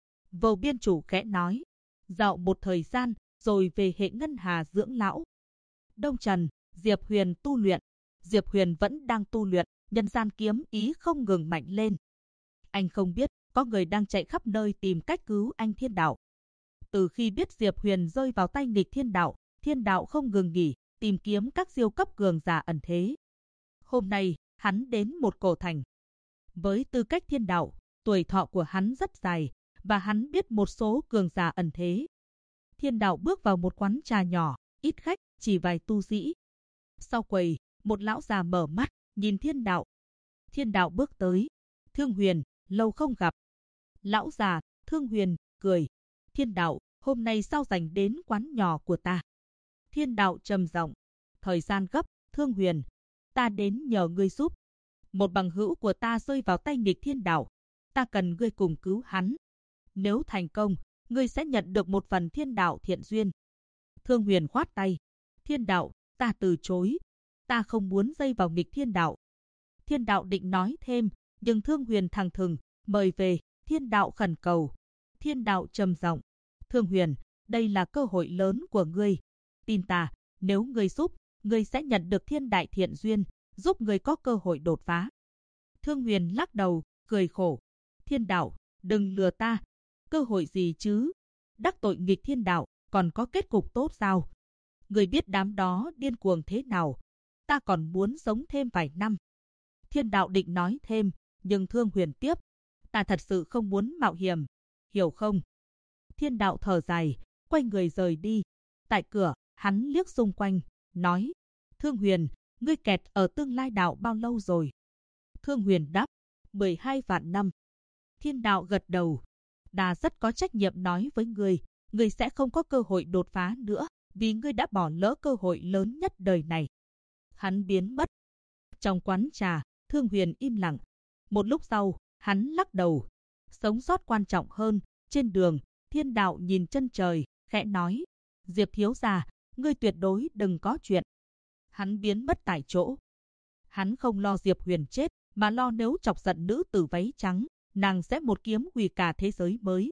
Vô Biên Chủ khẽ nói, dạo một thời gian, rồi về hệ ngân hà dưỡng lão. Đông Trần, Diệp Huyền tu luyện. Diệp Huyền vẫn đang tu luyện, nhân gian kiếm ý không ngừng mạnh lên. Anh không biết, có người đang chạy khắp nơi tìm cách cứu anh thiên đạo. Từ khi biết Diệp Huyền rơi vào tay nghịch thiên đạo không ngừng nghỉ, tìm kiếm các siêu cấp cường giả ẩn thế. Hôm nay, hắn đến một cổ thành. Với tư cách thiên đạo, tuổi thọ của hắn rất dài, và hắn biết một số cường giả ẩn thế. Thiên đạo bước vào một quán trà nhỏ, ít khách, chỉ vài tu sĩ. Sau quầy, một lão già mở mắt, nhìn thiên đạo. Thiên đạo bước tới. Thương Huyền, lâu không gặp. Lão già, Thương Huyền, cười. Thiên đạo, hôm nay sao rảnh đến quán nhỏ của ta? Thiên đạo trầm giọng, thời gian gấp, Thương Huyền, ta đến nhờ ngươi giúp. Một bằng hữu của ta rơi vào tay nghịch thiên đạo, ta cần ngươi cùng cứu hắn. Nếu thành công, ngươi sẽ nhận được một phần thiên đạo thiện duyên. Thương Huyền khoát tay, thiên đạo, ta từ chối, ta không muốn dây vào nghịch thiên đạo. Thiên đạo định nói thêm, nhưng Thương Huyền thẳng thừng, mời về. Thiên đạo khẩn cầu. Thiên đạo trầm giọng, Thương Huyền, đây là cơ hội lớn của ngươi. Tin ta, nếu ngươi giúp, ngươi sẽ nhận được thiên đại thiện duyên, giúp ngươi có cơ hội đột phá. Thương Huyền lắc đầu, cười khổ. Thiên đạo, đừng lừa ta. Cơ hội gì chứ? Đắc tội nghịch thiên đạo, còn có kết cục tốt sao? Ngươi biết đám đó điên cuồng thế nào? Ta còn muốn sống thêm vài năm. Thiên đạo định nói thêm, nhưng Thương Huyền tiếp. Ta thật sự không muốn mạo hiểm, hiểu không? Thiên đạo thở dài, quay người rời đi. Tại cửa, hắn liếc xung quanh, nói, Thương Huyền, ngươi kẹt ở tương lai đạo bao lâu rồi? Thương Huyền đáp, 12 vạn năm. Thiên đạo gật đầu, ta rất có trách nhiệm nói với ngươi sẽ không có cơ hội đột phá nữa, vì ngươi đã bỏ lỡ cơ hội lớn nhất đời này. Hắn biến mất. Trong quán trà, Thương Huyền im lặng. Một lúc sau, hắn lắc đầu. Sống sót quan trọng hơn. Trên đường, Thiên đạo nhìn chân trời, khẽ nói, Diệp thiếu gia, ngươi tuyệt đối đừng có chuyện. Hắn biến mất tại chỗ. Hắn không lo Diệp Huyền chết, mà lo nếu chọc giận nữ tử váy trắng, nàng sẽ một kiếm hủy cả thế giới mới.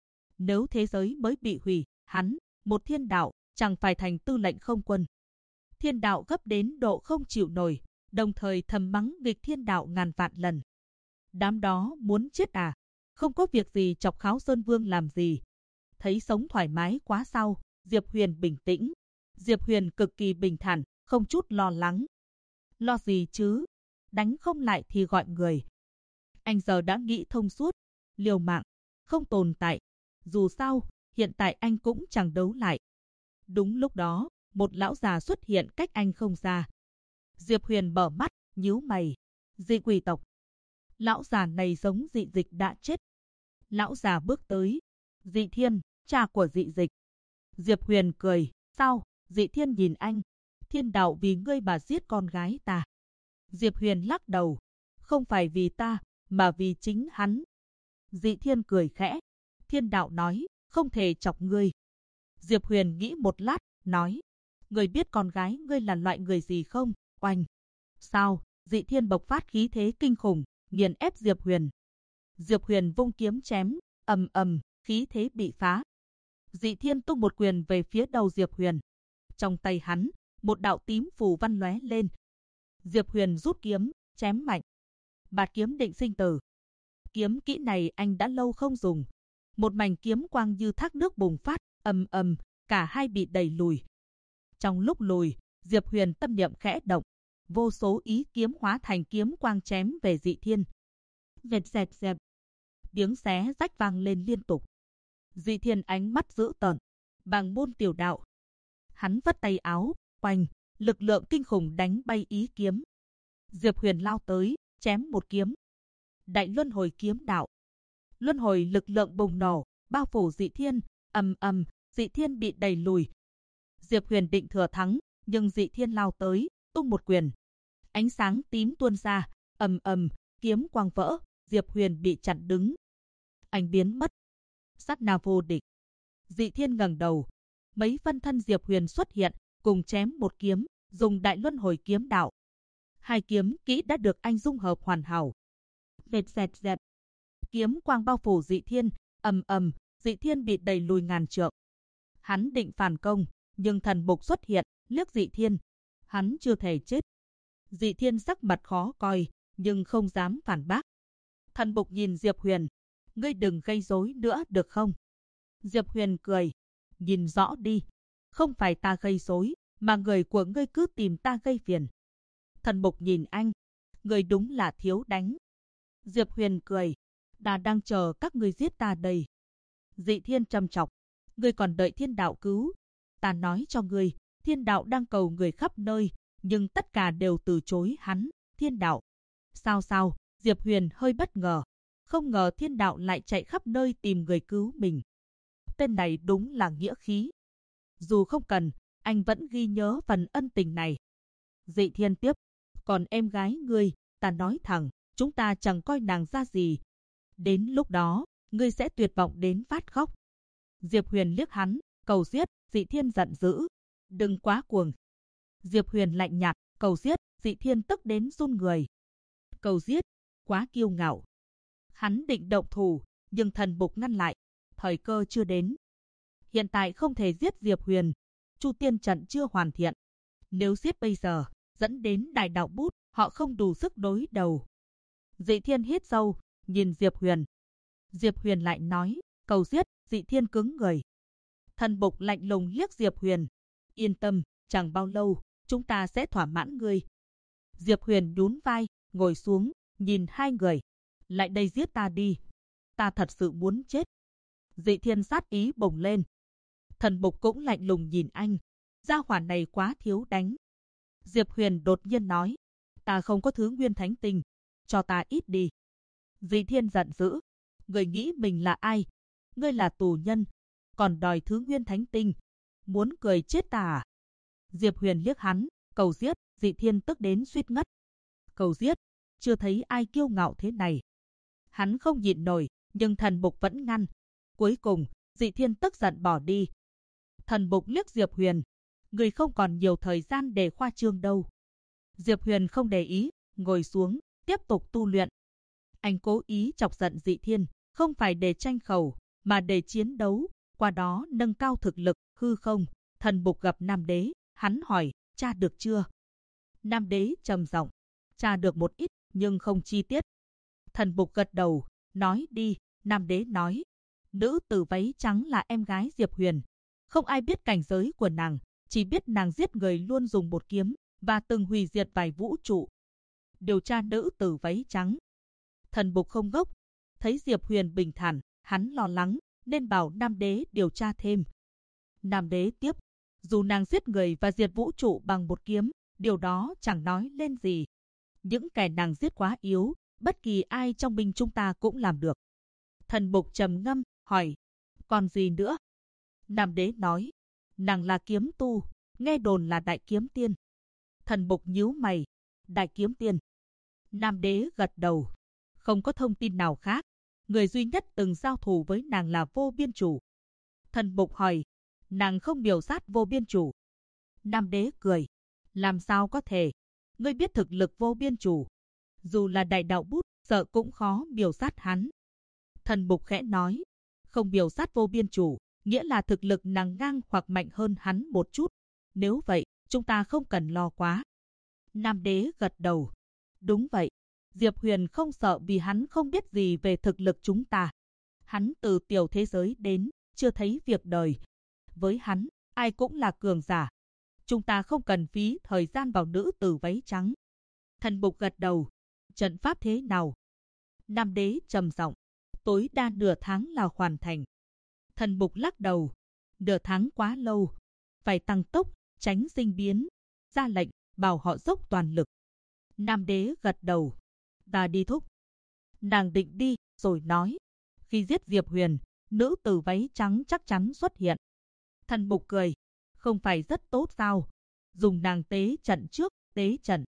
Nếu thế giới mới bị hủy, hắn, một thiên đạo, chẳng phải thành tư lệnh không quân. Thiên đạo gấp đến độ không chịu nổi, đồng thời thầm mắng nghịch thiên đạo ngàn vạn lần. Đám đó muốn chết à? Không có việc gì chọc Kháo Sơn Vương làm gì. Thấy sống thoải mái quá sao? Diệp Huyền bình tĩnh. Diệp Huyền cực kỳ bình thản, không chút lo lắng. Lo gì chứ? Đánh không lại thì gọi người. Anh giờ đã nghĩ thông suốt. Liều mạng, không tồn tại. Dù sao, hiện tại anh cũng chẳng đấu lại. Đúng lúc đó, một lão già xuất hiện cách anh không xa. Diệp Huyền mở mắt, nhíu mày. Dị quỷ tộc. Lão già này giống Dị Dịch đã chết. Lão già bước tới. Dị Thiên, cha của Dị Dịch. Diệp Huyền cười. Sao? Dị Thiên nhìn anh. Thiên đạo vì ngươi mà giết con gái ta. Diệp Huyền lắc đầu. Không phải vì ta, mà vì chính hắn. Dị Thiên cười khẽ. Thiên đạo nói, không thể chọc ngươi. Diệp Huyền nghĩ một lát, nói. Ngươi biết con gái ngươi là loại người gì không? Oanh. Sao? Dị Thiên bộc phát khí thế kinh khủng, nghiền ép Diệp Huyền. Diệp Huyền vung kiếm chém, ầm ầm, khí thế bị phá. Dị Thiên tung một quyền về phía đầu Diệp Huyền. Trong tay hắn, một đạo tím phù văn lóe lên. Diệp Huyền rút kiếm, chém mạnh. Bạt kiếm định sinh tử. Kiếm kỹ này anh đã lâu không dùng. Một mảnh kiếm quang như thác nước bùng phát, ầm ầm, cả hai bị đẩy lùi. Trong lúc lùi, Diệp Huyền tâm niệm khẽ động, vô số ý kiếm hóa thành kiếm quang chém về Dị Thiên. Vẹt dẹt dẹt, tiếng xé rách vang lên liên tục. Dị Thiên ánh mắt dữ tợn, bằng môn tiểu đạo. Hắn vất tay áo, oanh, lực lượng kinh khủng đánh bay ý kiếm. Diệp Huyền lao tới, chém một kiếm. Đại luân hồi kiếm đạo. Luân hồi lực lượng bùng nổ, bao phủ Dị Thiên, ầm ầm, Dị Thiên bị đẩy lùi. Diệp Huyền định thừa thắng, nhưng Dị Thiên lao tới, tung một quyền. Ánh sáng tím tuôn ra, ầm ầm, kiếm quang vỡ, Diệp Huyền bị chặn đứng. Anh biến mất. Sát na vô địch. Dị Thiên ngẩng đầu, mấy phân thân Diệp Huyền xuất hiện, cùng chém một kiếm, dùng đại luân hồi kiếm đạo. Hai kiếm kỹ đã được anh dung hợp hoàn hảo. Vẹt dẹt dẹt. Kiếm quang bao phủ Dị Thiên, ầm ầm, Dị Thiên bị đẩy lùi ngàn trượng. Hắn định phản công, nhưng thần mục xuất hiện, liếc Dị Thiên. Hắn chưa thể chết. Dị Thiên sắc mặt khó coi, nhưng không dám phản bác. Thần mục nhìn Diệp Huyền. Ngươi đừng gây rối nữa được không? Diệp Huyền cười. Nhìn rõ đi. Không phải ta gây rối, mà người của ngươi cứ tìm ta gây phiền. Thần mục nhìn anh. Ngươi đúng là thiếu đánh. Diệp Huyền cười. Ta đang chờ các ngươi giết ta đây. Dị Thiên trầm trọng. Ngươi còn đợi thiên đạo cứu. Ta nói cho ngươi, thiên đạo đang cầu người khắp nơi, nhưng tất cả đều từ chối hắn. Thiên đạo. Sao? Diệp Huyền hơi bất ngờ. Không ngờ thiên đạo lại chạy khắp nơi tìm người cứu mình. Tên này đúng là nghĩa khí. Dù không cần, anh vẫn ghi nhớ phần ân tình này. Dị Thiên tiếp. Còn em gái ngươi, ta nói thẳng, chúng ta chẳng coi nàng ra gì. Đến lúc đó, ngươi sẽ tuyệt vọng đến phát khóc. Diệp Huyền liếc hắn, cầu giết. Dị Thiên giận dữ. Đừng quá cuồng. Diệp Huyền lạnh nhạt, cầu giết. Dị Thiên tức đến run người. Cầu giết, quá kiêu ngạo. Hắn định động thủ, nhưng thần mục ngăn lại. Thời cơ chưa đến. Hiện tại không thể giết Diệp Huyền. Chu tiên trận chưa hoàn thiện. Nếu giết bây giờ, dẫn đến đại đạo bút, họ không đủ sức đối đầu. Dị Thiên hít sâu, nhìn Diệp Huyền. Diệp Huyền lại nói, cầu giết. Dị Thiên cứng người. Thần mục lạnh lùng liếc Diệp Huyền. Yên tâm, chẳng bao lâu, chúng ta sẽ thỏa mãn ngươi. Diệp Huyền nhún vai, ngồi xuống, nhìn hai người. Lại đây giết ta đi. Ta thật sự muốn chết. Dị Thiên sát ý bùng lên. Thần mục cũng lạnh lùng nhìn anh. Gia hỏa này quá thiếu đánh. Diệp Huyền đột nhiên nói. Ta không có thứ nguyên thánh tinh. Cho ta ít đi. Dị Thiên giận dữ. Người nghĩ mình là ai? Ngươi là tù nhân. Còn đòi thứ nguyên thánh tinh. Muốn cười chết ta à? Diệp Huyền liếc hắn. Cầu giết. Dị Thiên tức đến suýt ngất. Cầu giết. Chưa thấy ai kiêu ngạo thế này. Hắn không nhịn nổi, nhưng thần mục vẫn ngăn. Cuối cùng, Dị Thiên tức giận bỏ đi. Thần mục liếc Diệp Huyền. Người không còn nhiều thời gian để khoa trương đâu. Diệp Huyền không để ý, ngồi xuống, tiếp tục tu luyện. Anh cố ý chọc giận Dị Thiên, không phải để tranh khẩu, mà để chiến đấu, qua đó nâng cao thực lực. Hư không, thần mục gặp Nam Đế, hắn hỏi, tra được chưa? Nam Đế trầm giọng, tra được một ít, nhưng không chi tiết. Thần mục gật đầu, nói đi. Nam Đế nói, nữ tử váy trắng là em gái Diệp Huyền. Không ai biết cảnh giới của nàng, chỉ biết nàng giết người luôn dùng một kiếm, và từng hủy diệt vài vũ trụ. Điều tra nữ tử váy trắng. Thần mục không ngốc, thấy Diệp Huyền bình thản, hắn lo lắng, nên bảo Nam Đế điều tra thêm. Nam Đế tiếp, dù nàng giết người và diệt vũ trụ bằng một kiếm, điều đó chẳng nói lên gì. Những kẻ nàng giết quá yếu, bất kỳ ai trong binh chúng ta cũng làm được. Thần mục trầm ngâm, hỏi, còn gì nữa? Nam Đế nói, nàng là kiếm tu, nghe đồn là đại kiếm tiên. Thần mục nhíu mày, đại kiếm tiên. Nam Đế gật đầu, không có thông tin nào khác. Người duy nhất từng giao thủ với nàng là Vô Biên Chủ. Thần mục hỏi, nàng không miểu sát Vô Biên Chủ. Nam Đế cười, làm sao có thể? Ngươi biết thực lực Vô Biên Chủ. Dù là đại đạo bút, sợ cũng khó miểu sát hắn. Thần mục khẽ nói, không miểu sát Vô Biên Chủ, nghĩa là thực lực nàng ngang hoặc mạnh hơn hắn một chút. Nếu vậy, chúng ta không cần lo quá. Nam Đế gật đầu. Đúng vậy. Diệp Huyền không sợ vì hắn không biết gì về thực lực chúng ta. Hắn từ tiểu thế giới đến, chưa thấy việc đời. Với hắn, ai cũng là cường giả. Chúng ta không cần phí thời gian vào nữ tử váy trắng. Thần mục gật đầu. Trận pháp thế nào? Nam Đế trầm giọng, tối đa nửa tháng là hoàn thành. Thần mục lắc đầu. Nửa tháng quá lâu. Phải tăng tốc, tránh sinh biến. ra lệnh, bảo họ dốc toàn lực. Nam đế gật đầu. Ta đi thúc. Nàng định đi, rồi nói. Khi giết Diệp Huyền, nữ tử váy trắng chắc chắn xuất hiện. Thần mục cười. Không phải rất tốt sao? Dùng nàng tế trận trước, tế trận.